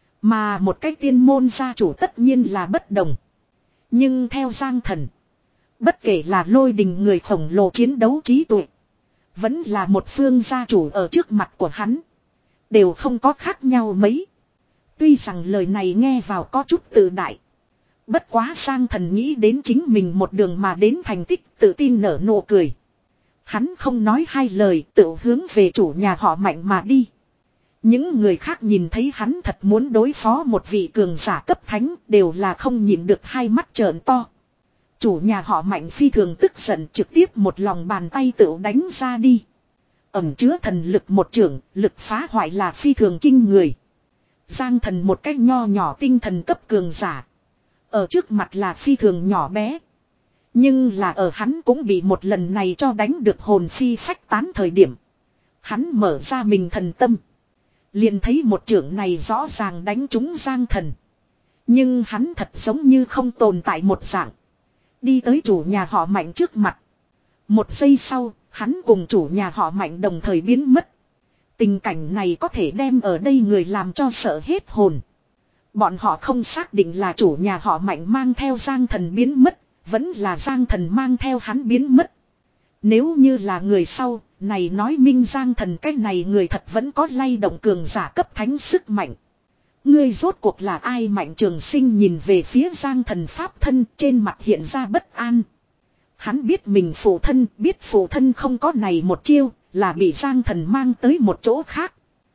Mà một cái tiên môn gia chủ tất nhiên là bất đồng. Nhưng theo Giang Thần, bất kể là lôi đình người khổng lồ chiến đấu trí tuệ, vẫn là một phương gia chủ ở trước mặt của hắn, đều không có khác nhau mấy. Tuy rằng lời này nghe vào có chút tự đại. Bất quá Giang Thần nghĩ đến chính mình một đường mà đến thành tích, tự tin nở nụ cười. Hắn không nói hai lời, tự hướng về chủ nhà họ Mạnh mà đi. Những người khác nhìn thấy hắn thật muốn đối phó một vị cường giả cấp thánh, đều là không nhìn được hai mắt trợn to. Chủ nhà họ Mạnh phi thường tức giận, trực tiếp một lòng bàn tay tự đánh ra đi. Ẩm chứa thần lực một chưởng, lực phá hoại là phi thường kinh người. Giang Thần một cách nho nhỏ tinh thần cấp cường giả. Ở trước mặt là phi thường nhỏ bé. Nhưng là ở hắn cũng bị một lần này cho đánh được hồn phi phách tán thời điểm. Hắn mở ra mình thần tâm. Liền thấy một chưởng này rõ ràng đánh trúng Giang Thần. Nhưng hắn thật giống như không tồn tại một dạng. Đi tới chủ nhà họ Mạnh trước mặt. Một giây sau, hắn cùng chủ nhà họ Mạnh đồng thời biến mất. Tình cảnh này có thể đem ở đây người làm cho sợ hết hồn. Bọn họ không xác định là chủ nhà họ Mạnh mang theo Giang Thần biến mất, vẫn là Giang Thần mang theo hắn biến mất. Nếu như là người sau, này nói minh Giang Thần cái này người thật vẫn có lay động cường giả cấp thánh sức mạnh. Ngươi rốt cuộc là ai? Mạnh Trường Sinh nhìn về phía Giang Thần pháp thân, trên mặt hiện ra bất an. Hắn biết mình phụ thân, biết phụ thân không có này một chiêu, là bị Giang Thần mang tới một chỗ khác.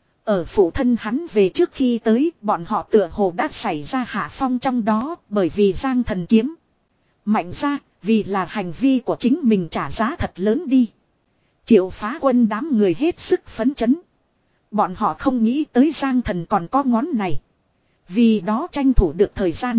Ở phụ thân hắn về trước khi tới, bọn họ tựa hồ đã xảy ra hạ phong trong đó, bởi vì Giang Thần kiếm. Mạnh ra, vì là hành vi của chính mình trả giá thật lớn đi. Triệu Phá Quân đám người hết sức phấn chấn. Bọn họ không nghĩ tới Giang Thần còn có ngón này. Vì đó tranh thủ được thời gian.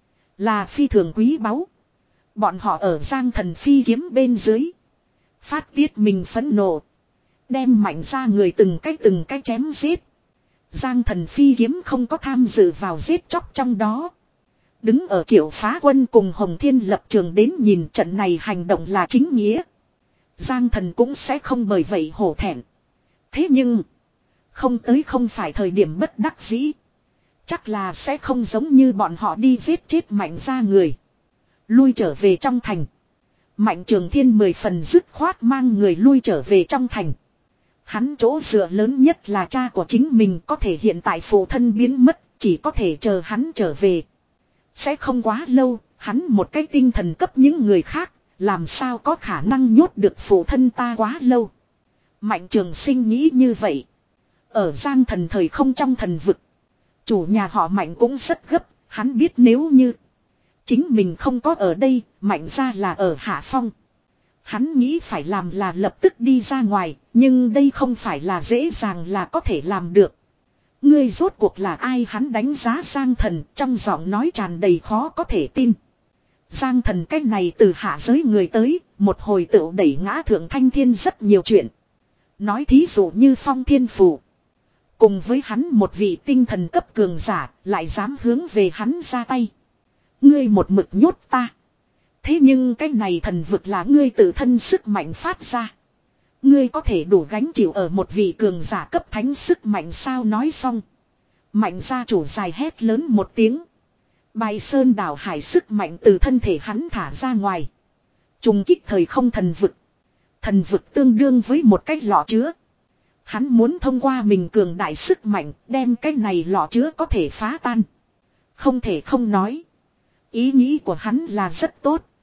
Là phi thường quý báu. Bọn họ ở Giang Thần phi kiếm bên dưới. Phát tiết mình phẫn nộ. Đem Mạnh ra người từng cái từng cái chém giết. Giang Thần phi kiếm không có tham dự vào giết chóc trong đó. Đứng ở Triệu Phá Quân cùng Hồng Thiên lập trường đến nhìn trận này hành động là chính nghĩa. Giang Thần cũng sẽ không bởi vậy hổ thẹn. Thế nhưng, không tới không phải thời điểm bất đắc dĩ. Chắc là sẽ không giống như bọn họ đi giết chết Mạnh ra người. Lui trở về trong thành. Mạnh Trường Thiên mười phần dứt khoát mang người lui trở về trong thành. Hắn chỗ dựa lớn nhất là cha của chính mình, có thể hiện tại phụ thân biến mất, chỉ có thể chờ hắn trở về. Sẽ không quá lâu, hắn một cái tinh thần cấp những người khác, làm sao có khả năng nhốt được phụ thân ta quá lâu. Mạnh Trường Sinh nghĩ như vậy. Ở Giang Thần thời không trong thần vực, chủ nhà họ Mạnh cũng rất gấp, hắn biết nếu như chính mình không có ở đây, Mạnh ra là ở hạ phong. Hắn nghĩ phải làm là lập tức đi ra ngoài, nhưng đây không phải là dễ dàng là có thể làm được. Ngươi rốt cuộc là ai? Hắn đánh giá Giang Thần, trong giọng nói tràn đầy khó có thể tin. Giang Thần cái này từ hạ giới người tới, một hồi tựu đẩy ngã Thượng Thanh Thiên rất nhiều chuyện. Nói thí dụ như Phong Thiên Phù. Cùng với hắn một vị tinh thần cấp cường giả, lại dám hướng về hắn ra tay. Ngươi một mực nhốt ta. Thế nhưng cái này thần vực là ngươi tự thân sức mạnh phát ra. Ngươi có thể đủ gánh chịu ở một vị cường giả cấp thánh sức mạnh sao? Nói xong, Mạnh gia chủ dài hét lớn một tiếng. Bài sơn đảo hải sức mạnh từ thân thể hắn thả ra ngoài. Trùng kích thời không thần vực. Thần vực tương đương với một cái lọ chứa. Hắn muốn thông qua mình cường đại sức mạnh đem cái này lọ chứa có thể phá tan. Không thể không nói. Ý nghĩ của hắn là rất tốt.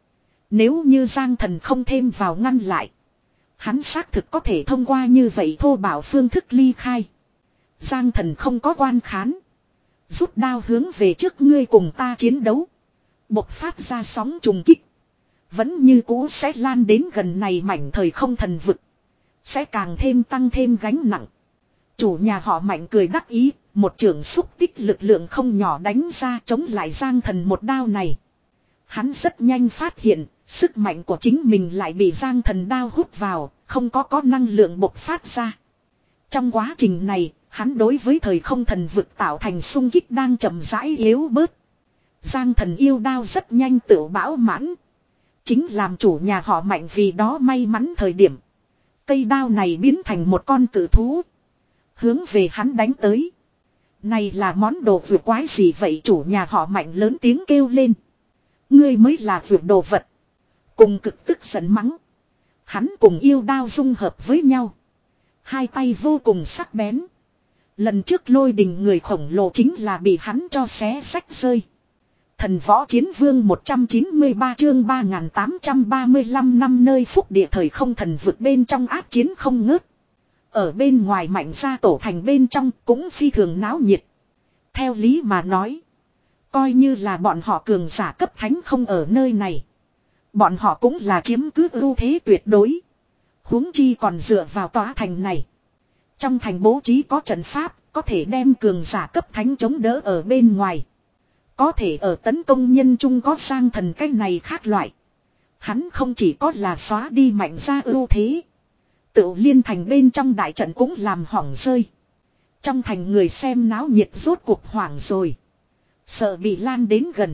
Nếu như Giang Thần không thêm vào ngăn lại. Hắn xác thực có thể thông qua như vậy thô bạo phương thức ly khai. Giang Thần không có quan khán. Rút đao hướng về trước ngươi cùng ta chiến đấu. Bộc phát ra sóng trùng kích. Vẫn như cũ sẽ lan đến gần này mảnh thời không thần vực. Sẽ càng thêm tăng thêm gánh nặng. Chủ nhà họ Mạnh cười đắc ý. Một trường xúc tích lực lượng không nhỏ đánh ra chống lại Giang Thần một đao này. Hắn rất nhanh phát hiện. Sức mạnh của chính mình lại bị Giang Thần đao hút vào. Không có có năng lượng bộc phát ra. Trong quá trình này. Hắn đối với thời không thần vực tạo thành xung kích đang chậm rãi yếu bớt. Giang Thần yêu đao rất nhanh tự bão mãn. Chính làm chủ nhà họ Mạnh vì đó may mắn thời điểm. Cây đao này biến thành một con cự thú. Hướng về hắn đánh tới. Này là món đồ vượt quái gì vậy, chủ nhà họ Mạnh lớn tiếng kêu lên. Ngươi mới là vượt đồ vật. Cùng cực tức giận mắng. Hắn cùng yêu đao dung hợp với nhau. Hai tay vô cùng sắc bén. Lần trước lôi đình người khổng lồ chính là bị hắn cho xé xách rơi. Thần võ chiến vương một trăm chín mươi ba chương ba nghìn tám trăm ba mươi lăm năm nơi phúc địa thời không thần vực bên trong áp chiến không ngớt. Ở bên ngoài Mạnh gia tổ thành bên trong cũng phi thường náo nhiệt. Theo lý mà nói. Coi như là bọn họ cường giả cấp thánh không ở nơi này. Bọn họ cũng là chiếm cứ ưu thế tuyệt đối. Huống chi còn dựa vào tòa thành này. Trong thành bố trí có trận pháp, có thể đem cường giả cấp thánh chống đỡ ở bên ngoài. Có thể ở tấn công nhân chung có Giang Thần cái này khác loại. Hắn không chỉ có là xóa đi Mạnh gia ưu thế. Tự liên thành bên trong đại trận cũng làm hỏng rơi. Trong thành người xem náo nhiệt rốt cuộc hoảng rồi. Sợ bị lan đến gần.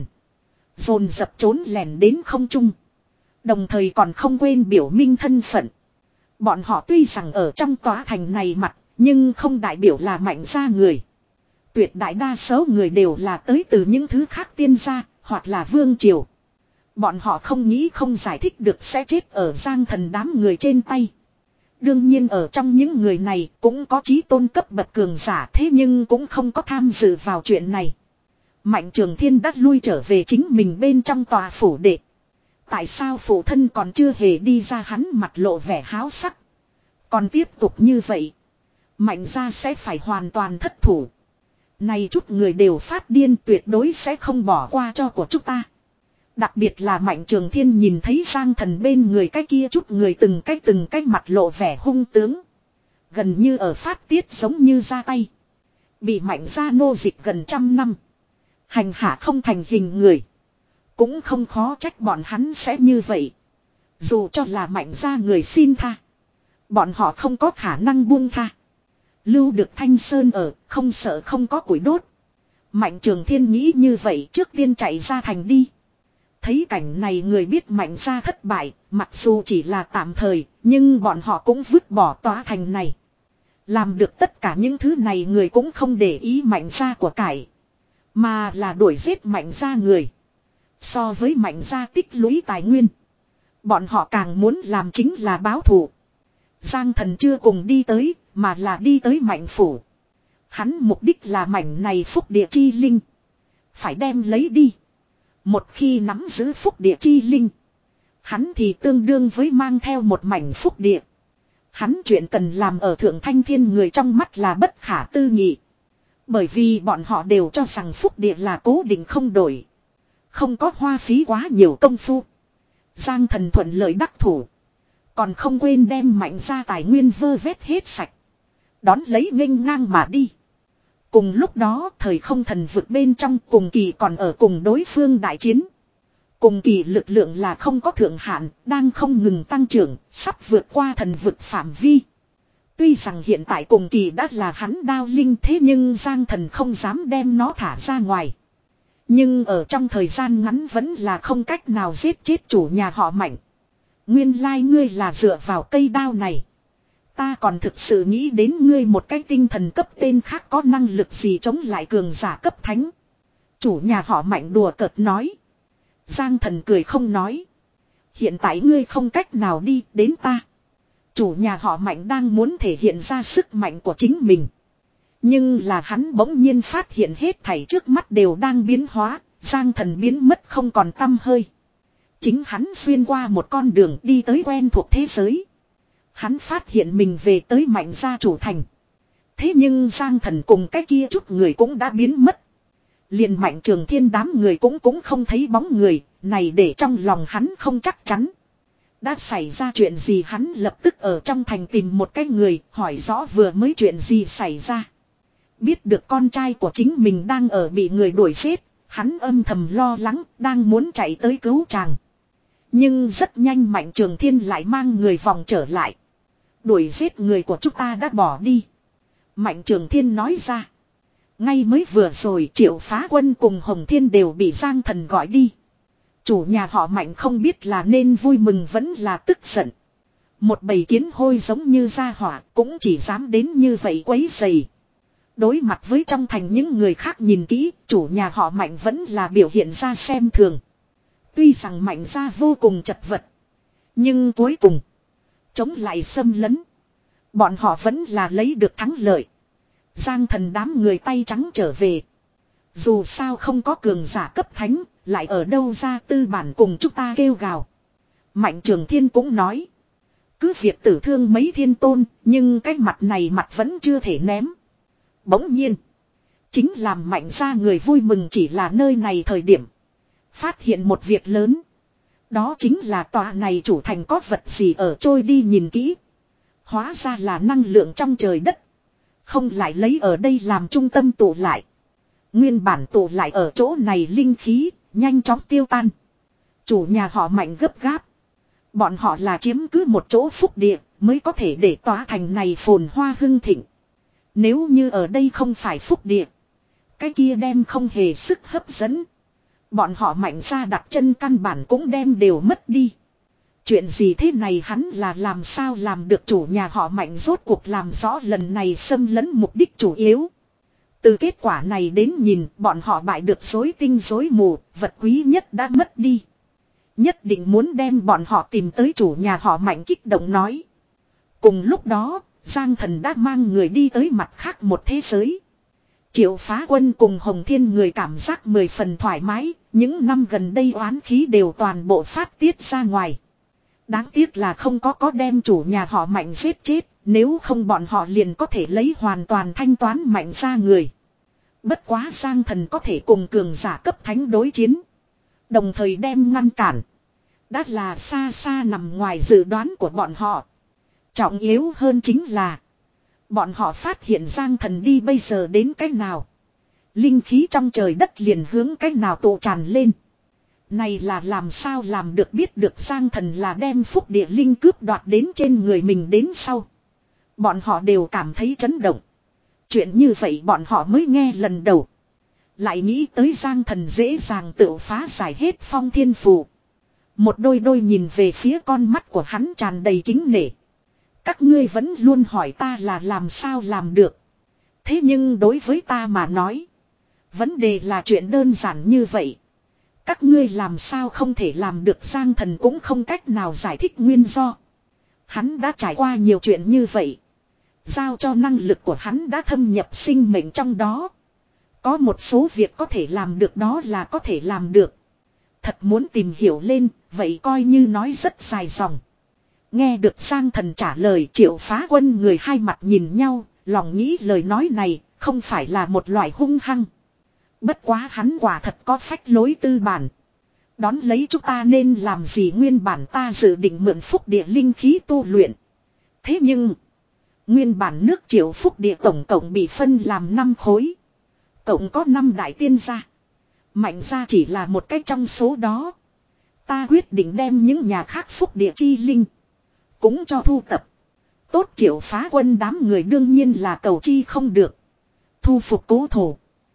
Dồn dập trốn lẻn đến không trung. Đồng thời còn không quên biểu minh thân phận. Bọn họ tuy rằng ở trong tòa thành này mặt, nhưng không đại biểu là Mạnh gia người. Tuyệt đại đa số người đều là tới từ những thứ khác tiên gia, hoặc là vương triều. Bọn họ không nghĩ không giải thích được sẽ chết ở Giang Thần đám người trên tay. Đương nhiên ở trong những người này cũng có chí tôn cấp bậc cường giả, thế nhưng cũng không có tham dự vào chuyện này. Mạnh Trường Thiên đã lui trở về chính mình bên trong tòa phủ đệ. Tại sao phụ thân còn chưa hề đi ra, hắn mặt lộ vẻ háo sắc. Còn tiếp tục như vậy, Mạnh gia sẽ phải hoàn toàn thất thủ. Này chút người đều phát điên, tuyệt đối sẽ không bỏ qua cho của chúng ta. Đặc biệt là Mạnh Trường Thiên nhìn thấy Giang Thần bên người cái kia chút người từng cái từng cái mặt lộ vẻ hung tướng. Gần như ở phát tiết giống như ra tay. Bị Mạnh gia nô dịch gần trăm năm. Hành hạ không thành hình người. Cũng không khó trách bọn hắn sẽ như vậy. Dù cho là Mạnh gia người xin tha, bọn họ không có khả năng buông tha. Lưu được Thanh Sơn ở, không sợ không có củi đốt. Mạnh Trường Thiên nghĩ như vậy, trước tiên chạy ra thành đi. Thấy cảnh này người biết Mạnh gia thất bại, mặc dù chỉ là tạm thời, nhưng bọn họ cũng vứt bỏ tòa thành này. Làm được tất cả những thứ này người cũng không để ý Mạnh gia của cải, mà là đuổi giết Mạnh gia người. So với Mạnh gia tích lũy tài nguyên, bọn họ càng muốn làm chính là báo thù. Giang Thần chưa cùng đi tới, mà là đi tới Mạnh phủ. Hắn mục đích là mảnh này phúc địa chi linh. Phải đem lấy đi. Một khi nắm giữ phúc địa chi linh, hắn thì tương đương với mang theo một mảnh phúc địa. Hắn chuyện cần làm ở Thượng Thanh Thiên người trong mắt là bất khả tư nghị. Bởi vì bọn họ đều cho rằng phúc địa là cố định không đổi. Không có hoa phí quá nhiều công phu. Giang Thần thuận lợi đắc thủ. Còn không quên đem Mạnh gia tài nguyên vơ vét hết sạch. Đón lấy nghênh ngang mà đi. Cùng lúc đó thời không thần vực bên trong Cùng Kỳ còn ở cùng đối phương đại chiến. Cùng Kỳ lực lượng là không có thượng hạn, đang không ngừng tăng trưởng, sắp vượt qua thần vực phạm vi. Tuy rằng hiện tại Cùng Kỳ đã là hắn đao linh, thế nhưng Giang Thần không dám đem nó thả ra ngoài. Nhưng ở trong thời gian ngắn vẫn là không cách nào giết chết chủ nhà họ Mạnh. Nguyên lai ngươi là dựa vào cây đao này. Ta còn thực sự nghĩ đến ngươi một cái tinh thần cấp tên khác có năng lực gì chống lại cường giả cấp thánh. Chủ nhà họ Mạnh đùa cợt nói. Giang Thần cười không nói. Hiện tại ngươi không cách nào đi đến ta. Chủ nhà họ Mạnh đang muốn thể hiện ra sức mạnh của chính mình. Nhưng là hắn bỗng nhiên phát hiện hết thảy trước mắt đều đang biến hóa. Giang Thần biến mất không còn tăm hơi. Chính hắn xuyên qua một con đường đi tới quen thuộc thế giới. Hắn phát hiện mình về tới Mạnh gia chủ thành. Thế nhưng Giang Thần cùng cái kia chút người cũng đã biến mất. Liền Mạnh Trường Thiên đám người cũng cũng không thấy bóng người, này để trong lòng hắn không chắc chắn. Đã xảy ra chuyện gì, hắn lập tức ở trong thành tìm một cái người hỏi rõ vừa mới chuyện gì xảy ra. Biết được con trai của chính mình đang ở bị người đuổi giết, hắn âm thầm lo lắng, đang muốn chạy tới cứu chàng. Nhưng rất nhanh Mạnh Trường Thiên lại mang người vòng trở lại. Đuổi giết người của chúng ta đã bỏ đi. Mạnh Trường Thiên nói ra. Ngay mới vừa rồi Triệu Phá Quân cùng Hồng Thiên đều bị Giang Thần gọi đi. Chủ nhà họ Mạnh không biết là nên vui mừng vẫn là tức giận. Một bầy kiến hôi giống như gia hỏa cũng chỉ dám đến như vậy quấy rầy. Đối mặt với trong thành những người khác nhìn kỹ, chủ nhà họ Mạnh vẫn là biểu hiện ra xem thường. Tuy rằng Mạnh gia vô cùng chật vật, nhưng cuối cùng chống lại xâm lấn, bọn họ vẫn là lấy được thắng lợi. Giang Thần đám người tay trắng trở về. Dù sao không có cường giả cấp thánh, lại ở đâu ra tư bản cùng chúng ta kêu gào. Mạnh Trường Thiên cũng nói. Cứ việc tử thương mấy thiên tôn, nhưng cái mặt này mặt vẫn chưa thể ném. Bỗng nhiên, chính làm Mạnh gia người vui mừng chỉ là nơi này thời điểm. Phát hiện một việc lớn. Đó chính là tòa này chủ thành có vật gì ở trôi đi nhìn kỹ. Hóa ra là năng lượng trong trời đất. Không lại lấy ở đây làm trung tâm tụ lại. Nguyên bản tụ lại ở chỗ này linh khí, nhanh chóng tiêu tan. Chủ nhà họ Mạnh gấp gáp. Bọn họ là chiếm cứ một chỗ phúc địa, mới có thể để tòa thành này phồn hoa hưng thịnh. Nếu như ở đây không phải phúc địa, cái kia đem không hề sức hấp dẫn. Bọn họ Mạnh ra đặt chân căn bản cũng đem đều mất đi. Chuyện gì thế này, hắn là làm sao làm được? Chủ nhà họ Mạnh rốt cuộc làm rõ lần này xâm lấn mục đích chủ yếu. Từ kết quả này đến nhìn, bọn họ bại được rối tinh rối mù, vật quý nhất đã mất đi. Nhất định muốn đem bọn họ tìm tới. Chủ nhà họ Mạnh kích động nói. Cùng lúc đó, Giang Thần đã mang người đi tới mặt khác một thế giới. Triệu Phá Quân cùng Hồng Thiên người cảm giác mười phần thoải mái, những năm gần đây oán khí đều toàn bộ phát tiết ra ngoài. Đáng tiếc là không có có đem chủ nhà họ Mạnh giết chết, nếu không bọn họ liền có thể lấy hoàn toàn thanh toán Mạnh ra người. Bất quá Giang Thần có thể cùng cường giả cấp thánh đối chiến, đồng thời đem ngăn cản. Đã là xa xa nằm ngoài dự đoán của bọn họ. Trọng yếu hơn chính là bọn họ phát hiện Giang Thần đi bây giờ đến cách nào. Linh khí trong trời đất liền hướng cách nào tụ tràn lên. Này là làm sao làm được? Biết được Giang Thần là đem phúc địa linh cướp đoạt đến trên người mình đến sau. Bọn họ đều cảm thấy chấn động. Chuyện như vậy bọn họ mới nghe lần đầu. Lại nghĩ tới Giang Thần dễ dàng tự phá giải hết phong thiên phù. Một đôi đôi nhìn về phía con mắt của hắn tràn đầy kính nể. Các ngươi vẫn luôn hỏi ta là làm sao làm được. Thế nhưng đối với ta mà nói, vấn đề là chuyện đơn giản như vậy. Các ngươi làm sao không thể làm được? Giang Thần cũng không cách nào giải thích nguyên do. Hắn đã trải qua nhiều chuyện như vậy. Giao cho năng lực của hắn đã thâm nhập sinh mệnh trong đó. Có một số việc có thể làm được đó là có thể làm được. Thật muốn tìm hiểu lên, vậy coi như nói rất dài dòng. Nghe được Giang Thần trả lời, Triệu Phá Quân người hai mặt nhìn nhau, lòng nghĩ lời nói này không phải là một loại hung hăng. Bất quá hắn quả thật có phách lối tư bản. Đón lấy chúng ta nên làm gì? Nguyên bản ta dự định mượn phúc địa linh khí tu luyện. Thế nhưng nguyên bản nước Triệu phúc địa tổng cộng bị phân làm năm khối. Cộng có năm đại tiên gia. Mạnh gia chỉ là một cách trong số đó. Ta quyết định đem những nhà khác phúc địa chi linh cũng cho thu tập. Tốt, Triệu Phá Quân đám người đương nhiên là cầu chi không được. Thu phục cố thổ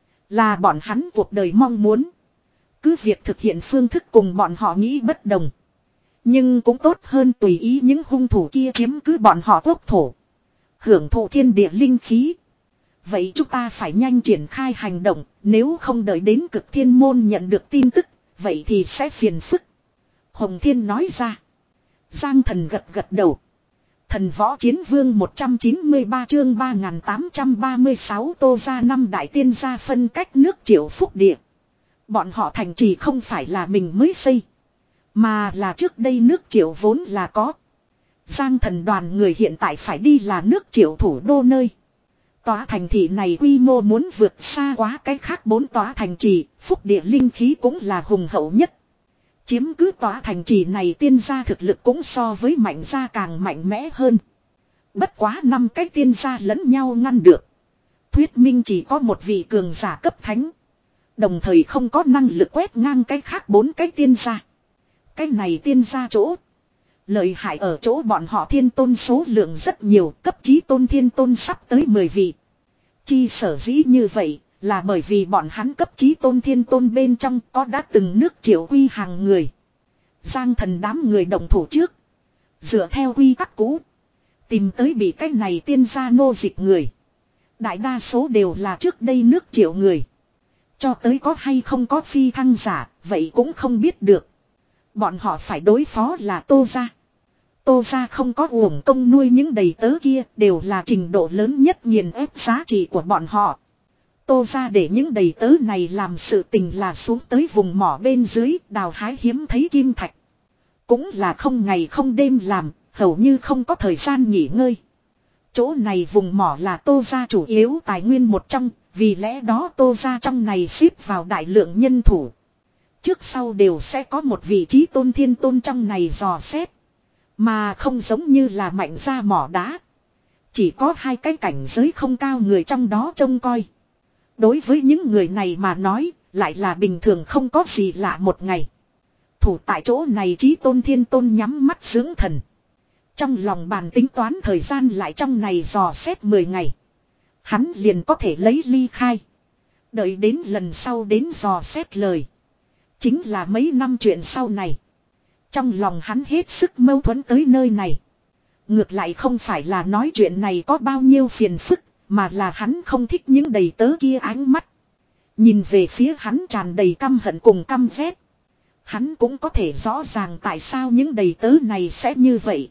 là bọn hắn cuộc đời mong muốn. Cứ việc thực hiện phương thức cùng bọn họ nghĩ bất đồng, nhưng cũng tốt hơn tùy ý những hung thủ kia chiếm cứ bọn họ quốc thổ, hưởng thụ thiên địa linh khí. Vậy chúng ta phải nhanh triển khai hành động, nếu không đợi đến Cực Thiên Môn nhận được tin tức, vậy thì sẽ phiền phức. Hồng Thiên nói ra. Giang Thần gật gật đầu. Thần Võ Chiến Vương một trăm chín mươi ba chương ba nghìn tám trăm ba mươi sáu Tô gia năm đại tiên gia phân cách nước Triệu phúc địa. Bọn họ thành trì không phải là mình mới xây, Mà là trước đây nước Triệu vốn là có. Giang Thần đoàn người hiện tại phải đi là nước Triệu thủ đô nơi. Tòa thành thị này quy mô muốn vượt xa quá cái khác bốn tòa thành trì, phúc địa linh khí cũng là hùng hậu nhất. Chiếm cứ tòa thành trì này tiên gia thực lực cũng so với mạnh gia càng mạnh mẽ hơn. Bất quá năm cái tiên gia lẫn nhau ngăn được. Thuyết minh chỉ có một vị cường giả cấp thánh. Đồng thời không có năng lực quét ngang cái khác bốn cái tiên gia. Cái này tiên gia chỗ. Lợi hại ở chỗ bọn họ thiên tôn số lượng rất nhiều, cấp chí tôn thiên tôn sắp tới mười vị. Chi sở dĩ như vậy là bởi vì bọn hắn cấp chí tôn thiên tôn bên trong có đã từng nước Triệu quy hàng người. Giang Thần đám người động thủ trước. Dựa theo quy tắc cũ. Tìm tới bị cái này tiên gia nô dịch người. Đại đa số đều là trước đây nước Triệu người. Cho tới có hay không có phi thăng giả, vậy cũng không biết được. Bọn họ phải đối phó là Tô gia. Tô gia không có uổng công nuôi những đầy tớ kia, đều là trình độ lớn nhất nghiền ép giá trị của bọn họ. Tô gia để những đầy tớ này làm sự tình là xuống tới vùng mỏ bên dưới, đào hái hiếm thấy kim thạch. Cũng là không ngày không đêm làm, hầu như không có thời gian nghỉ ngơi. Chỗ này vùng mỏ là Tô gia chủ yếu tài nguyên một trong, vì lẽ đó Tô gia trong này xếp vào đại lượng nhân thủ. Trước sau đều sẽ có một vị trí tôn thiên tôn trong này dò xét. Mà không giống như là mạnh gia mỏ đá. Chỉ có hai cái cảnh giới không cao người trong đó trông coi. Đối với những người này mà nói, lại là bình thường không có gì lạ một ngày. Thủ tại chỗ này trí tôn thiên tôn nhắm mắt dưỡng thần. Trong lòng bàn tính toán thời gian lại trong này dò xét mười ngày. Hắn liền có thể lấy ly khai. Đợi đến lần sau đến dò xét lời. Chính là mấy năm chuyện sau này. Trong lòng hắn hết sức mâu thuẫn tới nơi này. Ngược lại không phải là nói chuyện này có bao nhiêu phiền phức, mà là hắn không thích những đầy tớ kia ánh mắt. Nhìn về phía hắn tràn đầy căm hận cùng căm ghét. Hắn cũng có thể rõ ràng tại sao những đầy tớ này sẽ như vậy.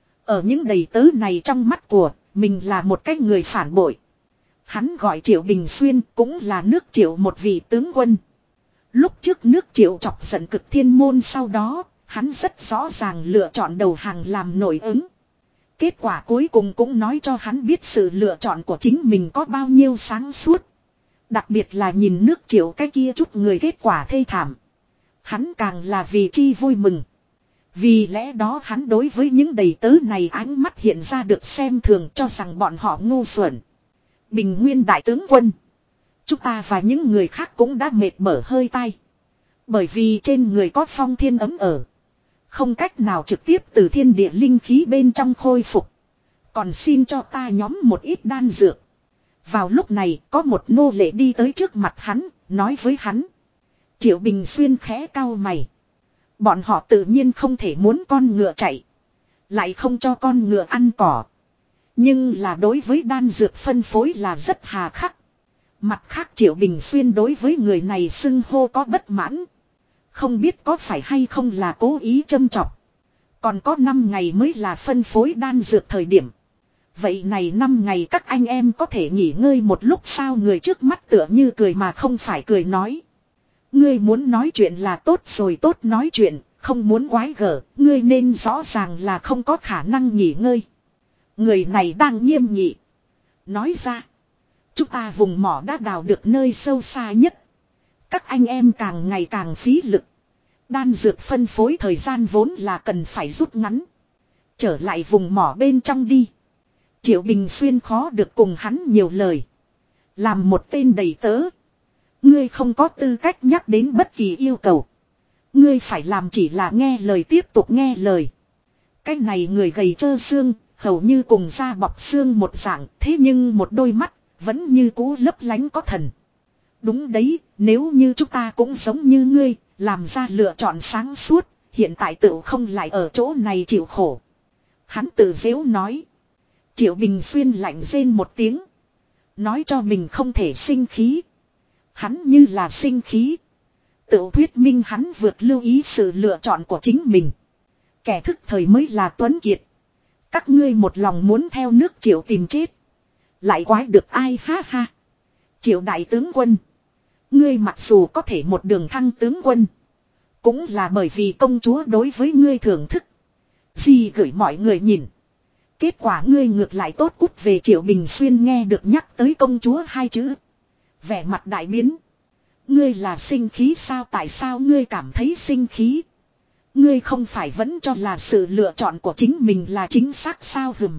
Ở những đầy tớ này trong mắt của mình là một cái người phản bội. Hắn gọi Triệu Bình Xuyên cũng là nước Triệu một vị tướng quân. Lúc trước nước Triệu chọc giận Cực Thiên Môn sau đó, hắn rất rõ ràng lựa chọn đầu hàng làm nổi ứng. Kết quả cuối cùng cũng nói cho hắn biết sự lựa chọn của chính mình có bao nhiêu sáng suốt. Đặc biệt là nhìn nước Triệu cái kia chút người kết quả thê thảm. Hắn càng là vì chi vui mừng. Vì lẽ đó hắn đối với những đầy tớ này ánh mắt hiện ra được xem thường, cho rằng bọn họ ngu xuẩn. Bình Nguyên đại tướng quân. Chúng ta và những người khác cũng đã mệt mở hơi tay. Bởi vì trên người có phong thiên ấm ở. Không cách nào trực tiếp từ thiên địa linh khí bên trong khôi phục. Còn xin cho ta nhóm một ít đan dược. Vào lúc này có một nô lệ đi tới trước mặt hắn, nói với hắn. Triệu Bình Xuyên khẽ cau mày. Bọn họ tự nhiên không thể muốn con ngựa chạy. Lại không cho con ngựa ăn cỏ. Nhưng là đối với đan dược phân phối là rất hà khắc. Mặt khác Triệu Bình Xuyên đối với người này xưng hô có bất mãn. Không biết có phải hay không là cố ý châm chọc. Còn có năm ngày mới là phân phối đan dược thời điểm. Vậy này năm ngày các anh em có thể nghỉ ngơi một lúc sao, người trước mắt tựa như cười mà không phải cười nói. Ngươi muốn nói chuyện là tốt rồi, tốt nói chuyện, không muốn quái gở, ngươi nên rõ ràng là không có khả năng nghỉ ngơi. Người này đang nghiêm nghị. Nói ra, chúng ta vùng mỏ đã đào được nơi sâu xa nhất. Các anh em càng ngày càng phí lực. Đan dược phân phối thời gian vốn là cần phải rút ngắn. Trở lại vùng mỏ bên trong đi. Triệu Bình Xuyên khó được cùng hắn nhiều lời. Làm một tên đầy tớ. Ngươi không có tư cách nhắc đến bất kỳ yêu cầu. Ngươi phải làm chỉ là nghe lời, tiếp tục nghe lời. Cái này người gầy trơ xương, hầu như cùng da bọc xương một dạng, thế nhưng một đôi mắt vẫn như cũ lấp lánh có thần. Đúng đấy, nếu như chúng ta cũng giống như ngươi, làm ra lựa chọn sáng suốt, hiện tại tự không lại ở chỗ này chịu khổ. Hắn tự dễu nói. Triệu Bình Xuyên lạnh rên một tiếng. Nói cho mình không thể sinh khí. Hắn như là sinh khí. Tự thuyết minh hắn vượt lưu ý sự lựa chọn của chính mình. Kẻ thức thời mới là tuấn kiệt. Các ngươi một lòng muốn theo nước Triệu tìm chết. Lại quái được ai, ha ha. Triệu đại tướng quân. Ngươi mặc dù có thể một đường thăng tướng quân. Cũng là bởi vì công chúa đối với ngươi thưởng thức. Gì gửi mọi người nhìn. Kết quả ngươi ngược lại tốt cút về. Triệu Bình Xuyên nghe được nhắc tới công chúa hai chữ. Vẻ mặt đại biến. Ngươi là sinh khí sao? Tại sao ngươi cảm thấy sinh khí? Ngươi không phải vẫn cho là sự lựa chọn của chính mình là chính xác sao? Hừm.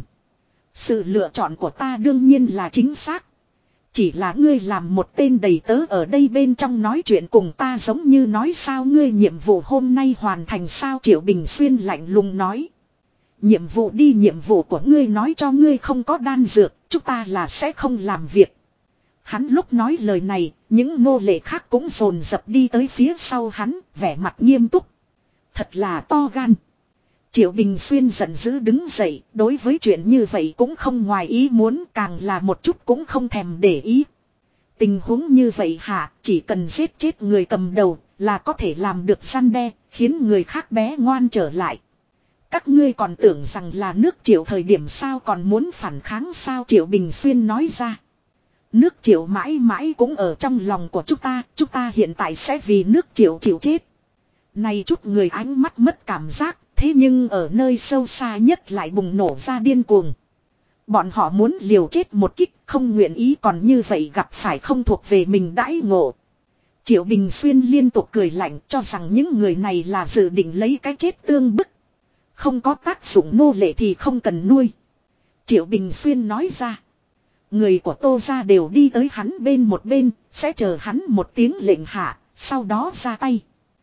Sự lựa chọn của ta đương nhiên là chính xác. Chỉ là ngươi làm một tên đầy tớ ở đây bên trong nói chuyện cùng ta giống như nói sao? Ngươi nhiệm vụ hôm nay hoàn thành sao? Triệu Bình Xuyên lạnh lùng nói. Nhiệm vụ đi, nhiệm vụ của ngươi nói cho ngươi không có đan dược, chúng ta là sẽ không làm việc. Hắn lúc nói lời này, những nô lệ khác cũng dồn dập đi tới phía sau hắn, vẻ mặt nghiêm túc. Thật là to gan. Triệu Bình Xuyên giận dữ đứng dậy, đối với chuyện như vậy cũng không ngoài ý muốn, càng là một chút cũng không thèm để ý. Tình huống như vậy hả, chỉ cần giết chết người cầm đầu là có thể làm được răn đe, khiến người khác bé ngoan trở lại. Các ngươi còn tưởng rằng là nước Triệu thời điểm sao, còn muốn phản kháng sao? Triệu Bình Xuyên nói ra. Nước Triệu mãi mãi cũng ở trong lòng của chúng ta, chúng ta hiện tại sẽ vì nước Triệu chịu chết. Này chút người ánh mắt mất cảm giác, thế nhưng ở nơi sâu xa nhất lại bùng nổ ra điên cuồng. Bọn họ muốn liều chết một kích, không nguyện ý còn như vậy gặp phải không thuộc về mình đãi ngộ. Triệu Bình Xuyên liên tục cười lạnh, cho rằng những người này là dự định lấy cái chết tương bức. Không có tác dụng nô lệ thì không cần nuôi. Triệu Bình Xuyên nói ra. Người của Tô gia đều đi tới hắn bên một bên, sẽ chờ hắn một tiếng lệnh hạ, sau đó ra tay.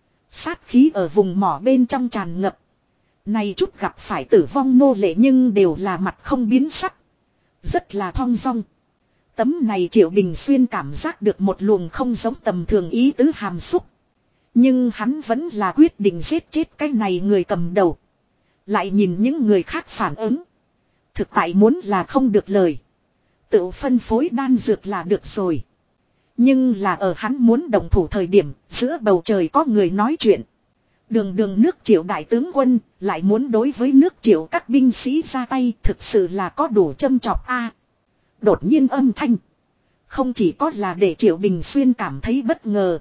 Sát khí ở vùng mỏ bên trong tràn ngập. Này chút gặp phải tử vong nô lệ nhưng đều là mặt không biến sắc. Rất là thong dong. Tấm này Triệu Bình Xuyên cảm giác được một luồng không giống tầm thường ý tứ hàm xúc. Nhưng hắn vẫn là quyết định giết chết cái này người cầm đầu. Lại nhìn những người khác phản ứng. Thực tại muốn là không được lời. Tự phân phối đan dược là được rồi. Nhưng là ở hắn muốn động thủ thời điểm, giữa bầu trời có người nói chuyện. Đường đường nước Triệu đại tướng quân, lại muốn đối với nước Triệu các binh sĩ ra tay, thực sự là có đủ châm chọc a. Đột nhiên âm thanh. Không chỉ có là để Triệu Bình Xuyên cảm thấy bất ngờ.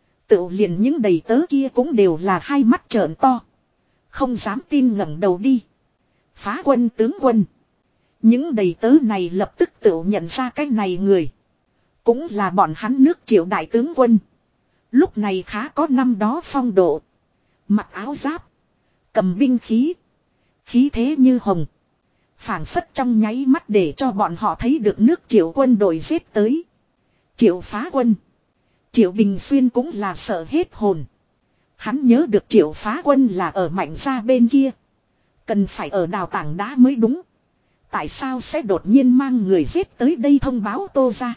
Tự liền những đầy tớ kia cũng đều là hai mắt trợn to. Không dám tin ngẩng đầu đi. Phá quân tướng quân. Những đầy tớ này lập tức tự nhận ra cái này người. Cũng là bọn hắn nước Triệu đại tướng quân. Lúc này khá có năm đó phong độ. Mặc áo giáp. Cầm binh khí. Khí thế như hồng. Phảng phất trong nháy mắt để cho bọn họ thấy được nước Triệu quân đội giết tới. Triệu phá quân. Triệu Bình Xuyên cũng là sợ hết hồn. Hắn nhớ được Triệu phá quân là ở Mạnh Gia bên kia. Cần phải ở đào tảng đá mới đúng. Tại sao sẽ đột nhiên mang người giết tới đây thông báo Tô ra.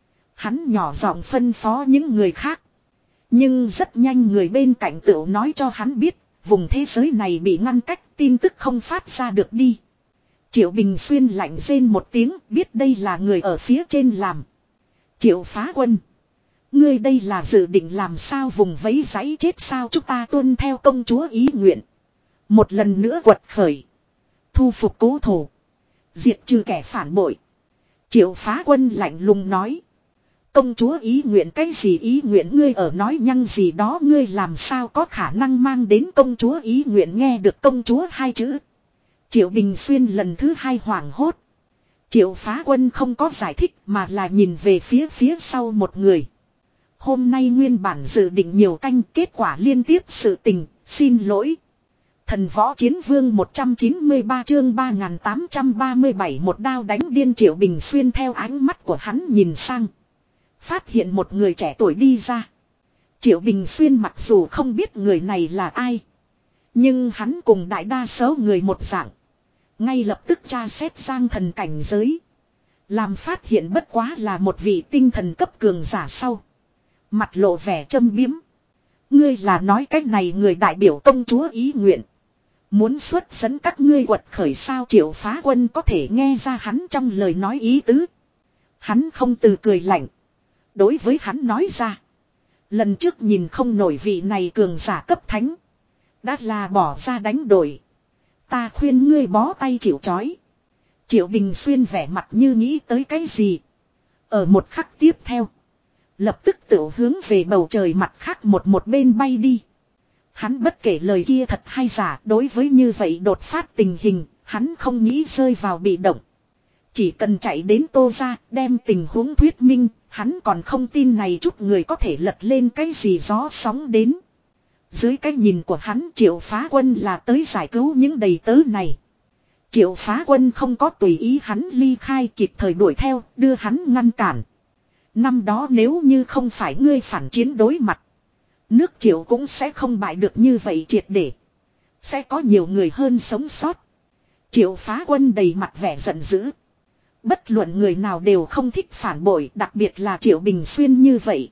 Hắn nhỏ giọng phân phó những người khác. Nhưng rất nhanh người bên cạnh tựu nói cho hắn biết. Vùng thế giới này bị ngăn cách, tin tức không phát ra được đi. Triệu Bình Xuyên lạnh rên một tiếng, biết đây là người ở phía trên làm. Triệu phá quân. Ngươi đây là dự định làm sao, vùng vẫy giấy chết sao? Chúng ta tuân theo công chúa ý nguyện. Một lần nữa quật khởi. Thu phục cố thổ. Diệt trừ kẻ phản bội. Triệu phá quân lạnh lùng nói. Công chúa ý nguyện cái gì ý nguyện, ngươi ở nói nhăng gì đó, ngươi làm sao có khả năng mang đến công chúa ý nguyện? Nghe được công chúa hai chữ. Triệu Bình Xuyên lần thứ hai hoảng hốt. Triệu phá quân không có giải thích mà là nhìn về phía phía sau một người. Hôm nay nguyên bản dự định nhiều canh, kết quả liên tiếp sự tình, xin lỗi. Thần võ chiến vương một trăm chín mươi ba chương ba nghìn tám trăm ba mươi bảy một đao đánh điên. Triệu Bình Xuyên theo ánh mắt của hắn nhìn sang. Phát hiện một người trẻ tuổi đi ra. Triệu Bình Xuyên mặc dù không biết người này là ai. Nhưng hắn cùng đại đa số người một dạng. Ngay lập tức tra xét Giang thần cảnh giới. Làm phát hiện bất quá là một vị tinh thần cấp cường giả sau. Mặt lộ vẻ châm biếm. Ngươi là nói cách này người đại biểu công chúa ý nguyện. Muốn xuất dẫn các ngươi quật khởi sao? Triệu phá quân có thể nghe ra hắn trong lời nói ý tứ. Hắn không từ cười lạnh. Đối với hắn nói ra. Lần trước nhìn không nổi vị này cường giả cấp thánh. Đã là bỏ ra đánh đổi. Ta khuyên ngươi bó tay chịu trói. Triệu Bình Xuyên vẻ mặt như nghĩ tới cái gì. Ở một khắc tiếp theo. Lập tức tự hướng về bầu trời mặt khác một một bên bay đi. Hắn bất kể lời kia thật hay giả, đối với như vậy đột phát tình hình, hắn không nghĩ rơi vào bị động. Chỉ cần chạy đến Tô ra, đem tình huống thuyết minh, hắn còn không tin này chút người có thể lật lên cái gì gió sóng đến. Dưới cái nhìn của hắn, Triệu Phá Quân là tới giải cứu những đầy tớ này. Triệu Phá Quân không có tùy ý hắn ly khai, kịp thời đuổi theo, đưa hắn ngăn cản. Năm đó nếu như không phải ngươi phản chiến đối mặt, nước Triệu cũng sẽ không bại được như vậy triệt để. Sẽ có nhiều người hơn sống sót. Triệu Phá Quân đầy mặt vẻ giận dữ. Bất luận người nào đều không thích phản bội, đặc biệt là Triệu Bình Xuyên như vậy.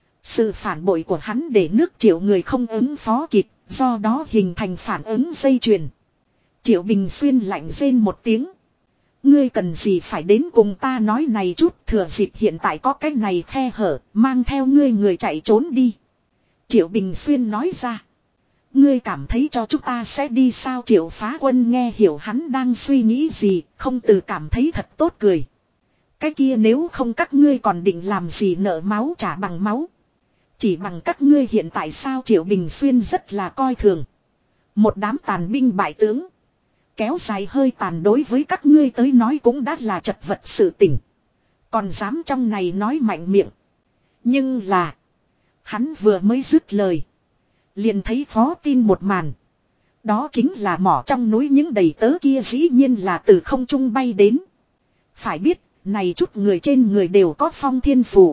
Sự phản bội của hắn để nước Triệu người không ứng phó kịp, do đó hình thành phản ứng dây chuyền. Triệu Bình Xuyên lạnh rên một tiếng. Ngươi cần gì phải đến cùng ta nói này chút, thừa dịp hiện tại có cái này khe hở, mang theo ngươi người chạy trốn đi. Triệu Bình Xuyên nói ra. Ngươi cảm thấy cho chúng ta sẽ đi sao? Triệu Phá Quân nghe hiểu hắn đang suy nghĩ gì, không từ cảm thấy thật tốt cười. Cái kia nếu không các ngươi còn định làm gì, nợ máu trả bằng máu. Chỉ bằng các ngươi hiện tại sao? Triệu Bình Xuyên rất là coi thường. Một đám tàn binh bại tướng. Kéo dài hơi tàn đối với các ngươi tới nói cũng đã là chật vật sự tình. Còn dám trong này nói mạnh miệng. Nhưng là. Hắn vừa mới dứt lời. Liền thấy khó tin một màn. Đó chính là mỏ trong núi những đầy tớ kia dĩ nhiên là từ không trung bay đến. Phải biết, này chút người trên người đều có phong thiên phù.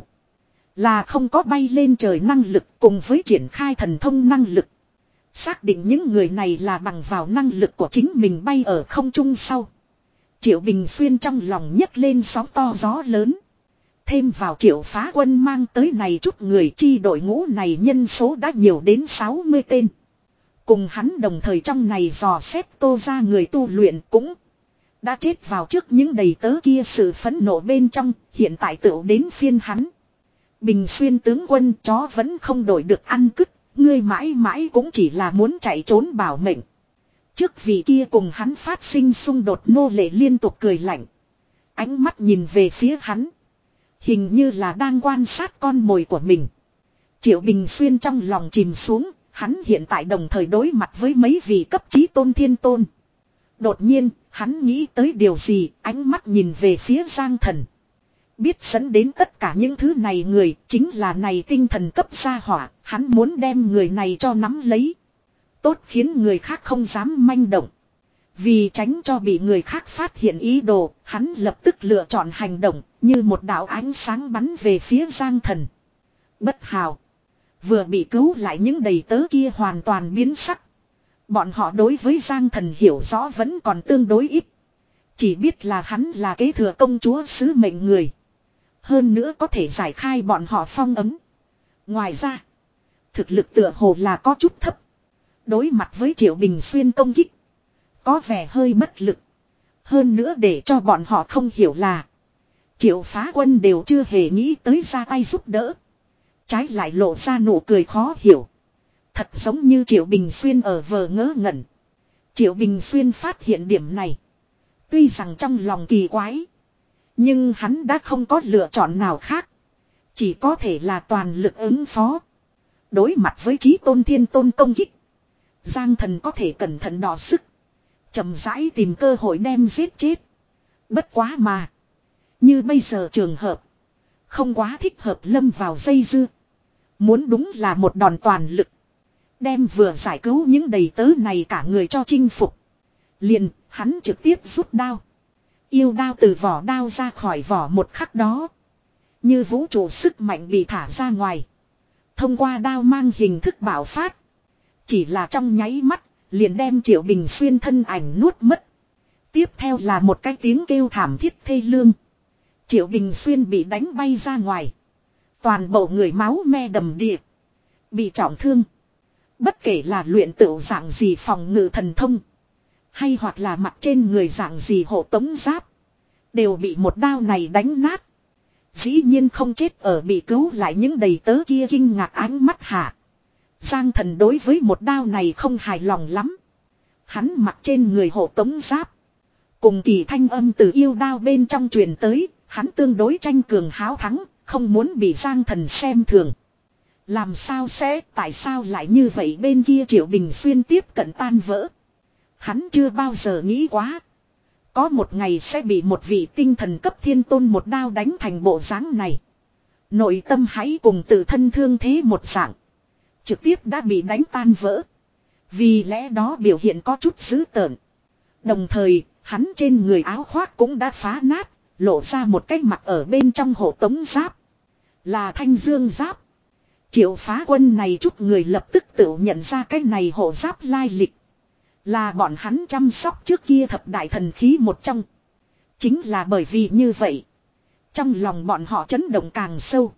Là không có bay lên trời năng lực cùng với triển khai thần thông năng lực. Xác định những người này là bằng vào năng lực của chính mình bay ở không trung sau. Triệu Bình Xuyên trong lòng nhấc lên sóng to gió lớn. Thêm vào Triệu Phá Quân mang tới này chút người, chi đội ngũ này nhân số đã nhiều đến sáu mươi tên. Cùng hắn đồng thời trong này dò xét Tô ra người tu luyện cũng đã chết vào trước những đầy tớ kia sự phẫn nộ bên trong, hiện tại tựu đến phiên hắn. Bình Xuyên tướng quân, chó vẫn không đổi được ăn cứt, ngươi mãi mãi cũng chỉ là muốn chạy trốn bảo mệnh. Trước vị kia cùng hắn phát sinh xung đột nô lệ liên tục cười lạnh. Ánh mắt nhìn về phía hắn. Hình như là đang quan sát con mồi của mình. Triệu Bình Xuyên trong lòng chìm xuống, hắn hiện tại đồng thời đối mặt với mấy vị cấp chí tôn thiên tôn. Đột nhiên, hắn nghĩ tới điều gì, ánh mắt nhìn về phía Giang Thần. Biết dẫn đến tất cả những thứ này người, chính là này tinh thần cấp gia hỏa, hắn muốn đem người này cho nắm lấy. Tốt khiến người khác không dám manh động. Vì tránh cho bị người khác phát hiện ý đồ, hắn lập tức lựa chọn hành động, như một đạo ánh sáng bắn về phía Giang Thần. Bất hào. Vừa bị cứu lại những đầy tớ kia hoàn toàn biến sắc. Bọn họ đối với Giang Thần hiểu rõ vẫn còn tương đối ít. Chỉ biết là hắn là kế thừa công chúa sứ mệnh người. Hơn nữa có thể giải khai bọn họ phong ấn. Ngoài ra, thực lực tựa hồ là có chút thấp. Đối mặt với Triệu Bình Xuyên công kích, có vẻ hơi bất lực. Hơn nữa để cho bọn họ không hiểu là Triệu Phá Quân đều chưa hề nghĩ tới ra tay giúp đỡ. Trái lại lộ ra nụ cười khó hiểu. Thật giống như Triệu Bình Xuyên ở vờ ngớ ngẩn. Triệu Bình Xuyên phát hiện điểm này. Tuy rằng trong lòng kỳ quái, nhưng hắn đã không có lựa chọn nào khác. Chỉ có thể là toàn lực ứng phó. Đối mặt với chí tôn thiên tôn công kích, Giang Thần có thể cẩn thận đọ sức, chậm rãi tìm cơ hội đem giết chết. Bất quá mà, như bây giờ trường hợp, không quá thích hợp lâm vào dây dưa. Muốn đúng là một đòn toàn lực, đem vừa giải cứu những đầy tớ này cả người cho chinh phục. Liền, hắn trực tiếp rút đao. Yêu đao từ vỏ đao ra khỏi vỏ một khắc đó, như vũ trụ sức mạnh bị thả ra ngoài. Thông qua đao mang hình thức bạo phát. Chỉ là trong nháy mắt, liền đem Triệu Bình Xuyên thân ảnh nuốt mất. Tiếp theo là một cái tiếng kêu thảm thiết thê lương. Triệu Bình Xuyên bị đánh bay ra ngoài. Toàn bộ người máu me đầm đìa, bị trọng thương. Bất kể là luyện tựu dạng gì phòng ngự thần thông, hay hoặc là mặc trên người dạng gì hộ tống giáp, đều bị một đao này đánh nát. Dĩ nhiên không chết ở bị cứu lại những đầy tớ kia kinh ngạc ánh mắt hạ. Giang Thần đối với một đao này không hài lòng lắm. Hắn mặc trên người hộ tống giáp, cùng kỳ thanh âm từ yêu đao bên trong truyền tới, hắn tương đối tranh cường háo thắng, không muốn bị Giang Thần xem thường. Làm sao sẽ, tại sao lại như vậy, bên kia Triệu Bình Xuyên tiếp cận tan vỡ. Hắn chưa bao giờ nghĩ quá. Có một ngày sẽ bị một vị tinh thần cấp thiên tôn một đao đánh thành bộ dáng này. Nội tâm hãy cùng tự thân thương thế một dạng. Trực tiếp đã bị đánh tan vỡ. Vì lẽ đó biểu hiện có chút dữ tợn. Đồng thời, hắn trên người áo khoác cũng đã phá nát, lộ ra một cái mặt ở bên trong hộ tống giáp. Là thanh dương giáp. Triệu Phá Quân này chút người lập tức tự nhận ra cái này hộ giáp lai lịch. Là bọn hắn chăm sóc trước kia thập đại thần khí một trong. Chính là bởi vì như vậy. Trong lòng bọn họ chấn động càng sâu.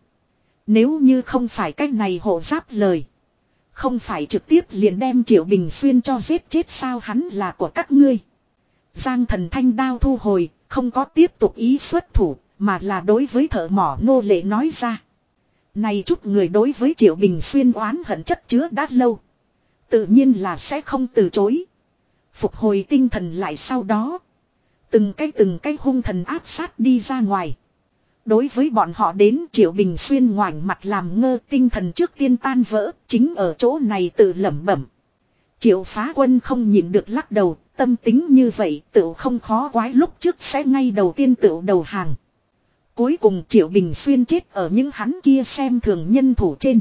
Nếu như không phải cái này hộ giáp lời. Không phải trực tiếp liền đem Triệu Bình Xuyên cho giết chết sao, hắn là của các ngươi. Giang Thần thanh đao thu hồi, không có tiếp tục ý xuất thủ, mà là đối với thợ mỏ nô lệ nói ra. Này chút người đối với Triệu Bình Xuyên oán hận chất chứa đã lâu. Tự nhiên là sẽ không từ chối. Phục hồi tinh thần lại sau đó. Từng cái từng cái hung thần áp sát đi ra ngoài. Đối với bọn họ đến, Triệu Bình Xuyên ngoảnh mặt làm ngơ, tinh thần trước tiên tan vỡ, chính ở chỗ này tự lẩm bẩm. Triệu Phá Quân không nhịn được lắc đầu, tâm tính như vậy tự không khó quái lúc trước sẽ ngay đầu tiên tự đầu hàng. Cuối cùng Triệu Bình Xuyên chết ở những hắn kia xem thường nhân thủ trên.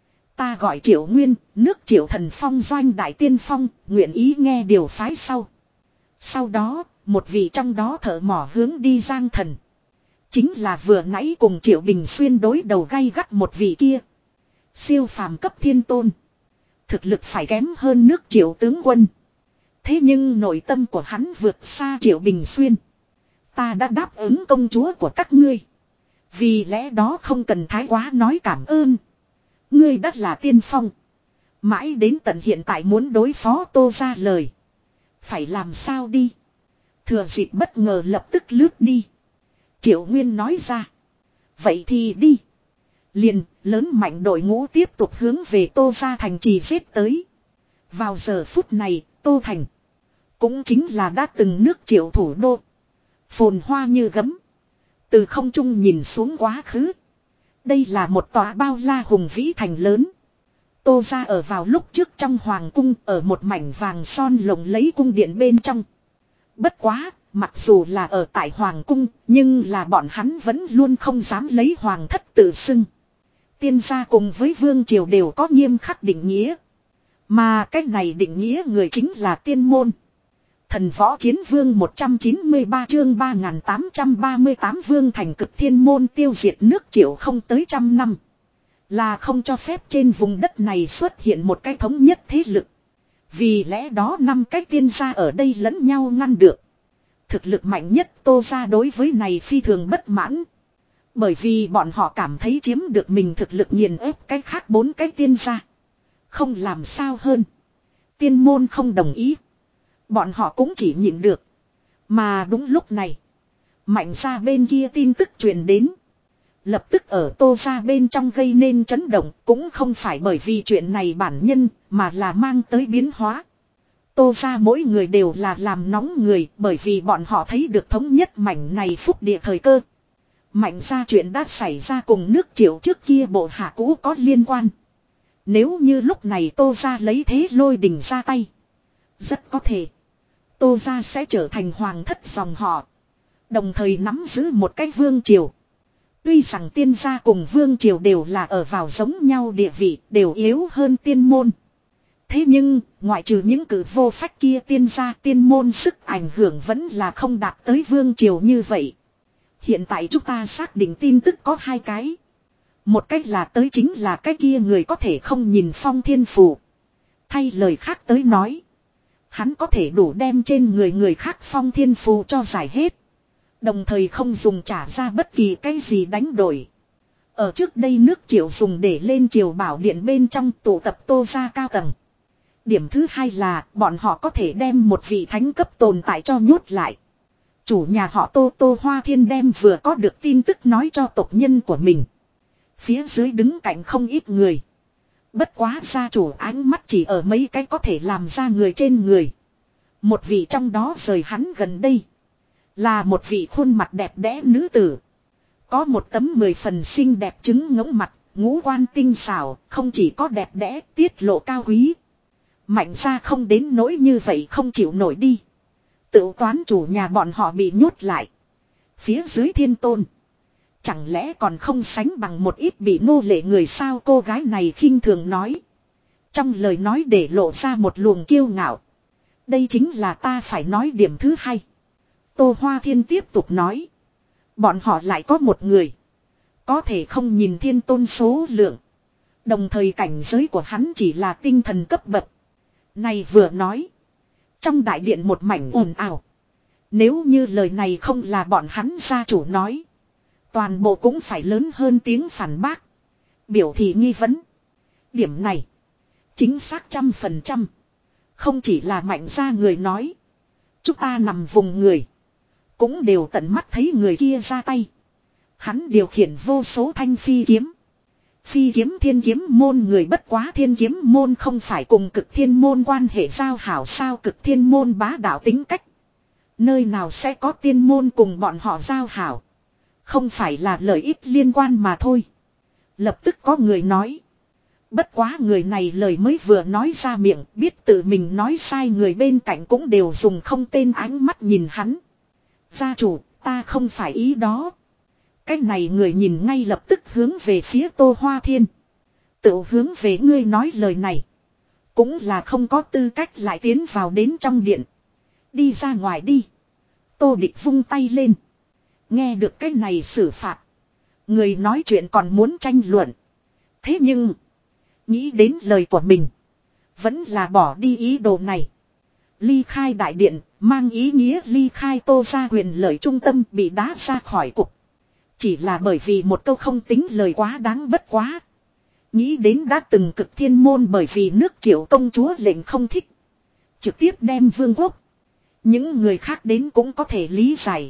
Ta gọi Triệu Nguyên, nước Triệu Thần Phong doanh đại tiên phong, nguyện ý nghe điều phái sau. Sau đó, một vị trong đó thợ mỏ hướng đi Giang Thần. Chính là vừa nãy cùng Triệu Bình Xuyên đối đầu gay gắt một vị kia. Siêu phàm cấp thiên tôn. Thực lực phải kém hơn nước Triệu tướng quân. Thế nhưng nội tâm của hắn vượt xa Triệu Bình Xuyên. Ta đã đáp ứng công chúa của các ngươi. Vì lẽ đó không cần thái quá nói cảm ơn. Ngươi đã là tiên phong. Mãi đến tận hiện tại muốn đối phó Tô ra lời. Phải làm sao đi. Thừa dịp bất ngờ lập tức lướt đi. Triệu Nguyên nói ra. Vậy thì đi. Liền lớn mạnh đội ngũ tiếp tục hướng về Tô ra thành trì giết tới. Vào giờ phút này, Tô Thành. Cũng chính là đã từng nước Triệu thủ đô. Phồn hoa như gấm. Từ không trung nhìn xuống quá khứ. Đây là một tòa bao la hùng vĩ thành lớn. Tô ra ở vào lúc trước trong hoàng cung, ở một mảnh vàng son lộng lẫy cung điện bên trong. Bất quá, mặc dù là ở tại hoàng cung, nhưng là bọn hắn vẫn luôn không dám lấy hoàng thất tự xưng. Tiên gia cùng với vương triều đều có nghiêm khắc định nghĩa. Mà cách này định nghĩa người chính là tiên môn. Thần võ chiến vương một trăm chín mươi ba chương ba nghìn tám trăm ba mươi tám vương thành cực thiên môn tiêu diệt nước Triệu không tới trăm năm. Là không cho phép trên vùng đất này xuất hiện một cái thống nhất thế lực. Vì lẽ đó năm cái tiên gia ở đây lẫn nhau ngăn được. Thực lực mạnh nhất Tô gia đối với này phi thường bất mãn. Bởi vì bọn họ cảm thấy chiếm được mình thực lực nghiền ép cái khác bốn cái tiên gia. Không làm sao hơn. Tiên môn không đồng ý. Bọn họ cũng chỉ nhịn được. Mà đúng lúc này. Mạnh gia bên kia tin tức truyền đến. Lập tức ở Tô gia bên trong gây nên chấn động. Cũng không phải bởi vì chuyện này bản nhân. Mà là mang tới biến hóa. Tô gia mỗi người đều là làm nóng người. Bởi vì bọn họ thấy được thống nhất mảnh này phúc địa thời cơ. Mạnh gia chuyện đã xảy ra cùng nước Triệu trước kia bộ hạ cũ có liên quan. Nếu như lúc này Tô gia lấy thế lôi đình ra tay. Rất có thể. Tô gia sẽ trở thành hoàng thất dòng họ. Đồng thời nắm giữ một cái vương triều. Tuy rằng tiên gia cùng vương triều đều là ở vào giống nhau địa vị, đều yếu hơn tiên môn. Thế nhưng, ngoại trừ những cử vô phách kia tiên gia, tiên môn sức ảnh hưởng vẫn là không đạt tới vương triều như vậy. Hiện tại chúng ta xác định tin tức có hai cái. Một cách là tới chính là cái kia người có thể không nhìn phong thiên phù. Thay lời khác tới nói. Hắn có thể đủ đem trên người người khác phong thiên phù cho giải hết. Đồng thời không dùng trả ra bất kỳ cái gì đánh đổi. Ở trước đây nước Triệu dùng để lên triều bảo điện bên trong tụ tập Tô gia cao tầng. Điểm thứ hai là bọn họ có thể đem một vị thánh cấp tồn tại cho nhốt lại. Chủ nhà họ Tô Tô Hoa Thiên đem vừa có được tin tức nói cho tộc nhân của mình. Phía dưới đứng cạnh không ít người. Bất quá gia chủ ánh mắt chỉ ở mấy cái có thể làm ra người trên người. Một vị trong đó rời hắn gần đây. Là một vị khuôn mặt đẹp đẽ nữ tử. Có một tấm mười phần xinh đẹp trứng ngỗng mặt, Ngũ quan tinh xảo, không chỉ có đẹp đẽ, tiết lộ cao quý. Mạnh ra không đến nỗi như vậy không chịu nổi đi. Tự toán chủ nhà bọn họ bị nhốt lại. Phía dưới thiên tôn. Chẳng lẽ còn không sánh bằng một ít bị nô lệ người sao, cô gái này khinh thường nói. Trong lời nói để lộ ra một luồng kiêu ngạo. Đây chính là ta phải nói điểm thứ hai. Tô Hoa Thiên tiếp tục nói. Bọn họ lại có một người. Có thể không nhìn thiên tôn số lượng. Đồng thời cảnh giới của hắn chỉ là tinh thần cấp bậc. Này vừa nói. Trong đại điện một mảnh ồn ào. Nếu như lời này không là bọn hắn gia chủ nói. Toàn bộ cũng phải lớn hơn tiếng phản bác. Biểu thị nghi vấn. Điểm này. Chính xác trăm phần trăm. Không chỉ là mạnh ra người nói. Chúng ta nằm vùng người. Cũng đều tận mắt thấy người kia ra tay. Hắn điều khiển vô số thanh phi kiếm. Phi kiếm thiên kiếm môn người bất quá thiên kiếm môn không phải cùng cực thiên môn quan hệ giao hảo sao, cực thiên môn bá đạo tính cách. Nơi nào sẽ có tiên môn cùng bọn họ giao hảo. Không phải là lợi ích liên quan mà thôi. Lập tức có người nói. Bất quá người này lời mới vừa nói ra miệng, biết tự mình nói sai, người bên cạnh cũng đều dùng không tên ánh mắt nhìn hắn. Gia chủ, ta không phải ý đó. Cái này người nhìn ngay lập tức hướng về phía Tô Hoa Thiên. Tự hướng về ngươi nói lời này. Cũng là không có tư cách lại tiến vào đến trong điện. Đi ra ngoài đi. Tô Địch vung tay lên. Nghe được cái này xử phạt. Người nói chuyện còn muốn tranh luận. Thế nhưng. Nghĩ đến lời của mình. Vẫn là bỏ đi ý đồ này. Ly khai đại điện. Mang ý nghĩa ly khai Tô gia quyền lợi trung tâm bị đá ra khỏi cục. Chỉ là bởi vì một câu không tính lời quá đáng bất quá. Nghĩ đến đã từng cực thiên môn bởi vì nước Triệu công chúa lệnh không thích. Trực tiếp đem vương quốc. Những người khác đến cũng có thể lý giải.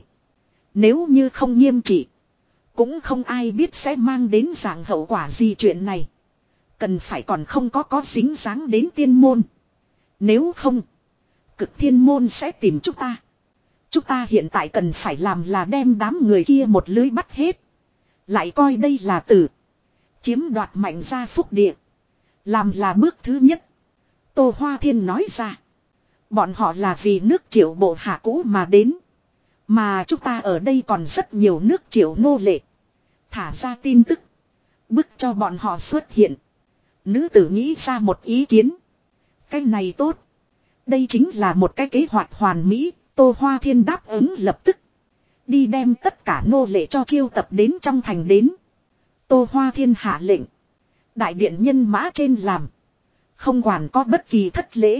Nếu như không nghiêm trị. Cũng không ai biết sẽ mang đến dạng hậu quả gì chuyện này. Cần phải còn không có có dính dáng đến tiên môn. Nếu không. Cực thiên môn sẽ tìm chúng ta. Chúng ta hiện tại cần phải làm là đem đám người kia một lưới bắt hết. Lại coi đây là tử. Chiếm đoạt mạnh ra phúc địa. Làm là bước thứ nhất. Tô Hoa Thiên nói ra. Bọn họ là vì nước Triệu bộ hạ cũ mà đến. Mà chúng ta ở đây còn rất nhiều nước Triệu nô lệ. Thả ra tin tức. Bức cho bọn họ xuất hiện. Nữ tử nghĩ ra một ý kiến. Cái này tốt. Đây chính là một cái kế hoạch hoàn mỹ. Tô Hoa Thiên đáp ứng lập tức. Đi đem tất cả nô lệ cho chiêu tập đến trong thành đến. Tô Hoa Thiên hạ lệnh. Đại điện nhân mã trên làm. Không quản có bất kỳ thất lễ.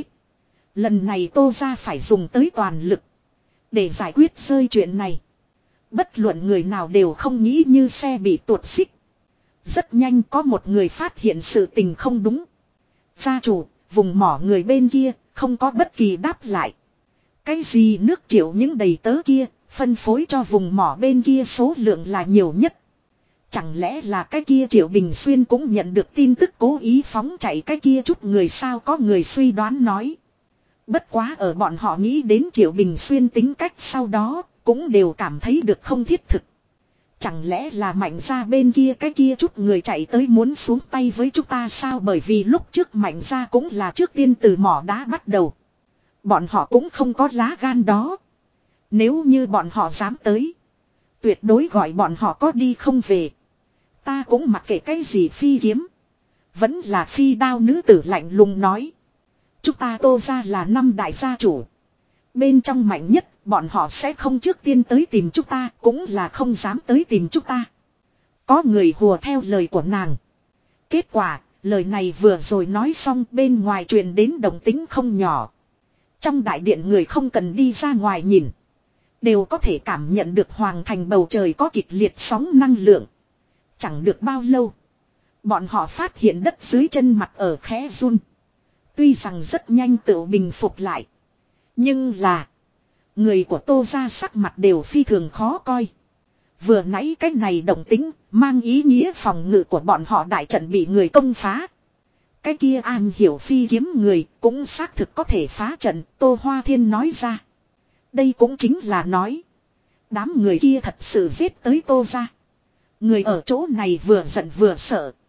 Lần này Tô gia phải dùng tới toàn lực. Để giải quyết rơi chuyện này. Bất luận người nào đều không nghĩ như xe bị tuột xích. Rất nhanh có một người phát hiện sự tình không đúng. Gia chủ, vùng mỏ người bên kia, không có bất kỳ đáp lại. Cái gì nước Triệu những đầy tớ kia, phân phối cho vùng mỏ bên kia số lượng là nhiều nhất. Chẳng lẽ là cái kia Triệu Bình Xuyên cũng nhận được tin tức cố ý phóng chạy cái kia chút người sao, có người suy đoán nói. Bất quá ở bọn họ nghĩ đến Triệu Bình Xuyên tính cách sau đó, cũng đều cảm thấy được không thiết thực. Chẳng lẽ là mạnh ra bên kia cái kia chút người chạy tới muốn xuống tay với chúng ta sao, bởi vì lúc trước mạnh ra cũng là trước tiên từ mỏ đá bắt đầu. Bọn họ cũng không có lá gan đó. Nếu như bọn họ dám tới. Tuyệt đối gọi bọn họ có đi không về. Ta cũng mặc kệ cái gì phi kiếm. Vẫn là phi đao, nữ tử lạnh lùng nói. Chúng ta Tô gia là năm đại gia chủ. Bên trong mạnh nhất bọn họ sẽ không trước tiên tới tìm chúng ta. Cũng là không dám tới tìm chúng ta. Có người hùa theo lời của nàng. Kết quả lời này vừa rồi nói xong, bên ngoài truyền đến động tĩnh không nhỏ. Trong đại điện người không cần đi ra ngoài nhìn. Đều có thể cảm nhận được hoàng thành bầu trời có kịch liệt sóng năng lượng. Chẳng được bao lâu. Bọn họ phát hiện đất dưới chân mặt ở khẽ run. Tuy rằng rất nhanh tự bình phục lại. Nhưng là. Người của Tô gia sắc mặt đều phi thường khó coi. Vừa nãy cái này động tính mang ý nghĩa phòng ngự của bọn họ đại trận bị người công phá. Cái kia an hiểu phi kiếm người cũng xác thực có thể phá trận. Tô Hoa Thiên nói ra. Đây cũng chính là nói. Đám người kia thật sự giết tới Tô gia. Người ở chỗ này vừa giận vừa sợ.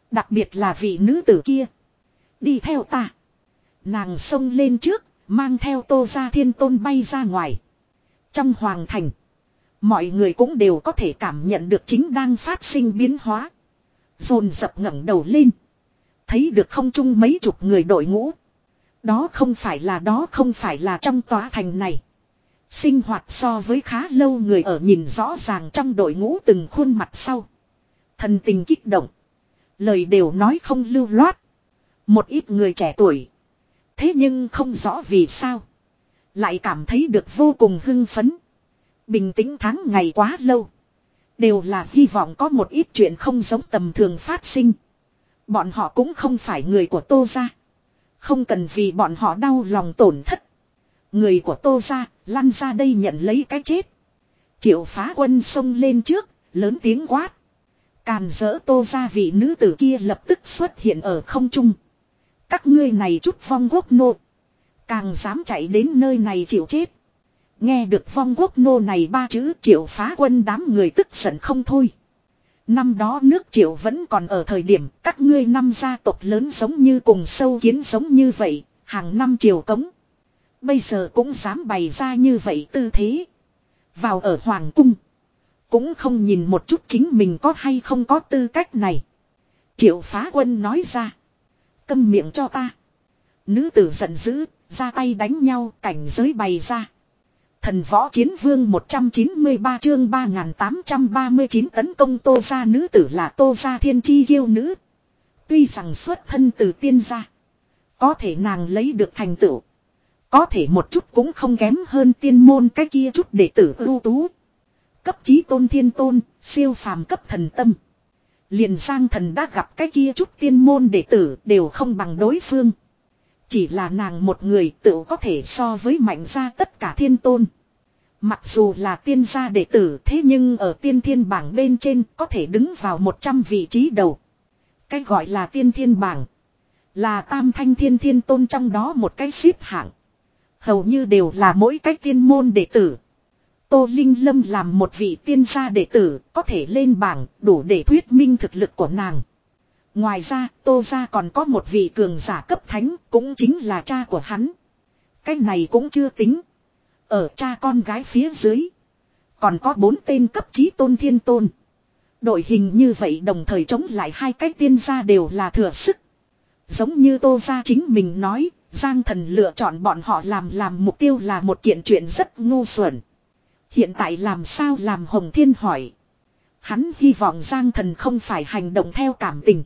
Đặc biệt là vị nữ tử kia. Đi theo ta. Nàng xông lên trước, mang theo Tô Gia Thiên Tôn bay ra ngoài. Trong hoàng thành, mọi người cũng đều có thể cảm nhận được chính đang phát sinh biến hóa. Dồn dập ngẩng đầu lên. Thấy được không trung mấy chục người đội ngũ. Đó không phải là đó không phải là trong tòa thành này. Sinh hoạt so với khá lâu người ở nhìn rõ ràng trong đội ngũ từng khuôn mặt sau. Thần tình kích động. Lời đều nói không lưu loát. Một ít người trẻ tuổi. Thế nhưng không rõ vì sao. Lại cảm thấy được vô cùng hưng phấn. Bình tĩnh tháng ngày quá lâu. Đều là hy vọng có một ít chuyện không giống tầm thường phát sinh. Bọn họ cũng không phải người của Tô Gia. Không cần vì bọn họ đau lòng tổn thất. Người của Tô Gia lăn ra đây nhận lấy cái chết. Triệu Phá Quân xông lên trước, lớn tiếng quát. Càn rỡ Tô Gia vị nữ tử kia lập tức xuất hiện ở không trung. Các ngươi này chút vong quốc nô. Càng dám chạy đến nơi này chịu chết. Nghe được vong quốc nô này ba chữ, Triệu Phá Quân đám người tức giận không thôi. Năm đó nước Triệu vẫn còn ở thời điểm các ngươi năm gia tộc lớn giống như cùng sâu kiến giống như vậy, hàng năm triều cống. Bây giờ cũng dám bày ra như vậy tư thế. Vào ở hoàng cung. Cũng không nhìn một chút chính mình có hay không có tư cách này. Triệu Phá Quân nói ra. Câm miệng cho ta. Nữ tử giận dữ, ra tay đánh nhau, cảnh giới bày ra. Thần Võ Chiến Vương một trăm chín mươi ba chương ba nghìn tám trăm ba mươi chín tấn công Tô Gia nữ tử là Tô Gia Thiên Chi Kiêu nữ. Tuy rằng xuất thân từ tiên gia. Có thể nàng lấy được thành tựu. Có thể một chút cũng không kém hơn tiên môn cái kia chút đệ tử ưu tú. Cấp chí tôn thiên tôn, siêu phàm cấp thần tâm. Liền Giang Thần đã gặp cái kia chút tiên môn đệ tử đều không bằng đối phương. Chỉ là nàng một người tự có thể so với mạnh gia tất cả thiên tôn. Mặc dù là tiên gia đệ tử thế nhưng ở tiên thiên bảng bên trên có thể đứng vào một trăm vị trí đầu. Cái gọi là tiên thiên bảng. Là tam thanh thiên thiên tôn trong đó một cái xếp hạng. Hầu như đều là mỗi cái tiên môn đệ tử. Tô Linh Lâm làm một vị tiên gia đệ tử có thể lên bảng đủ để thuyết minh thực lực của nàng. Ngoài ra Tô gia còn có một vị cường giả cấp thánh cũng chính là cha của hắn. Cái này cũng chưa tính. Ở cha con gái phía dưới. Còn có bốn tên cấp chí tôn thiên tôn. Đội hình như vậy đồng thời chống lại hai cái tiên gia đều là thừa sức. Giống như Tô gia chính mình nói, Giang Thần lựa chọn bọn họ làm làm mục tiêu là một kiện chuyện rất ngu xuẩn. Hiện tại làm sao làm Hồng Thiên hỏi. Hắn hy vọng Giang Thần không phải hành động theo cảm tình.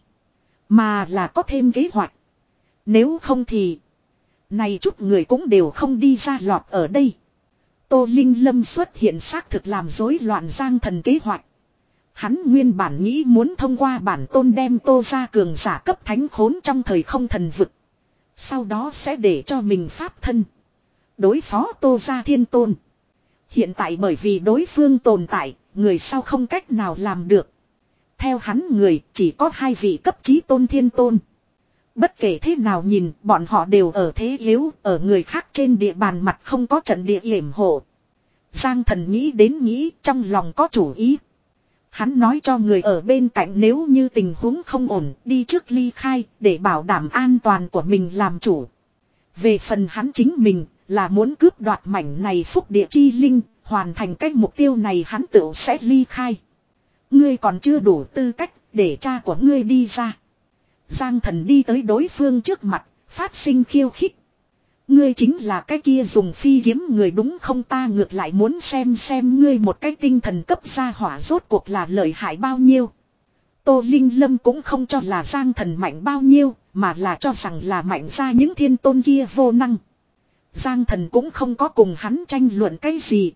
Mà là có thêm kế hoạch. Nếu không thì. Này chút người cũng đều không đi ra lọt ở đây. Tô Linh Lâm xuất hiện xác thực làm rối loạn Giang Thần kế hoạch. Hắn nguyên bản nghĩ muốn thông qua bản tôn đem Tô gia cường giả cấp thánh khốn trong thời không thần vực. Sau đó sẽ để cho mình pháp thân. Đối phó Tô gia thiên tôn. Hiện tại bởi vì đối phương tồn tại, người sau không cách nào làm được. Theo hắn người chỉ có hai vị cấp chí tôn thiên tôn. Bất kể thế nào nhìn, bọn họ đều ở thế yếu, ở người khác trên địa bàn mặt không có trận địa yểm hộ. Giang Thần nghĩ đến nghĩ, trong lòng có chủ ý. Hắn nói cho người ở bên cạnh nếu như tình huống không ổn, đi trước ly khai, để bảo đảm an toàn của mình làm chủ. Về phần hắn chính mình, là muốn cướp đoạt mảnh này phúc địa chi linh, hoàn thành cái mục tiêu này hắn tự sẽ ly khai. Ngươi còn chưa đủ tư cách, để cha của ngươi đi ra. Giang Thần đi tới đối phương trước mặt, phát sinh khiêu khích. Ngươi chính là cái kia dùng phi kiếm người đúng không, ta ngược lại muốn xem xem ngươi một cái tinh thần cấp gia hỏa rốt cuộc là lợi hại bao nhiêu. Tô Linh Lâm cũng không cho là Giang Thần mạnh bao nhiêu, mà là cho rằng là mạnh ra những thiên tôn kia vô năng. Giang Thần cũng không có cùng hắn tranh luận cái gì.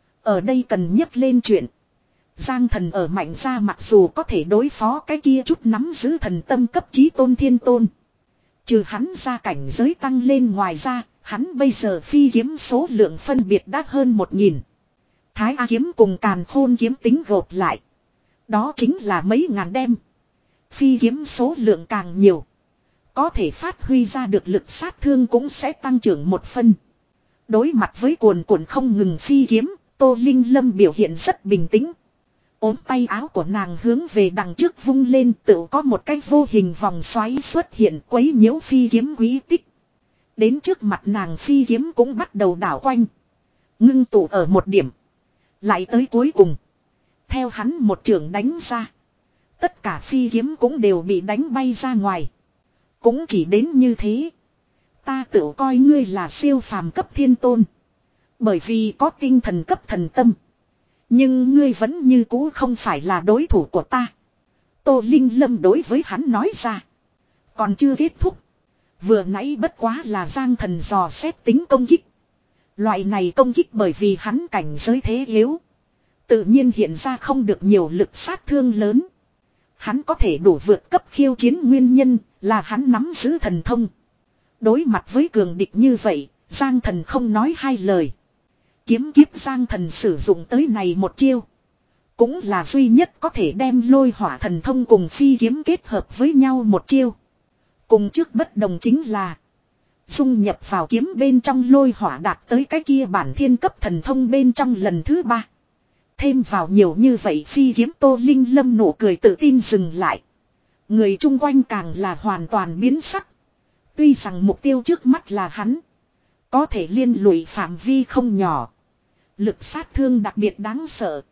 Ở đây cần nhắc lên chuyện. Giang Thần ở mạnh ra mặc dù có thể đối phó cái kia chút nắm giữ thần tâm cấp chí tôn thiên tôn. Trừ hắn ra cảnh giới tăng lên, ngoài ra, hắn bây giờ phi kiếm số lượng phân biệt đã hơn một nghìn. Thái A kiếm cùng Càn Khôn kiếm tính gộp lại. Đó chính là mấy ngàn đem. Phi kiếm số lượng càng nhiều. Có thể phát huy ra được lực sát thương cũng sẽ tăng trưởng một phân. Đối mặt với cuồn cuộn không ngừng phi kiếm, Tô Linh Lâm biểu hiện rất bình tĩnh. Ốm tay áo của nàng hướng về đằng trước vung lên, tự có một cái vô hình vòng xoáy xuất hiện quấy nhiễu phi kiếm quý tích. Đến trước mặt nàng phi kiếm cũng bắt đầu đảo quanh. Ngưng tụ ở một điểm. Lại tới cuối cùng. Theo hắn một trường đánh ra. Tất cả phi kiếm cũng đều bị đánh bay ra ngoài. Cũng chỉ đến như thế. Ta tự coi ngươi là siêu phàm cấp thiên tôn. Bởi vì có tinh thần cấp thần tâm. Nhưng ngươi vẫn như cũ không phải là đối thủ của ta. Tô Linh Lâm đối với hắn nói ra. Còn chưa kết thúc. Vừa nãy bất quá là Giang Thần dò xét tính công kích. Loại này công kích bởi vì hắn cảnh giới thế yếu. Tự nhiên hiện ra không được nhiều lực sát thương lớn. Hắn có thể đủ vượt cấp khiêu chiến nguyên nhân là hắn nắm giữ thần thông. Đối mặt với cường địch như vậy, Giang Thần không nói hai lời. Kiếm kiếp Giang Thần sử dụng tới này một chiêu. Cũng là duy nhất có thể đem lôi hỏa thần thông cùng phi kiếm kết hợp với nhau một chiêu. Cùng trước bất đồng chính là dung nhập vào kiếm bên trong lôi hỏa đạt tới cái kia bản thiên cấp thần thông bên trong lần thứ ba. Thêm vào nhiều như vậy phi kiếm Tô Linh Lâm nụ cười tự tin dừng lại. Người chung quanh càng là hoàn toàn biến sắc. Tuy rằng mục tiêu trước mắt là hắn. Có thể liên lụy phạm vi không nhỏ. Lực sát thương đặc biệt đáng sợ.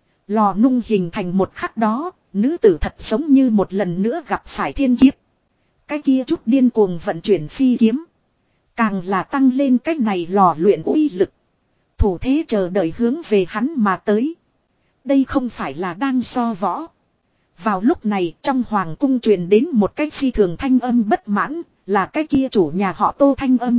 Lò nung hình thành một khắc đó, nữ tử thật giống như một lần nữa gặp phải thiên kiếp. Cái kia chút điên cuồng vận chuyển phi kiếm. Càng là tăng lên cái này lò luyện uy lực. Thủ thế chờ đợi hướng về hắn mà tới. Đây không phải là đang so võ. Vào lúc này trong hoàng cung truyền đến một cái phi thường thanh âm bất mãn, là cái kia chủ nhà họ Tô thanh âm.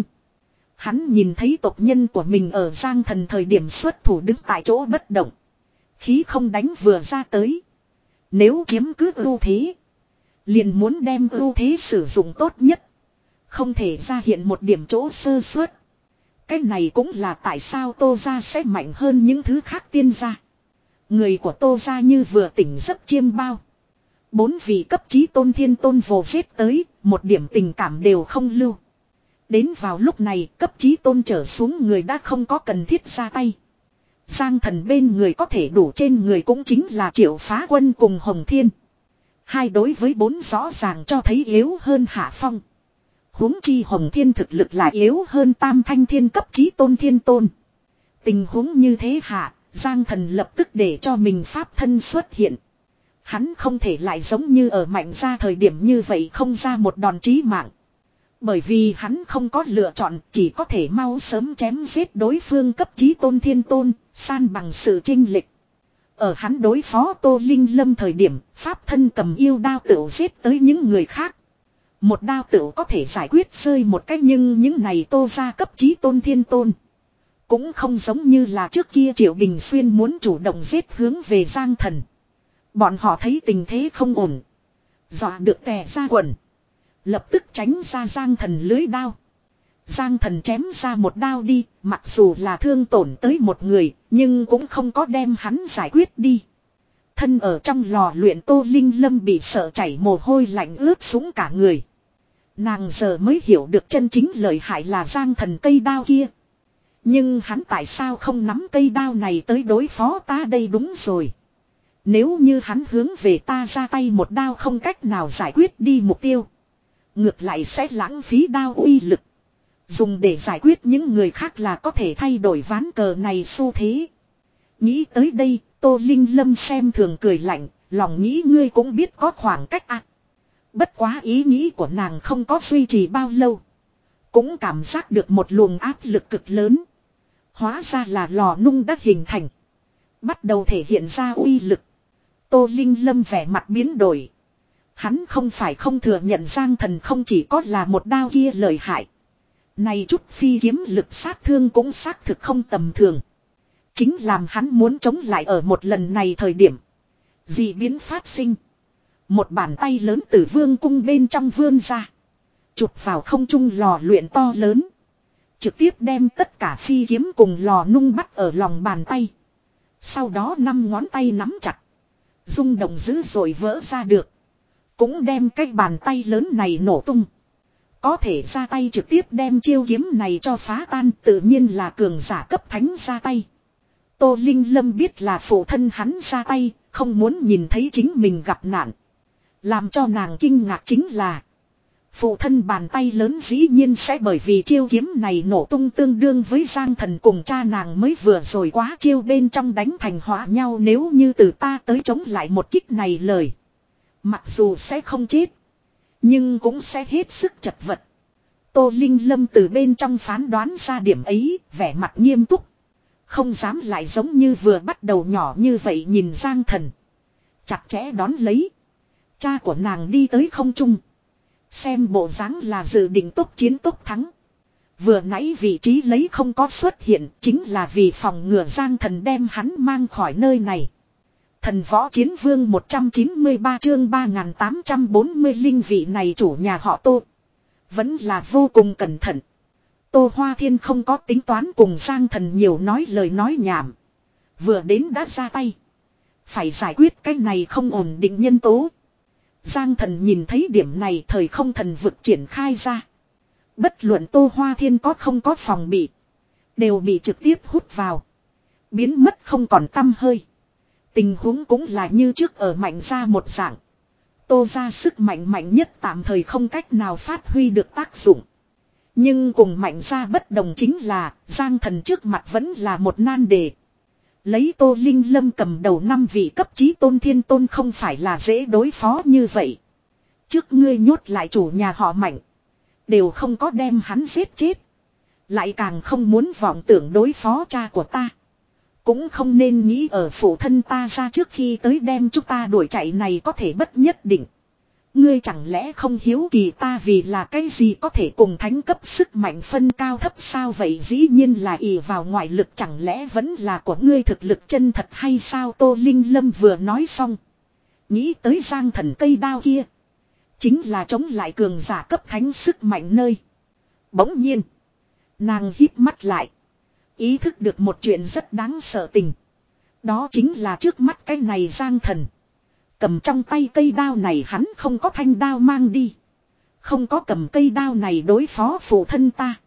Hắn nhìn thấy tộc nhân của mình ở Giang Thần thời điểm xuất thủ đứng tại chỗ bất động. Khí không đánh vừa ra tới. Nếu chiếm cứ ưu thế, liền muốn đem ưu thế sử dụng tốt nhất. Không thể ra hiện một điểm chỗ sơ suất. Cái này cũng là tại sao Tô gia sẽ mạnh hơn những thứ khác tiên gia. Người của Tô gia như vừa tỉnh giấc chiêm bao. Bốn vị cấp chí tôn thiên tôn vồ giết tới, một điểm tình cảm đều không lưu. Đến vào lúc này cấp chí tôn trở xuống người đã không có cần thiết ra tay. Giang Thần bên người có thể đủ trên người cũng chính là Triệu Phá Quân cùng Hồng Thiên. Hai đối với bốn rõ ràng cho thấy yếu hơn Hạ Phong. Huống chi Hồng Thiên thực lực là yếu hơn Tam Thanh Thiên cấp chí tôn thiên tôn. Tình huống như thế hạ, Giang Thần lập tức để cho mình pháp thân xuất hiện. Hắn không thể lại giống như ở Mạnh Gia thời điểm như vậy không ra một đòn chí mạng. Bởi vì hắn không có lựa chọn, chỉ có thể mau sớm chém giết đối phương cấp chí tôn thiên tôn, san bằng sự chênh lệch. Ở hắn đối phó Tô Linh Lâm thời điểm, pháp thân cầm yêu đao tựu giết tới những người khác. Một đao tựu có thể giải quyết rơi một cách, nhưng những này Tô gia cấp chí tôn thiên tôn. Cũng không giống như là trước kia Triệu Bình Xuyên muốn chủ động giết hướng về Giang Thần. Bọn họ thấy tình thế không ổn, dọa được tè ra quần, lập tức tránh ra Giang Thần lưới đao. Giang Thần chém ra một đao đi, mặc dù là thương tổn tới một người, nhưng cũng không có đem hắn giải quyết đi. Thân ở trong lò luyện Tô Linh Lâm bị sợ chảy mồ hôi lạnh ướt sũng cả người. Nàng giờ mới hiểu được chân chính lợi hại là Giang Thần cây đao kia. Nhưng hắn tại sao không nắm cây đao này tới đối phó ta đây đúng rồi. Nếu như hắn hướng về ta ra tay một đao không cách nào giải quyết đi mục tiêu. Ngược lại sẽ lãng phí đao uy lực. Dùng để giải quyết những người khác là có thể thay đổi ván cờ này xu thế. Nghĩ tới đây, Tô Linh Lâm xem thường cười lạnh, lòng nghĩ ngươi cũng biết có khoảng cách à. Bất quá ý nghĩ của nàng không có duy trì bao lâu. Cũng cảm giác được một luồng áp lực cực lớn. Hóa ra là lò nung đã hình thành. Bắt đầu thể hiện ra uy lực. Tô Linh Lâm vẻ mặt biến đổi. Hắn không phải không thừa nhận Giang Thần không chỉ có là một đao kia lợi hại. Này chút phi kiếm lực sát thương cũng xác thực không tầm thường. Chính làm hắn muốn chống lại ở một lần này thời điểm. Dị biến phát sinh. Một bàn tay lớn từ vương cung bên trong vươn ra. Chụp vào không trung lò luyện to lớn. Trực tiếp đem tất cả phi kiếm cùng lò nung bắt ở lòng bàn tay. Sau đó năm ngón tay nắm chặt. Rung động dữ dội vỡ ra được. Cũng đem cái bàn tay lớn này nổ tung. Có thể ra tay trực tiếp đem chiêu kiếm này cho phá tan, tự nhiên là cường giả cấp thánh ra tay. Tô Linh Lâm biết là phụ thân hắn ra tay, Không muốn nhìn thấy chính mình gặp nạn. Làm cho nàng kinh ngạc chính là. Phụ thân bàn tay lớn dĩ nhiên sẽ bởi vì chiêu kiếm này nổ tung tương đương với Giang Thần cùng cha nàng mới vừa rồi quá chiêu bên trong đánh thành hóa nhau, nếu như từ ta tới chống lại một kích này lời. Mặc dù sẽ không chết. Nhưng cũng sẽ hết sức chật vật. Tô Linh Lâm từ bên trong phán đoán ra điểm ấy, vẻ mặt nghiêm túc. Không dám lại giống như vừa bắt đầu nhỏ như vậy nhìn Giang Thần. Chặt chẽ đón lấy. Cha của nàng đi tới không trung. Xem bộ dáng là dự định tốc chiến tốc thắng. Vừa nãy vị trí lấy không có xuất hiện chính là vì phòng ngừa Giang Thần đem hắn mang khỏi nơi này. Thần võ chiến vương một trăm chín mươi ba chương ba nghìn tám trăm bốn mươi linh vị này chủ nhà họ Tô. Vẫn là vô cùng cẩn thận. Tô Hoa Thiên không có tính toán cùng Giang Thần nhiều nói lời nói nhảm. Vừa đến đã ra tay. Phải giải quyết cái này không ổn định nhân tố. Giang Thần nhìn thấy điểm này thời không thần vực triển khai ra. Bất luận Tô Hoa Thiên có không có phòng bị. Đều bị trực tiếp hút vào. Biến mất không còn tăm hơi. Tình huống cũng là như trước ở Mạnh Gia một dạng. Tô ra sức mạnh mạnh nhất tạm thời không cách nào phát huy được tác dụng. Nhưng cùng Mạnh Gia bất đồng chính là Giang Thần trước mặt vẫn là một nan đề. Lấy Tô Linh Lâm cầm đầu năm vị cấp chí tôn thiên tôn không phải là dễ đối phó như vậy. Trước ngươi nhốt lại chủ nhà họ Mạnh. Đều không có đem hắn giết chết. Lại càng không muốn vọng tưởng đối phó cha của ta. Cũng không nên nghĩ ở phụ thân ta ra trước khi tới đem chúng ta đuổi chạy này có thể bất nhất định. Ngươi chẳng lẽ không hiếu kỳ ta vì là cái gì có thể cùng thánh cấp sức mạnh phân cao thấp sao vậy, dĩ nhiên là ỷ vào ngoại lực, chẳng lẽ vẫn là của ngươi thực lực chân thật hay sao? Tô Linh Lâm vừa nói xong. Nghĩ tới Giang Thần cây đao kia. Chính là chống lại cường giả cấp thánh sức mạnh nơi. Bỗng nhiên. Nàng híp mắt lại. Ý thức được một chuyện rất đáng sợ tình. Đó chính là trước mắt cái này Giang Thần. Cầm trong tay cây đao này hắn không có thanh đao mang đi. Không có cầm cây đao này đối phó phụ thân ta.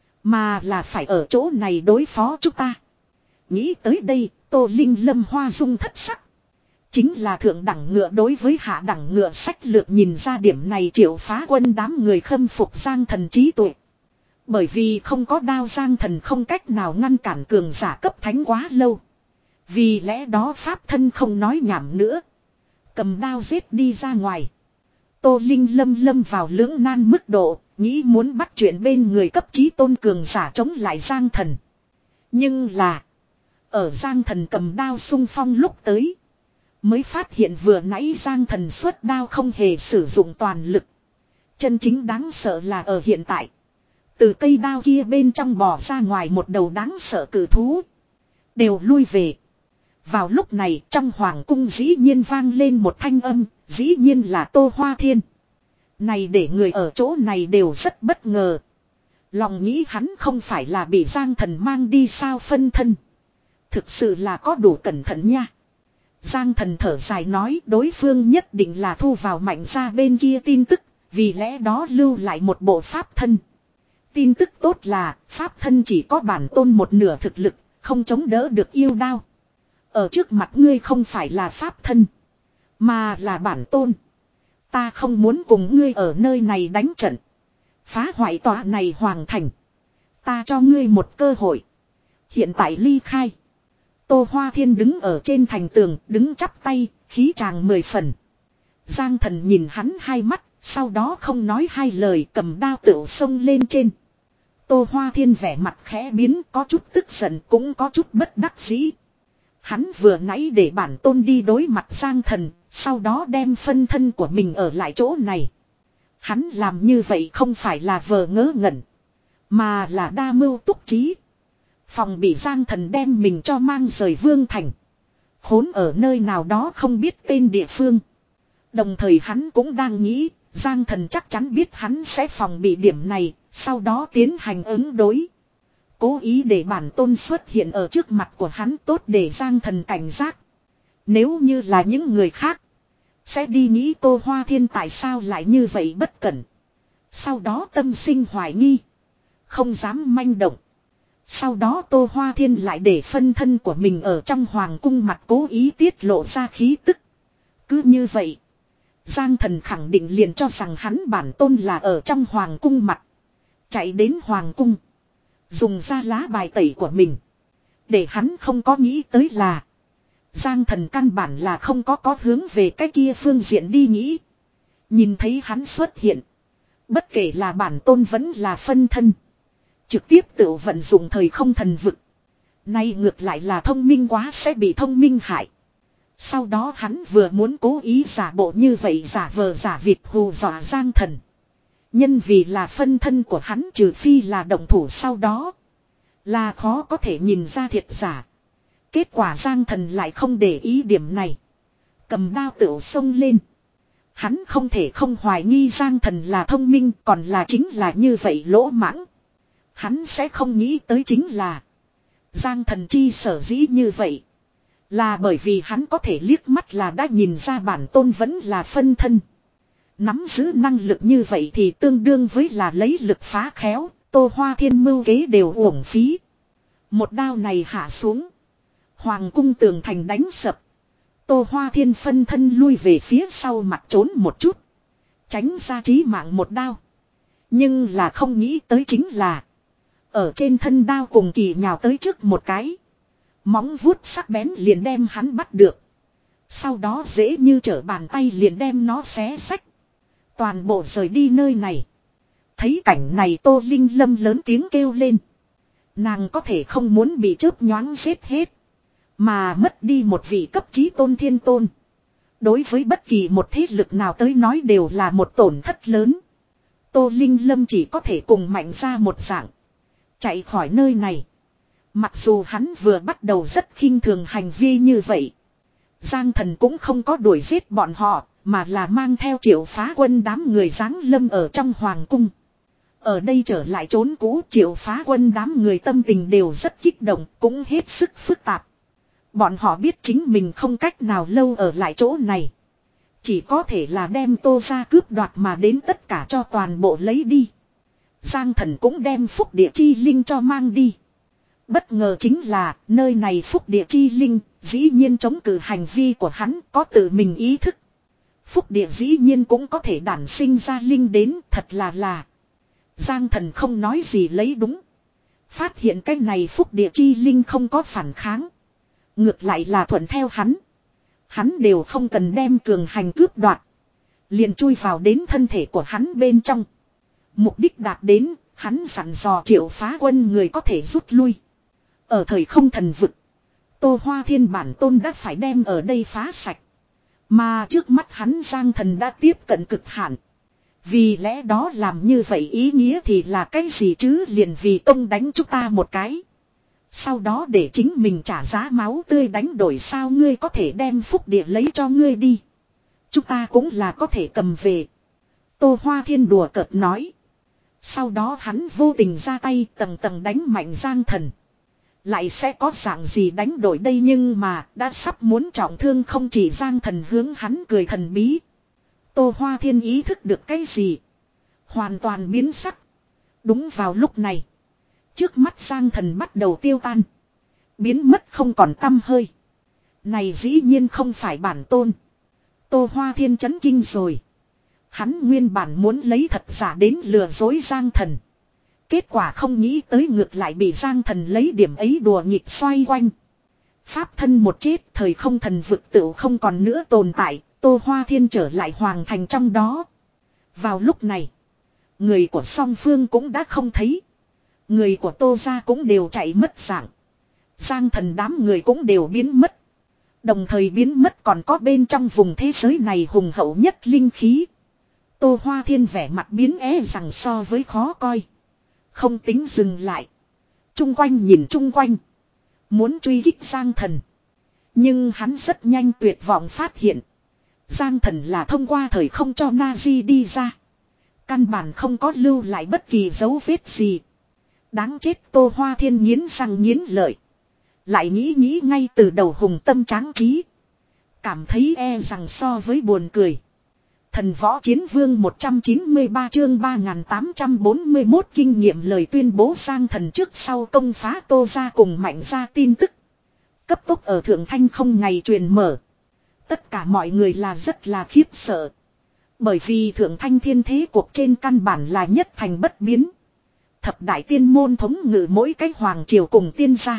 Mà là phải ở chỗ này đối phó chúng ta. Nghĩ tới đây, Tô Linh Lâm hoa dung thất sắc. Chính là thượng đẳng ngựa đối với hạ đẳng ngựa, sách lược nhìn ra điểm này Triệu Phá Quân đám người khâm phục Giang Thần trí tuệ. Bởi vì không có đao Giang Thần không cách nào ngăn cản cường giả cấp thánh quá lâu. Vì lẽ đó pháp thân không nói nhảm nữa. Cầm đao giết đi ra ngoài. Tô Linh Lâm lâm vào lưỡng nan mức độ, nghĩ muốn bắt chuyện bên người cấp chí tôn cường giả chống lại Giang Thần. Nhưng là, ở Giang Thần cầm đao xung phong lúc tới, mới phát hiện vừa nãy Giang Thần xuất đao không hề sử dụng toàn lực. Chân chính đáng sợ là ở hiện tại. Từ cây đao kia bên trong bò ra ngoài một đầu đáng sợ cử thú. Đều lui về. Vào lúc này trong hoàng cung dĩ nhiên vang lên một thanh âm, dĩ nhiên là Tô Hoa Thiên. Này để người ở chỗ này đều rất bất ngờ. Lòng nghĩ hắn không phải là bị Giang Thần mang đi sao phân thân. Thực sự là có đủ cẩn thận nha. Giang Thần thở dài nói đối phương nhất định là thu vào Mạnh Gia bên kia tin tức, vì lẽ đó lưu lại một bộ pháp thân. Tin tức tốt là pháp thân chỉ có bản tôn một nửa thực lực, không chống đỡ được yêu đao. Ở trước mặt ngươi không phải là pháp thân, mà là bản tôn. Ta không muốn cùng ngươi ở nơi này đánh trận, phá hoại tòa này hoàng thành. Ta cho ngươi một cơ hội. Hiện tại ly khai. Tô Hoa Thiên đứng ở trên thành tường, đứng chắp tay, khí tràng mười phần. Giang Thần nhìn hắn hai mắt, sau đó không nói hai lời, cầm đao tựu xông lên trên. Tô Hoa Thiên vẻ mặt khẽ biến, có chút tức giận cũng có chút bất đắc dĩ. Hắn vừa nãy để bản tôn đi đối mặt Giang Thần, sau đó đem phân thân của mình ở lại chỗ này. Hắn làm như vậy không phải là vờ ngớ ngẩn, mà là đa mưu túc trí. Phòng bị Giang Thần đem mình cho mang rời Vương Thành. Khốn ở nơi nào đó không biết tên địa phương. Đồng thời hắn cũng đang nghĩ, Giang Thần chắc chắn biết hắn sẽ phòng bị điểm này, sau đó tiến hành ứng đối. Cố ý để bản tôn xuất hiện ở trước mặt của hắn tốt để Giang Thần cảnh giác. Nếu như là những người khác, sẽ đi nghĩ Tô Hoa Thiên tại sao lại như vậy bất cẩn. Sau đó tâm sinh hoài nghi, không dám manh động. Sau đó Tô Hoa Thiên lại để phân thân của mình ở trong hoàng cung mặt cố ý tiết lộ ra khí tức. Cứ như vậy, Giang Thần khẳng định liền cho rằng hắn bản tôn là ở trong hoàng cung mặt. Chạy đến hoàng cung, dùng ra lá bài tẩy của mình. Để hắn không có nghĩ tới là Giang Thần căn bản là không có có hướng về cái kia phương diện đi nghĩ. Nhìn thấy hắn xuất hiện, bất kể là bản tôn vẫn là phân thân, trực tiếp tự vận dụng thời không thần vực. Nay ngược lại là thông minh quá sẽ bị thông minh hại. Sau đó hắn vừa muốn cố ý giả bộ như vậy, giả vờ giả vịt hù dọa Giang Thần. Nhân vì là phân thân của hắn, trừ phi là động thủ sau đó, là khó có thể nhìn ra thiệt giả. Kết quả Giang Thần lại không để ý điểm này, cầm đao tựu xông lên. Hắn không thể không hoài nghi Giang Thần là thông minh, còn là chính là như vậy lỗ mãng. Hắn sẽ không nghĩ tới chính là Giang Thần chi sở dĩ như vậy, là bởi vì hắn có thể liếc mắt là đã nhìn ra bản tôn vẫn là phân thân. Nắm giữ năng lực như vậy thì tương đương với là lấy lực phá khéo. Tô Hoa Thiên mưu kế đều uổng phí. Một đao này hạ xuống, hoàng cung tường thành đánh sập. Tô Hoa Thiên phân thân lui về phía sau mặt trốn một chút, tránh ra chí mạng một đao. Nhưng là không nghĩ tới chính là ở trên thân đao cùng kỳ nhào tới trước một cái, móng vuốt sắc bén liền đem hắn bắt được. Sau đó dễ như trở bàn tay liền đem nó xé xách. Toàn bộ rời đi nơi này. Thấy cảnh này Tô Linh Lâm lớn tiếng kêu lên. Nàng có thể không muốn bị chớp nhoáng giết hết, mà mất đi một vị cấp chí tôn thiên tôn, đối với bất kỳ một thế lực nào tới nói đều là một tổn thất lớn. Tô Linh Lâm chỉ có thể cùng Mạnh ra một dạng, chạy khỏi nơi này. Mặc dù hắn vừa bắt đầu rất khinh thường hành vi như vậy, Giang Thần cũng không có đuổi giết bọn họ, mà là mang theo Triệu Phá Quân đám người giáng lâm ở trong hoàng cung. Ở đây trở lại trốn cũ, Triệu Phá Quân đám người tâm tình đều rất kích động, cũng hết sức phức tạp. Bọn họ biết chính mình không cách nào lâu ở lại chỗ này, chỉ có thể là đem Tô ra cướp đoạt mà đến tất cả cho toàn bộ lấy đi. Giang Thần cũng đem phúc địa chi linh cho mang đi. Bất ngờ chính là nơi này phúc địa chi linh dĩ nhiên chống cự hành vi của hắn, có tự mình ý thức. Phúc địa dĩ nhiên cũng có thể đản sinh ra linh đến, thật là là. Giang Thần không nói gì lấy đúng. Phát hiện cái này phúc địa chi linh không có phản kháng, ngược lại là thuận theo hắn. Hắn đều không cần đem cường hành cướp đoạt, liền chui vào đến thân thể của hắn bên trong. Mục đích đạt đến, hắn dặn dò Triệu Phá Quân người có thể rút lui. Ở thời không thần vực, Tô Hoa Thiên bản tôn đã phải đem ở đây phá sạch, mà trước mắt hắn Giang Thần đã tiếp cận cực hạn. Vì lẽ đó làm như vậy ý nghĩa thì là cái gì chứ, liền vì công đánh chúng ta một cái, sau đó để chính mình trả giá máu tươi đánh đổi sao? Ngươi có thể đem phúc địa lấy cho ngươi đi, chúng ta cũng là có thể cầm về. Tô Hoa Thiên đùa cợt nói. Sau đó hắn vô tình ra tay tầng tầng đánh mạnh Giang Thần. Lại sẽ có dạng gì đánh đổi đây, nhưng mà đã sắp muốn trọng thương không chỉ Giang Thần hướng hắn cười thần bí. Tô Hoa Thiên ý thức được cái gì, hoàn toàn biến sắc. Đúng vào lúc này, trước mắt Giang Thần bắt đầu tiêu tan, biến mất không còn tăm hơi. Này dĩ nhiên không phải bản tôn. Tô Hoa Thiên chấn kinh rồi. Hắn nguyên bản muốn lấy thật giả đến lừa dối Giang Thần, kết quả không nghĩ tới ngược lại bị Giang Thần lấy điểm ấy đùa nghịch xoay quanh. Pháp thân một chết, thời không thần vực tựu không còn nữa tồn tại. Tô Hoa Thiên trở lại hoàng thành trong đó. Vào lúc này, người của song phương cũng đã không thấy. Người của Tô gia cũng đều chạy mất dạng. Giang Thần đám người cũng đều biến mất. Đồng thời biến mất còn có bên trong vùng thế giới này hùng hậu nhất linh khí. Tô Hoa Thiên vẻ mặt biến é rằng so với khó coi, không tính dừng lại. Trung quanh nhìn trung quanh, muốn truy kích Giang Thần. Nhưng hắn rất nhanh tuyệt vọng phát hiện, Giang Thần là thông qua thời không cho Nazi đi ra, căn bản không có lưu lại bất kỳ dấu vết gì. Đáng chết, Tô Hoa Thiên nghiến răng nghiến lợi. Lại nghĩ nghĩ ngay từ đầu hùng tâm tráng trí, cảm thấy e rằng so với buồn cười. Thần võ chiến vương một trăm chín mươi ba chương ba nghìn tám trăm bốn mươi mốt kinh nghiệm lời tuyên bố Giang Thần trước sau công phá Tô gia cùng Mạnh gia tin tức. Cấp tốc ở Thượng Thanh không ngày truyền mở. Tất cả mọi người là rất là khiếp sợ. Bởi vì Thượng Thanh thiên thế cuộc trên căn bản là nhất thành bất biến. Thập đại tiên môn thống ngự mỗi cái hoàng triều cùng tiên gia.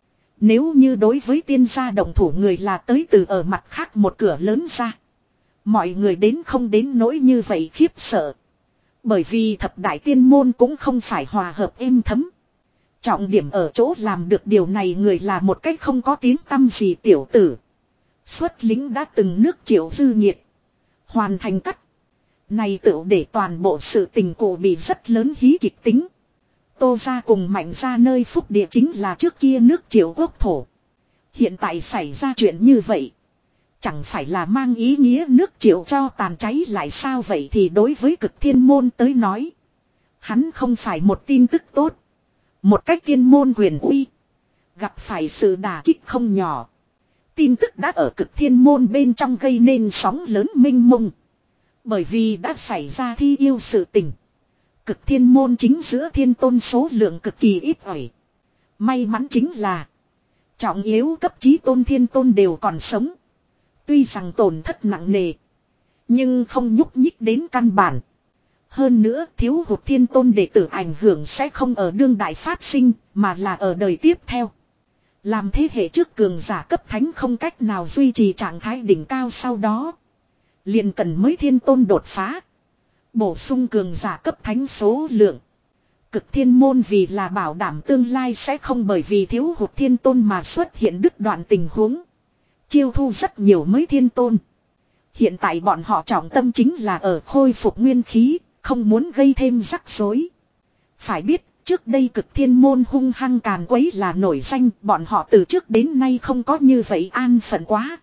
Nếu như đối với tiên gia động thủ người là tới từ ở mặt khác một cửa lớn ra. Mọi người đến không đến nỗi như vậy khiếp sợ. Bởi vì thập đại tiên môn cũng không phải hòa hợp êm thấm. Trọng điểm ở chỗ làm được điều này người là một cách không có tiếng tăm gì tiểu tử. Xuất lính đã từng nước Triệu Dư Nhiệt. Hoàn thành cắt. Này tựu để toàn bộ sự tình cổ bị rất lớn hí kịch tính. Tô gia cùng Mạnh gia nơi phúc địa chính là trước kia nước Triệu quốc thổ. Hiện tại xảy ra chuyện như vậy. Chẳng phải là mang ý nghĩa nước Triệu cho tàn cháy lại sao vậy thì đối với Cực Thiên môn tới nói. Hắn không phải một tin tức tốt. Một cách tiên môn quyền uy. Gặp phải sự đả kích không nhỏ. Tin tức đã ở Cực Thiên môn bên trong gây nên sóng lớn mênh mông. Bởi vì đã xảy ra thi yêu sự tình. Cực Thiên môn chính giữa thiên tôn số lượng cực kỳ ít ỏi. May mắn chính là trọng yếu cấp chí tôn thiên tôn đều còn sống. Tuy rằng tổn thất nặng nề. Nhưng không nhúc nhích đến căn bản. Hơn nữa thiếu hụt thiên tôn đệ tử ảnh hưởng sẽ không ở đương đại phát sinh mà là ở đời tiếp theo. Làm thế hệ trước cường giả cấp thánh không cách nào duy trì trạng thái đỉnh cao sau đó. Liền cần mới thiên tôn đột phá. Bổ sung cường giả cấp thánh số lượng. Cực Thiên môn vì là bảo đảm tương lai sẽ không bởi vì thiếu hụt thiên tôn mà xuất hiện đứt đoạn tình huống. Chiêu thu rất nhiều mới thiên tôn. Hiện tại bọn họ trọng tâm chính là ở khôi phục nguyên khí, không muốn gây thêm rắc rối. Phải biết, trước đây Cực Thiên môn hung hăng càn quấy là nổi danh, bọn họ từ trước đến nay không có như vậy an phận quá.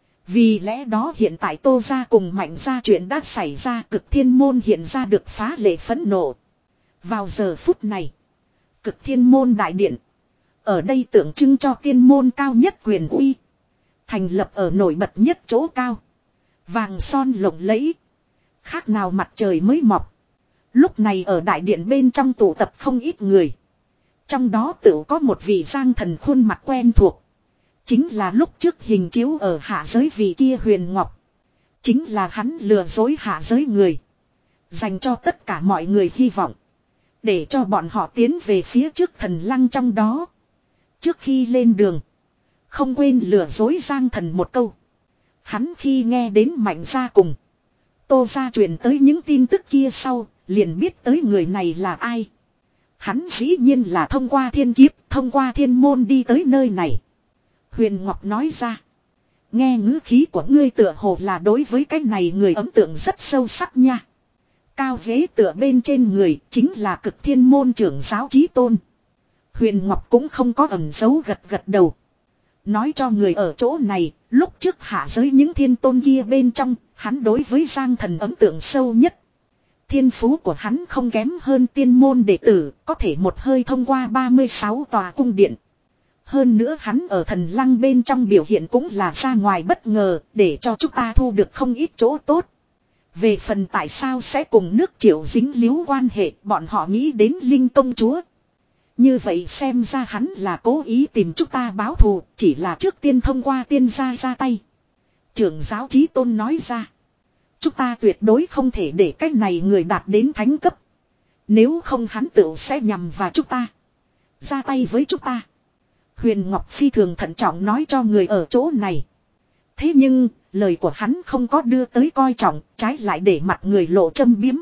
Vì lẽ đó hiện tại Tô gia cùng Mạnh gia chuyện đã xảy ra, Cực Thiên môn hiện ra được phá lệ phẫn nộ. Vào giờ phút này, Cực Thiên môn đại điện, ở đây tượng trưng cho tiên môn cao nhất quyền uy. Thành lập ở nổi bật nhất chỗ cao. Vàng son lộng lẫy. Khác nào mặt trời mới mọc. Lúc này ở đại điện bên trong tụ tập không ít người. Trong đó tự có một vị Giang Thần khuôn mặt quen thuộc. Chính là lúc trước hình chiếu ở hạ giới vị kia Huyền Ngọc. Chính là hắn lừa dối hạ giới người. Dành cho tất cả mọi người hy vọng. Để cho bọn họ tiến về phía trước thần lăng trong đó. Trước khi lên đường. Không quên lừa dối Giang Thần một câu. Hắn khi nghe đến Mạnh gia cùng Tô gia truyền tới những tin tức kia sau, liền biết tới người này là ai. Hắn dĩ nhiên là thông qua thiên kiếp, thông qua thiên môn đi tới nơi này. Huyền Ngọc nói ra. Nghe ngữ khí của ngươi tựa hồ là đối với cái này người ấn tượng rất sâu sắc nha. Cao ghế tựa bên trên người chính là Cực Thiên môn trưởng giáo chí tôn. Huyền Ngọc cũng không có ẩn giấu gật gật đầu. Nói cho người ở chỗ này, lúc trước hạ giới những thiên tôn kia bên trong, hắn đối với Giang Thần ấn tượng sâu nhất. Thiên phú của hắn không kém hơn tiên môn đệ tử, có thể một hơi thông qua ba mươi sáu tòa cung điện. Hơn nữa hắn ở thần lăng bên trong biểu hiện cũng là ra ngoài bất ngờ, để cho chúng ta thu được không ít chỗ tốt. Về phần tại sao sẽ cùng nước Triệu dính líu quan hệ, bọn họ nghĩ đến Linh công chúa. Như vậy xem ra hắn là cố ý tìm chúng ta báo thù, chỉ là trước tiên thông qua tiên gia ra tay. Trưởng giáo chí tôn nói ra. Chúng ta tuyệt đối không thể để cái này người đạt đến thánh cấp. Nếu không hắn tự sẽ nhằm vào chúng ta. Ra tay với chúng ta. Huyền Ngọc phi thường thận trọng nói cho người ở chỗ này. Thế nhưng, lời của hắn không có đưa tới coi trọng, trái lại để mặt người lộ châm biếm.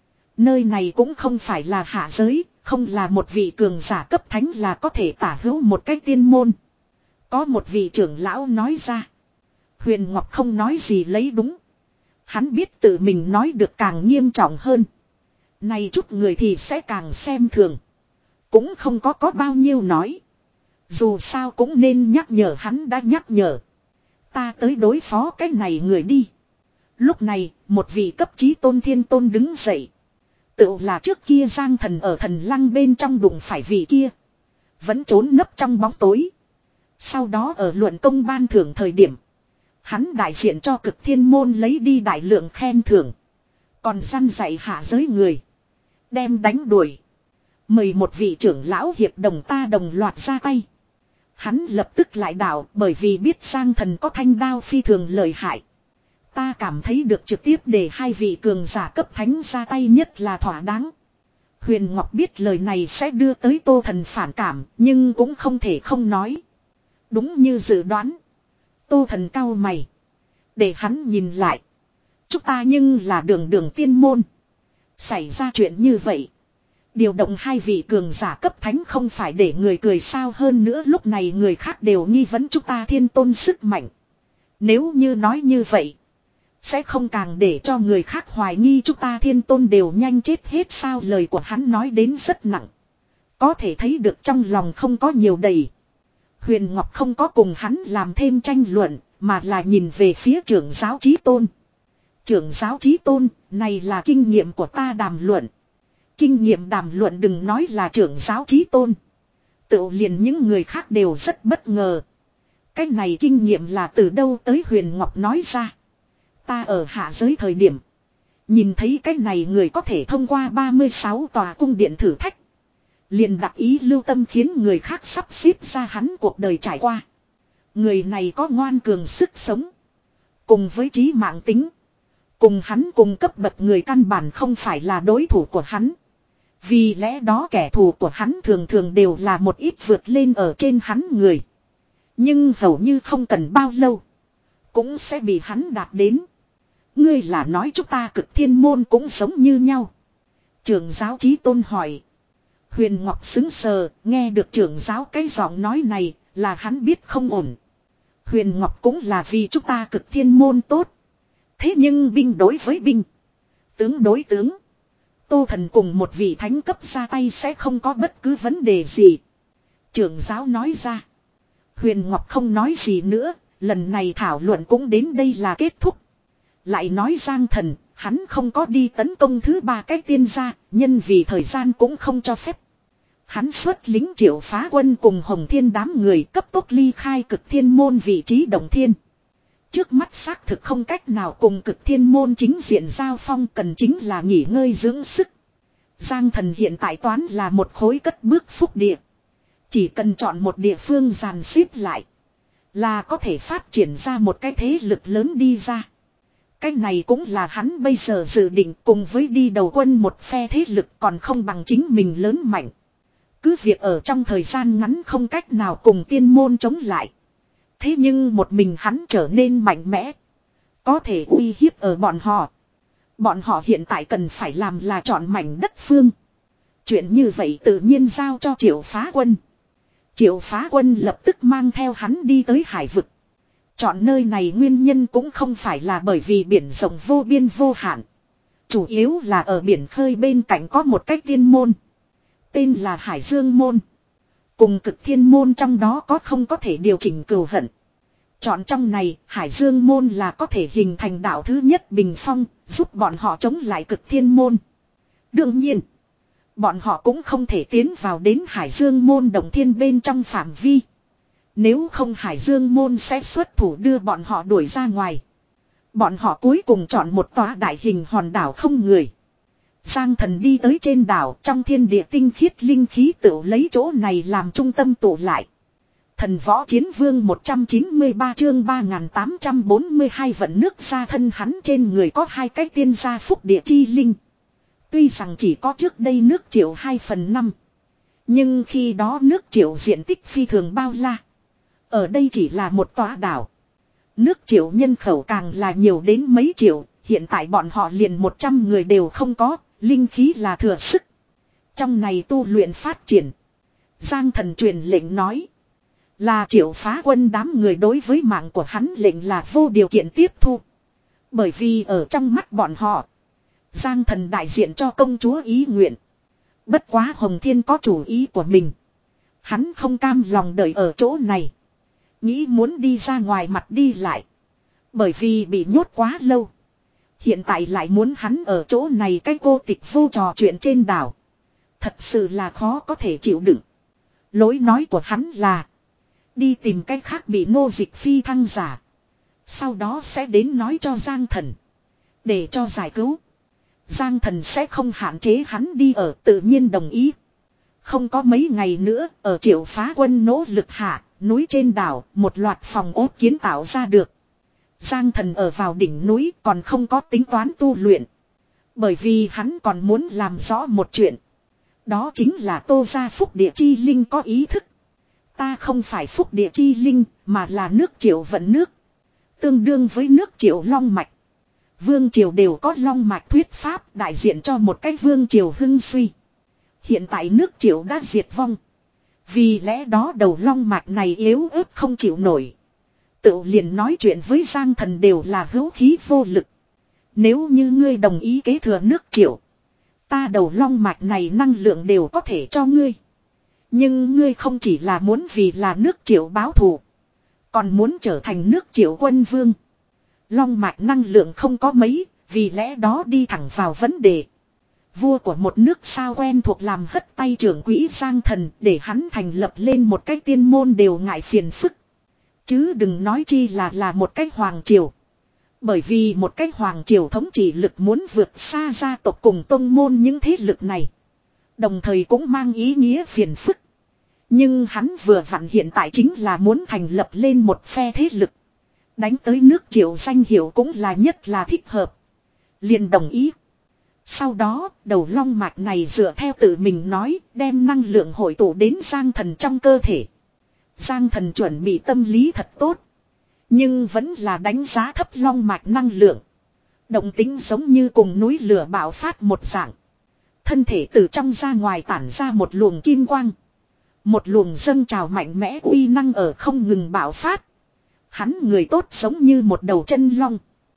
Nơi này cũng không phải là hạ giới, không là một vị cường giả cấp thánh là có thể tả hữu một cái tiên môn. Có một vị trưởng lão nói ra. Huyền Ngọc không nói gì lấy đúng. Hắn biết tự mình nói được càng nghiêm trọng hơn. Này chút người thì sẽ càng xem thường. Cũng không có có bao nhiêu nói. Dù sao cũng nên nhắc nhở hắn đã nhắc nhở. Ta tới đối phó cái này người đi. Lúc này, một vị cấp chí tôn thiên tôn đứng dậy. Tự là trước kia Giang Thần ở thần lăng bên trong đụng phải vị kia. Vẫn trốn nấp trong bóng tối. Sau đó ở luận công ban thưởng thời điểm. Hắn đại diện cho Cực Thiên môn lấy đi đại lượng khen thưởng. Còn săn dạy hạ giới người. Đem đánh đuổi. Mời một vị trưởng lão hiệp đồng ta đồng loạt ra tay. Hắn lập tức lại đảo bởi vì biết Giang Thần có thanh đao phi thường lợi hại. Ta cảm thấy được trực tiếp để hai vị cường giả cấp thánh ra tay nhất là thỏa đáng. Huyền Ngọc biết lời này sẽ đưa tới Tô Thần phản cảm, nhưng cũng không thể không nói. Đúng như dự đoán. Tô Thần cau mày. Để hắn nhìn lại. Chúng ta nhưng là đường đường tiên môn. Xảy ra chuyện như vậy. Điều động hai vị cường giả cấp thánh không phải để người cười sao, hơn nữa lúc này người khác đều nghi vấn chúng ta thiên tôn sức mạnh. Nếu như nói như vậy. Sẽ không càng để cho người khác hoài nghi chúng ta thiên tôn đều nhanh chết hết sao. Lời của hắn nói đến rất nặng. Có thể thấy được trong lòng không có nhiều đầy. Huyền Ngọc không có cùng hắn làm thêm tranh luận, mà là nhìn về phía trưởng giáo Chí Tôn. Trưởng giáo Chí Tôn, này là kinh nghiệm của ta đàm luận. Kinh nghiệm đàm luận đừng nói là trưởng giáo Chí Tôn. Tự liền những người khác đều rất bất ngờ. Cái này kinh nghiệm là từ đâu tới, Huyền Ngọc nói ra. Ta ở hạ giới thời điểm. Nhìn thấy cái này người có thể thông qua ba mươi sáu tòa cung điện thử thách. Liền đặc ý lưu tâm khiến người khác sắp xếp ra hắn cuộc đời trải qua. Người này có ngoan cường sức sống. Cùng với trí mạng tính. Cùng hắn cùng cấp bậc người căn bản không phải là đối thủ của hắn. Vì lẽ đó kẻ thù của hắn thường thường đều là một ít vượt lên ở trên hắn người. Nhưng hầu như không cần bao lâu. Cũng sẽ bị hắn đạt đến. Ngươi là nói chúng ta cực thiên môn cũng giống như nhau. Trưởng giáo Chí Tôn hỏi. Huyền Ngọc xứng sờ, nghe được trưởng giáo cái giọng nói này, là hắn biết không ổn. Huyền Ngọc cũng là vì chúng ta cực thiên môn tốt. Thế nhưng binh đối với binh. Tướng đối tướng. Tô Thần cùng một vị thánh cấp ra tay sẽ không có bất cứ vấn đề gì. Trưởng giáo nói ra. Huyền Ngọc không nói gì nữa, lần này thảo luận cũng đến đây là kết thúc. Lại nói Giang Thần, hắn không có đi tấn công thứ ba cái tiên gia, nhân vì thời gian cũng không cho phép. Hắn xuất lính Triệu Phá Quân cùng Hồng Thiên đám người cấp tốc ly khai cực thiên môn vị trí động thiên. Trước mắt xác thực không cách nào cùng cực thiên môn chính diện giao phong, cần chính là nghỉ ngơi dưỡng sức. Giang Thần hiện tại toán là một khối cất bước phúc địa. Chỉ cần chọn một địa phương dàn xếp lại, là có thể phát triển ra một cái thế lực lớn đi ra. Cái này cũng là hắn bây giờ dự định, cùng với đi đầu quân một phe thế lực còn không bằng chính mình lớn mạnh. Cứ việc ở trong thời gian ngắn không cách nào cùng tiên môn chống lại. Thế nhưng một mình hắn trở nên mạnh mẽ. Có thể uy hiếp ở bọn họ. Bọn họ hiện tại cần phải làm là chọn mảnh đất phương. Chuyện như vậy tự nhiên giao cho Triệu Phá Quân. Triệu Phá Quân lập tức mang theo hắn đi tới hải vực. Chọn nơi này nguyên nhân cũng không phải là bởi vì biển rộng vô biên vô hạn. Chủ yếu là ở biển khơi bên cạnh có một cái tiên môn. Tên là Hải Dương Môn. Cùng cực thiên môn trong đó có không có thể điều chỉnh cừu hận. Chọn trong này, Hải Dương Môn là có thể hình thành đạo thứ nhất bình phong, giúp bọn họ chống lại cực thiên môn. Đương nhiên, bọn họ cũng không thể tiến vào đến Hải Dương Môn động thiên bên trong phạm vi. Nếu không Hải Dương Môn sẽ xuất thủ đưa bọn họ đuổi ra ngoài. Bọn họ cuối cùng chọn một tòa đại hình hòn đảo không người. Giang Thần đi tới trên đảo, trong thiên địa tinh khiết linh khí tự lấy chỗ này làm trung tâm tụ lại. Thần Võ Chiến Vương một trăm chín mươi ba chương ba nghìn tám trăm bốn mươi hai vận nước ra thân hắn trên người có hai cái tiên gia phúc địa chi linh. Tuy rằng chỉ có trước đây nước Triệu hai phần năm. Nhưng khi đó nước Triệu diện tích phi thường bao la. Ở đây chỉ là một tòa đảo. Nước Triệu nhân khẩu càng là nhiều đến mấy triệu, hiện tại bọn họ liền một trăm người đều không có, linh khí là thừa sức. Trong này tu luyện phát triển. Giang Thần truyền lệnh nói. Là Triệu Phá Quân đám người đối với mạng của hắn lệnh là vô điều kiện tiếp thu. Bởi vì ở trong mắt bọn họ, Giang Thần đại diện cho công chúa ý nguyện. Bất quá Hồng Thiên có chủ ý của mình. Hắn không cam lòng đợi ở chỗ này. Nghĩ muốn đi ra ngoài mặt đi lại. Bởi vì bị nhốt quá lâu. Hiện tại lại muốn hắn ở chỗ này cái cô tịch vô trò chuyện trên đảo. Thật sự là khó có thể chịu đựng. Lối nói của hắn là đi tìm cách khác bị nô dịch phi thăng giả. Sau đó sẽ đến nói cho Giang Thần. Để cho giải cứu. Giang Thần sẽ không hạn chế hắn đi ở, tự nhiên đồng ý. Không có mấy ngày nữa, ở Triệu Phá Quân nỗ lực hạ, núi trên đảo, một loạt phòng ốt kiến tạo ra được. Giang Thần ở vào đỉnh núi còn không có tính toán tu luyện. Bởi vì hắn còn muốn làm rõ một chuyện. Đó chính là Tô gia phúc địa chi linh có ý thức. Ta không phải phúc địa chi linh, mà là nước Triệu vận nước. Tương đương với nước Triệu long mạch. Vương triều đều có long mạch thuyết pháp đại diện cho một cái vương triều hưng suy. Hiện tại nước Triệu đã diệt vong. Vì lẽ đó đầu long mạch này yếu ớt không chịu nổi. Tự liền nói chuyện với Giang Thần đều là hữu khí vô lực. Nếu như ngươi đồng ý kế thừa nước Triệu, ta đầu long mạch này năng lượng đều có thể cho ngươi. Nhưng ngươi không chỉ là muốn vì là nước Triệu báo thù, còn muốn trở thành nước Triệu quân vương. Long mạch năng lượng không có mấy, vì lẽ đó đi thẳng vào vấn đề. Vua của một nước sao quen thuộc làm hất tay trưởng quỹ Giang Thần để hắn thành lập lên một cái tiên môn đều ngại phiền phức. Chứ đừng nói chi là là một cái hoàng triều. Bởi vì một cái hoàng triều thống trị lực muốn vượt xa gia tộc cùng tông môn những thế lực này. Đồng thời cũng mang ý nghĩa phiền phức. Nhưng hắn vừa vặn hiện tại chính là muốn thành lập lên một phe thế lực. Đánh tới nước Triệu danh hiệu cũng là nhất là thích hợp. Liền đồng ý. Sau đó, đầu long mạch này dựa theo tự mình nói, đem năng lượng hội tụ đến Giang Thần trong cơ thể. Giang Thần chuẩn bị tâm lý thật tốt. Nhưng vẫn là đánh giá thấp long mạch năng lượng. Động tính giống như cùng núi lửa bạo phát một dạng. Thân thể từ trong ra ngoài tản ra một luồng kim quang. Một luồng dâng trào mạnh mẽ uy năng ở không ngừng bạo phát. Hắn người tốt giống như một đầu chân long.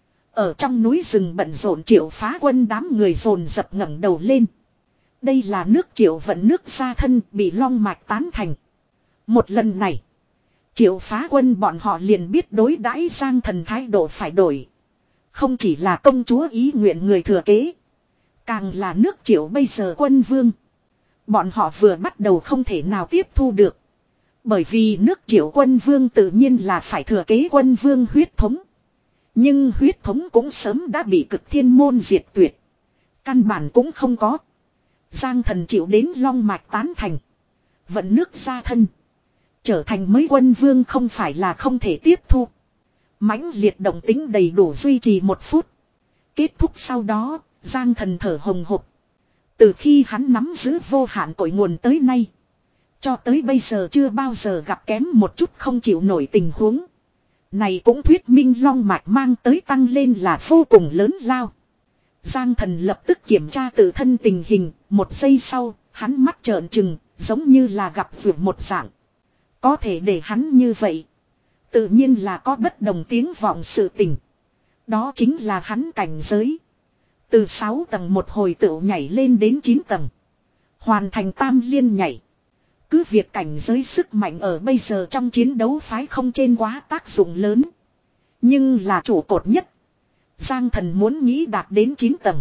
Ở trong núi rừng bận rộn Triệu Phá Quân đám người dồn dập ngẩng đầu lên. Đây là nước Triệu vận nước ra thân bị long mạch tán thành. Một lần này, Triệu Phá Quân bọn họ liền biết đối đãi Giang Thần thái độ phải đổi. Không chỉ là công chúa ý nguyện người thừa kế, càng là nước Triệu bây giờ quân vương. Bọn họ vừa bắt đầu không thể nào tiếp thu được. Bởi vì nước Triệu quân vương tự nhiên là phải thừa kế quân vương huyết thống. Nhưng huyết thống cũng sớm đã bị Cực Thiên môn diệt tuyệt. Căn bản cũng không có. Giang Thần chịu đến long mạch tán thành. Vận nước ra thân. Trở thành mới quân vương không phải là không thể tiếp thu. Mãnh liệt động tính đầy đủ duy trì một phút. Kết thúc sau đó, Giang Thần thở hồng hộc. Từ khi hắn nắm giữ vô hạn cội nguồn tới nay. Cho tới bây giờ chưa bao giờ gặp kém một chút không chịu nổi tình huống. Này cũng thuyết minh long mạch mang tới tăng lên là vô cùng lớn lao. Giang Thần lập tức kiểm tra tự thân tình hình, một giây sau, hắn mắt trợn trừng, giống như là gặp vượt một dạng. Có thể để hắn như vậy. Tự nhiên là có bất đồng tiếng vọng sự tình. Đó chính là hắn cảnh giới. Từ sáu tầng một hồi tựu nhảy lên đến chín tầng. Hoàn thành tam liên nhảy. Cứ việc cảnh giới sức mạnh ở bây giờ trong chiến đấu phái không trên quá tác dụng lớn. Nhưng là trụ cột nhất. Giang Thần muốn nghĩ đạt đến chín tầng.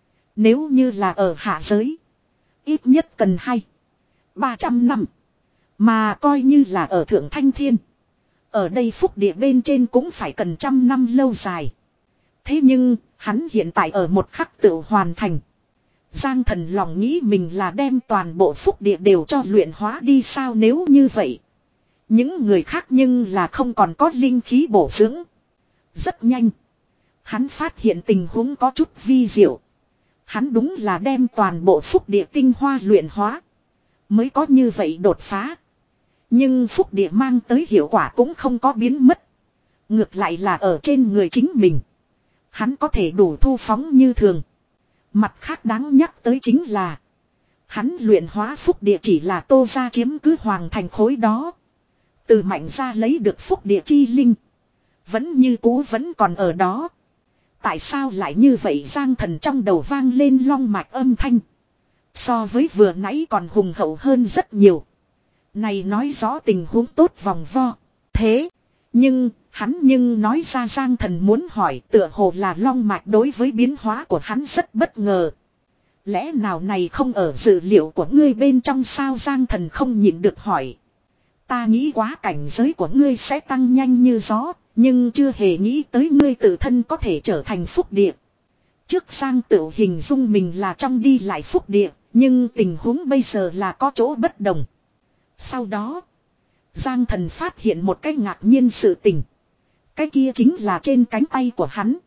Nếu như là ở hạ giới. Ít nhất cần hai. ba trăm năm. Mà coi như là ở Thượng Thanh Thiên. Ở đây phúc địa bên trên cũng phải cần trăm năm lâu dài. Thế nhưng, hắn hiện tại ở một khắc tự hoàn thành. Giang Thần lòng nghĩ mình là đem toàn bộ phúc địa đều cho luyện hóa đi sao nếu như vậy. Những người khác nhưng là không còn có linh khí bổ dưỡng. Rất nhanh. Hắn phát hiện tình huống có chút vi diệu. Hắn đúng là đem toàn bộ phúc địa tinh hoa luyện hóa. Mới có như vậy đột phá. Nhưng phúc địa mang tới hiệu quả cũng không có biến mất. Ngược lại là ở trên người chính mình. Hắn có thể đủ thu phóng như thường. Mặt khác đáng nhắc tới chính là. Hắn luyện hóa phúc địa chỉ là Tô gia chiếm cứ hoàng thành khối đó. Từ Mạnh gia lấy được phúc địa chi linh. Vẫn như cũ vẫn còn ở đó. Tại sao lại như vậy Giang Thần trong đầu vang lên long mạch âm thanh. So với vừa nãy còn hùng hậu hơn rất nhiều. Này nói rõ tình huống tốt vòng vo. Thế. Nhưng, hắn nhưng nói ra Giang Thần muốn hỏi tựa hồ là long mạch đối với biến hóa của hắn rất bất ngờ. Lẽ nào này không ở dữ liệu của ngươi bên trong sao Giang Thần không nhịn được hỏi. Ta nghĩ quá cảnh giới của ngươi sẽ tăng nhanh như gió, nhưng chưa hề nghĩ tới ngươi tự thân có thể trở thành phúc địa. Trước Giang Tửu hình dung mình là trong đi lại phúc địa, nhưng tình huống bây giờ là có chỗ bất đồng. Sau đó, Giang Thần phát hiện một cái ngạc nhiên sự tình. Cái kia chính là trên cánh tay của hắn.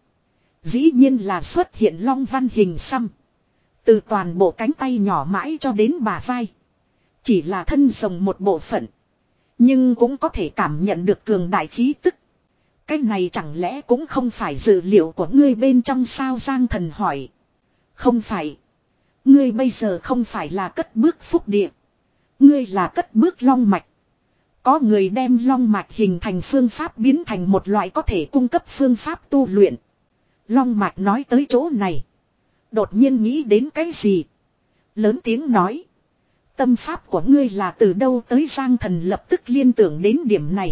Dĩ nhiên là xuất hiện long văn hình xăm. Từ toàn bộ cánh tay nhỏ mãi cho đến bả vai. Chỉ là thân rồng một bộ phận. Nhưng cũng có thể cảm nhận được cường đại khí tức. Cái này chẳng lẽ cũng không phải dự liệu của ngươi bên trong sao? Giang Thần hỏi. Không phải. Ngươi bây giờ không phải là cất bước phúc địa. Ngươi là cất bước long mạch. Có người đem long mạch hình thành phương pháp biến thành một loại có thể cung cấp phương pháp tu luyện. Long mạch nói tới chỗ này. Đột nhiên nghĩ đến cái gì? Lớn tiếng nói. Tâm pháp của ngươi là từ đâu tới? Giang Thần lập tức liên tưởng đến điểm này.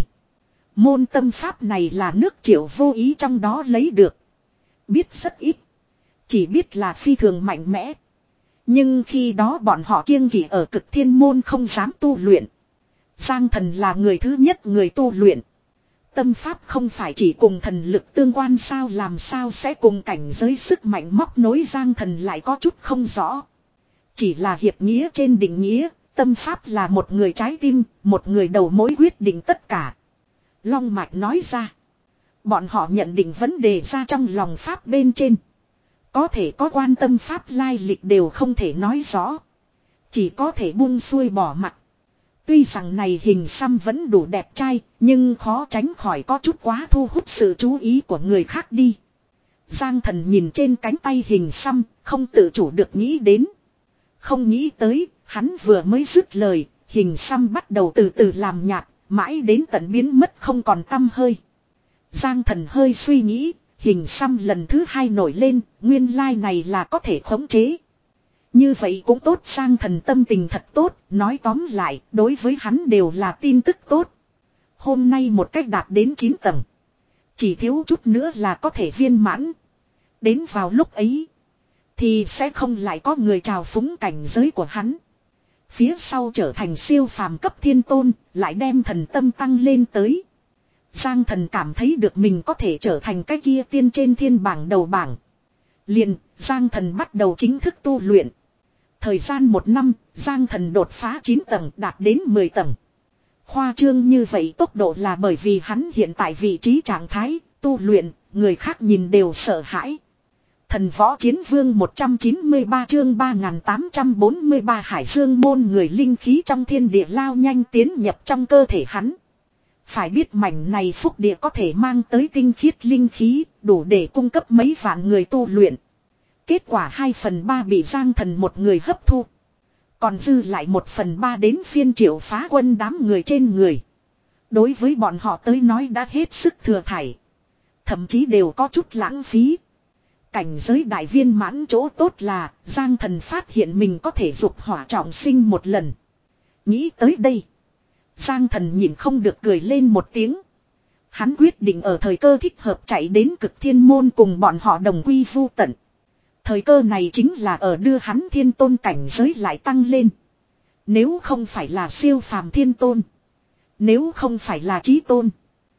Môn tâm pháp này là nước Triệu vô ý trong đó lấy được. Biết rất ít. Chỉ biết là phi thường mạnh mẽ. Nhưng khi đó bọn họ kiêng kỵ ở Cực Thiên môn không dám tu luyện. Giang Thần là người thứ nhất người tu luyện. Tâm pháp không phải chỉ cùng thần lực tương quan sao, làm sao sẽ cùng cảnh giới sức mạnh móc nối? Giang Thần lại có chút không rõ. Chỉ là hiệp nghĩa trên định nghĩa, tâm pháp là một người trái tim, một người đầu mối quyết định tất cả. Long mạch nói ra. Bọn họ nhận định vấn đề ra trong lòng pháp bên trên. Có thể có quan tâm pháp lai lịch đều không thể nói rõ. Chỉ có thể buông xuôi bỏ mặt. Tuy rằng này hình xăm vẫn đủ đẹp trai, nhưng khó tránh khỏi có chút quá thu hút sự chú ý của người khác đi. Giang Thần nhìn trên cánh tay hình xăm, không tự chủ được nghĩ đến. Không nghĩ tới, hắn vừa mới dứt lời, hình xăm bắt đầu từ từ làm nhạt, mãi đến tận biến mất không còn tăm hơi. Giang Thần hơi suy nghĩ, hình xăm lần thứ hai nổi lên, nguyên lai này là có thể khống chế. Như vậy cũng tốt. Giang Thần tâm tình thật tốt, nói tóm lại, đối với hắn đều là tin tức tốt. Hôm nay một cách đạt đến chín tầng. Chỉ thiếu chút nữa là có thể viên mãn. Đến vào lúc ấy, thì sẽ không lại có người trào phúng cảnh giới của hắn. Phía sau trở thành siêu phàm cấp thiên tôn, lại đem thần tâm tăng lên tới. Giang Thần cảm thấy được mình có thể trở thành cái kia tiên trên thiên bảng đầu bảng. Liền, Giang Thần bắt đầu chính thức tu luyện. Thời gian một năm, Giang Thần đột phá chín tầng đạt đến mười tầng. Khoa trương như vậy tốc độ là bởi vì hắn hiện tại vị trí trạng thái, tu luyện, người khác nhìn đều sợ hãi. Thần võ chiến vương một trăm chín mươi ba chương ba nghìn tám trăm bốn mươi ba Hải Dương môn người linh khí trong thiên địa lao nhanh tiến nhập trong cơ thể hắn. Phải biết mảnh này phúc địa có thể mang tới tinh khiết linh khí, đủ để cung cấp mấy vạn người tu luyện. Kết quả hai phần ba bị Giang Thần một người hấp thu. Còn dư lại một phần ba đến phiên Triệu Phá Quân đám người trên người. Đối với bọn họ tới nói đã hết sức thừa thải. Thậm chí đều có chút lãng phí. Cảnh giới đại viên mãn chỗ tốt là Giang Thần phát hiện mình có thể dục hỏa trọng sinh một lần. Nghĩ tới đây, Giang Thần nhìn không được cười lên một tiếng. Hắn quyết định ở thời cơ thích hợp chạy đến Cực Thiên môn cùng bọn họ đồng quy vu tận. Thời cơ này chính là ở đưa hắn thiên tôn cảnh giới lại tăng lên. Nếu không phải là siêu phàm thiên tôn, nếu không phải là chí tôn,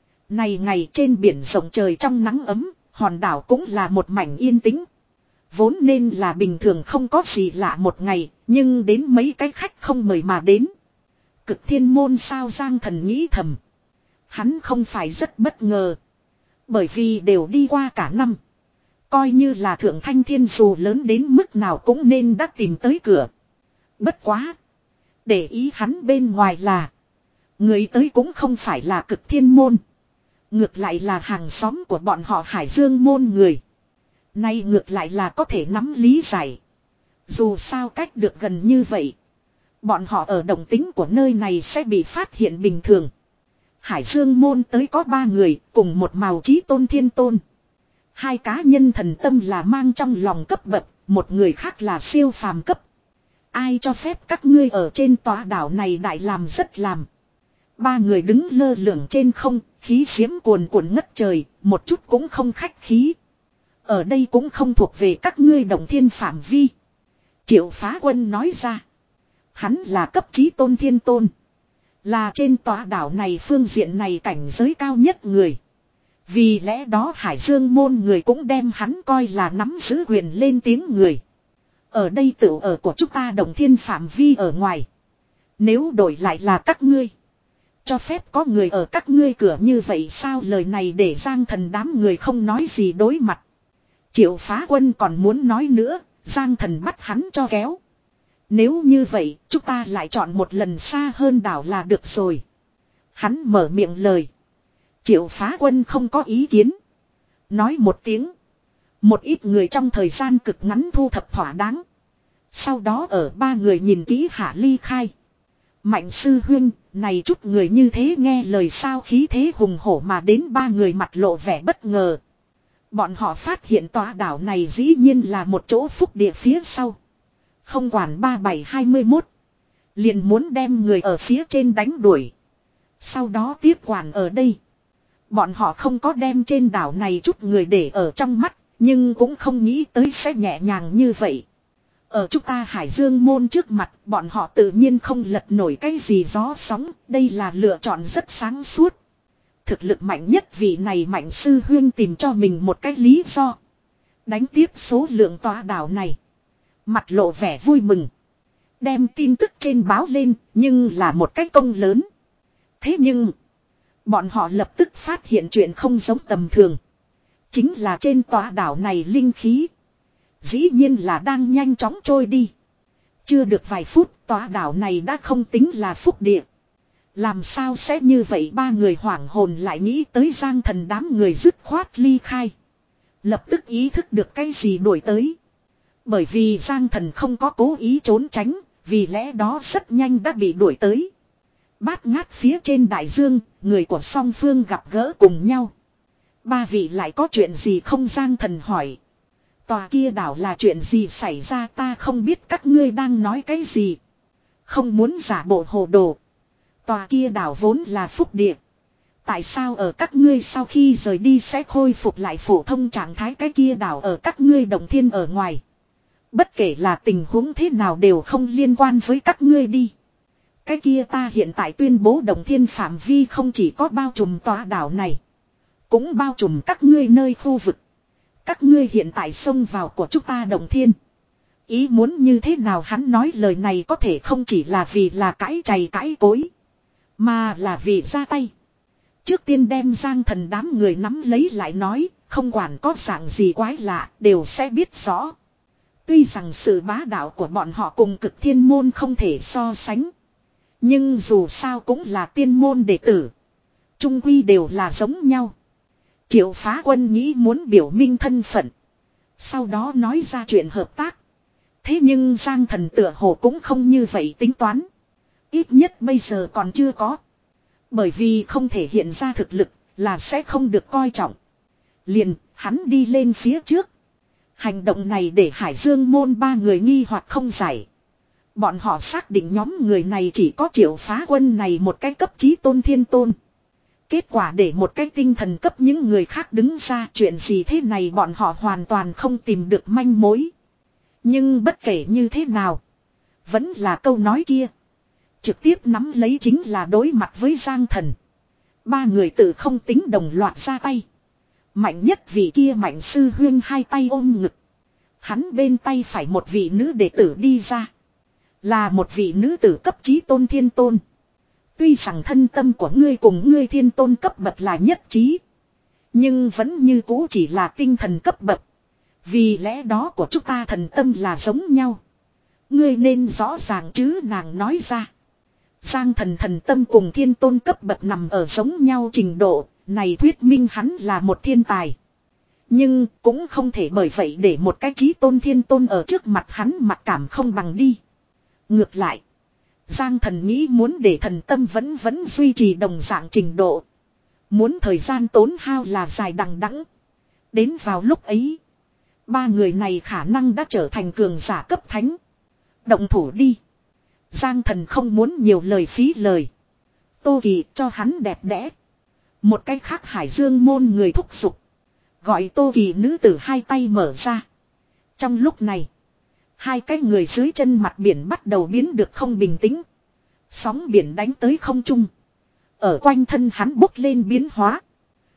này ngày trên biển rộng trời trong nắng ấm, hòn đảo cũng là một mảnh yên tĩnh. Vốn nên là bình thường không có gì lạ một ngày, nhưng đến mấy cái khách không mời mà đến. Cực Thiên môn sao? Giang Thần nghĩ thầm. Hắn không phải rất bất ngờ. Bởi vì đều đi qua cả năm. Coi như là Thượng Thanh Thiên dù lớn đến mức nào cũng nên đã tìm tới cửa. Bất quá. Để ý hắn bên ngoài là. Người tới cũng không phải là Cực Thiên môn. Ngược lại là hàng xóm của bọn họ Hải Dương môn người. Nay ngược lại là có thể nắm lý giải. Dù sao cách được gần như vậy, bọn họ ở động tính của nơi này sẽ bị phát hiện bình thường. Hải Dương môn tới có ba người cùng một màu chí tôn thiên tôn. Hai cá nhân thần tâm là mang trong lòng cấp bậc, một người khác là siêu phàm cấp. Ai cho phép các ngươi ở trên tòa đảo này đại làm rất làm. Ba người đứng lơ lửng trên không, khí xiếm cuồn cuộn ngất trời, một chút cũng không khách khí. Ở đây cũng không thuộc về các ngươi động thiên phạm vi. Triệu Phá Quân nói ra. Hắn là cấp chí tôn thiên tôn. Là trên tòa đảo này phương diện này cảnh giới cao nhất người. Vì lẽ đó Hải Dương môn người cũng đem hắn coi là nắm giữ quyền lên tiếng người. Ở đây tự ở của chúng ta Đồng Thiên phạm vi ở ngoài. Nếu đổi lại là các ngươi. Cho phép có người ở các ngươi cửa như vậy sao, lời này để Giang Thần đám người không nói gì đối mặt. Triệu Phá Quân còn muốn nói nữa, Giang Thần bắt hắn cho kéo. Nếu như vậy, chúng ta lại chọn một lần xa hơn đảo là được rồi. Hắn mở miệng lời. Triệu Phá Quân không có ý kiến. Nói một tiếng. Một ít người trong thời gian cực ngắn thu thập thỏa đáng. Sau đó ở ba người nhìn kỹ hạ ly khai. Mạnh sư huynh, này chút người như thế nghe lời sao, khí thế hùng hổ mà đến, ba người mặt lộ vẻ bất ngờ. Bọn họ phát hiện tòa đảo này dĩ nhiên là một chỗ phúc địa phía sau. Không quản ba bảy hai mươi mốt. Liền muốn đem người ở phía trên đánh đuổi. Sau đó tiếp quản ở đây. Bọn họ không có đem trên đảo này chút người để ở trong mắt. Nhưng cũng không nghĩ tới sẽ nhẹ nhàng như vậy. Ở chúng ta Hải Dương môn trước mặt, bọn họ tự nhiên không lật nổi cái gì gió sóng. Đây là lựa chọn rất sáng suốt. Thực lực mạnh nhất vị này Mạnh sư huyên tìm cho mình một cái lý do. Đánh tiếp số lượng tòa đảo này. Mặt lộ vẻ vui mừng. Đem tin tức trên báo lên, nhưng là một cái công lớn. Thế nhưng, bọn họ lập tức phát hiện chuyện không giống tầm thường. Chính là trên tòa đảo này linh khí. Dĩ nhiên là đang nhanh chóng trôi đi. Chưa được vài phút, tòa đảo này đã không tính là phúc địa. Làm sao sẽ như vậy, ba người hoảng hồn lại nghĩ tới Giang Thần đám người dứt khoát ly khai. Lập tức ý thức được cái gì đuổi tới. Bởi vì Giang Thần không có cố ý trốn tránh, vì lẽ đó rất nhanh đã bị đuổi tới. Bát ngát phía trên đại dương, người của song phương gặp gỡ cùng nhau. Ba vị lại có chuyện gì không, Giang Thần hỏi. Tòa kia đảo là chuyện gì xảy ra, ta không biết các ngươi đang nói cái gì. Không muốn giả bộ hồ đồ. Tòa kia đảo vốn là phúc địa. Tại sao ở các ngươi sau khi rời đi sẽ khôi phục lại phổ thông trạng thái, cái kia đảo ở các ngươi Đồng Thiên ở ngoài. Bất kể là tình huống thế nào đều không liên quan với các ngươi đi. Cái kia ta hiện tại tuyên bố Đồng Thiên phạm vi không chỉ có bao trùm tòa đảo này. Cũng bao trùm các ngươi nơi khu vực. Các ngươi hiện tại xông vào của chúng ta Đồng Thiên. Ý muốn như thế nào, hắn nói lời này có thể không chỉ là vì là cãi chày cãi cối. Mà là vì ra tay. Trước tiên đem Giang Thần đám người nắm lấy lại nói, không quản có dạng gì quái lạ, đều sẽ biết rõ. Tuy rằng sự bá đạo của bọn họ cùng Cực Thiên môn không thể so sánh. Nhưng dù sao cũng là tiên môn đệ tử. Trung quy đều là giống nhau. Triệu Phá Quân nghĩ muốn biểu minh thân phận. Sau đó nói ra chuyện hợp tác. Thế nhưng Giang Thần tựa hồ cũng không như vậy tính toán. Ít nhất bây giờ còn chưa có. Bởi vì không thể hiện ra thực lực là sẽ không được coi trọng. Liền, hắn đi lên phía trước. Hành động này để Hải Dương môn ba người nghi hoặc không giải. Bọn họ xác định nhóm người này chỉ có Triệu Phá Quân này một cái cấp chí tôn thiên tôn. Kết quả để một cái tinh thần cấp những người khác đứng ra, chuyện gì thế này bọn họ hoàn toàn không tìm được manh mối. Nhưng bất kể như thế nào, vẫn là câu nói kia. Trực tiếp nắm lấy chính là đối mặt với Giang Thần. Ba người tự không tính đồng loạt ra tay. Mạnh nhất vị kia Mạnh sư huyên hai tay ôm ngực. Hắn bên tay phải một vị nữ đệ tử đi ra. Là một vị nữ tử cấp chí tôn thiên tôn. Tuy rằng thân tâm của ngươi cùng ngươi thiên tôn cấp bậc là nhất trí. Nhưng vẫn như cũ chỉ là tinh thần cấp bậc. Vì lẽ đó của chúng ta thần tâm là giống nhau. Ngươi nên rõ ràng chứ, nàng nói ra. Giang Thần thần tâm cùng thiên tôn cấp bậc nằm ở giống nhau trình độ. Này thuyết minh hắn là một thiên tài. Nhưng cũng không thể bởi vậy để một cái chí tôn thiên tôn ở trước mặt hắn mặc cảm không bằng đi. Ngược lại, Giang Thần nghĩ muốn để thần tâm vẫn vẫn duy trì đồng dạng trình độ. Muốn thời gian tốn hao là dài đằng đẵng. Đến vào lúc ấy, ba người này khả năng đã trở thành cường giả cấp thánh. Động thủ đi. Giang Thần không muốn nhiều lời phí lời. Tô Kỳ cho hắn đẹp đẽ. Một cái khác Hải Dương môn người thúc giục. Gọi Tô Kỳ nữ tử hai tay mở ra. Trong lúc này, hai cái người dưới chân mặt biển bắt đầu biến được không bình tĩnh. Sóng biển đánh tới không trung. Ở quanh thân hắn bốc lên biến hóa.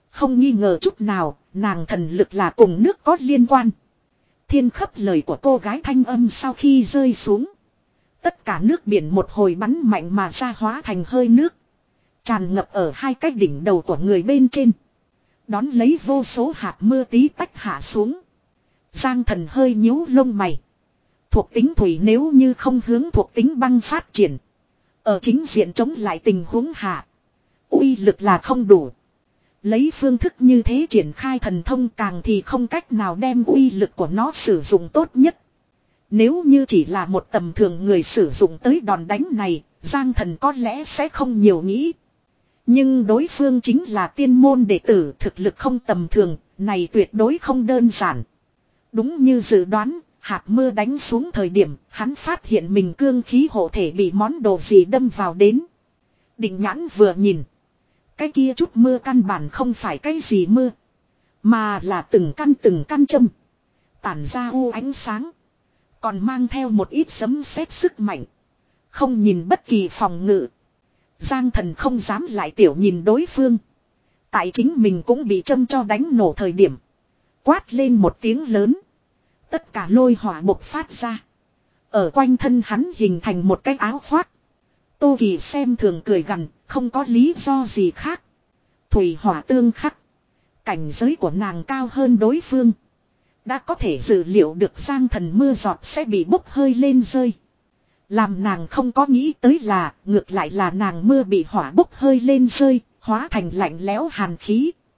Không nghi ngờ chút nào, nàng thần lực là cùng nước có liên quan. Thiên khấp lời của cô gái thanh âm sau khi rơi xuống. Tất cả nước biển một hồi bắn mạnh mà ra hóa thành hơi nước. Tràn ngập ở hai cái đỉnh đầu của người bên trên. Đón lấy vô số hạt mưa tí tách hạ xuống. Giang Thần hơi nhíu lông mày. Thuộc tính thủy nếu như không hướng thuộc tính băng phát triển. Ở chính diện chống lại tình huống hạ. Uy lực là không đủ. Lấy phương thức như thế triển khai thần thông càng thì không cách nào đem uy lực của nó sử dụng tốt nhất. Nếu như chỉ là một tầm thường người sử dụng tới đòn đánh này, Giang Thần có lẽ sẽ không nhiều nghĩ. Nhưng đối phương chính là tiên môn đệ tử, thực lực không tầm thường, này tuyệt đối không đơn giản. Đúng như dự đoán, hạt mưa đánh xuống thời điểm, hắn phát hiện mình cương khí hộ thể bị món đồ gì đâm vào đến. Định nhãn vừa nhìn. Cái kia chút mưa căn bản không phải cái gì mưa. Mà là từng căn từng căn châm. Tản ra u ánh sáng. Còn mang theo một ít sấm sét sức mạnh. Không nhìn bất kỳ phòng ngự. Giang Thần không dám lại tiểu nhìn đối phương. Tại chính mình cũng bị châm cho đánh nổ thời điểm. Quát lên một tiếng lớn. Tất cả lôi hỏa bộc phát ra. Ở quanh thân hắn hình thành một cái áo khoác. Tô Kỳ xem thường cười gằn, không có lý do gì khác. Thủy hỏa tương khắc. Cảnh giới của nàng cao hơn đối phương. Đã có thể dự liệu được Giang Thần mưa giọt sẽ bị bốc hơi lên rơi. Làm nàng không có nghĩ tới là, ngược lại là nàng mưa bị hỏa bốc hơi lên rơi, hóa thành lạnh lẽo hàn khí.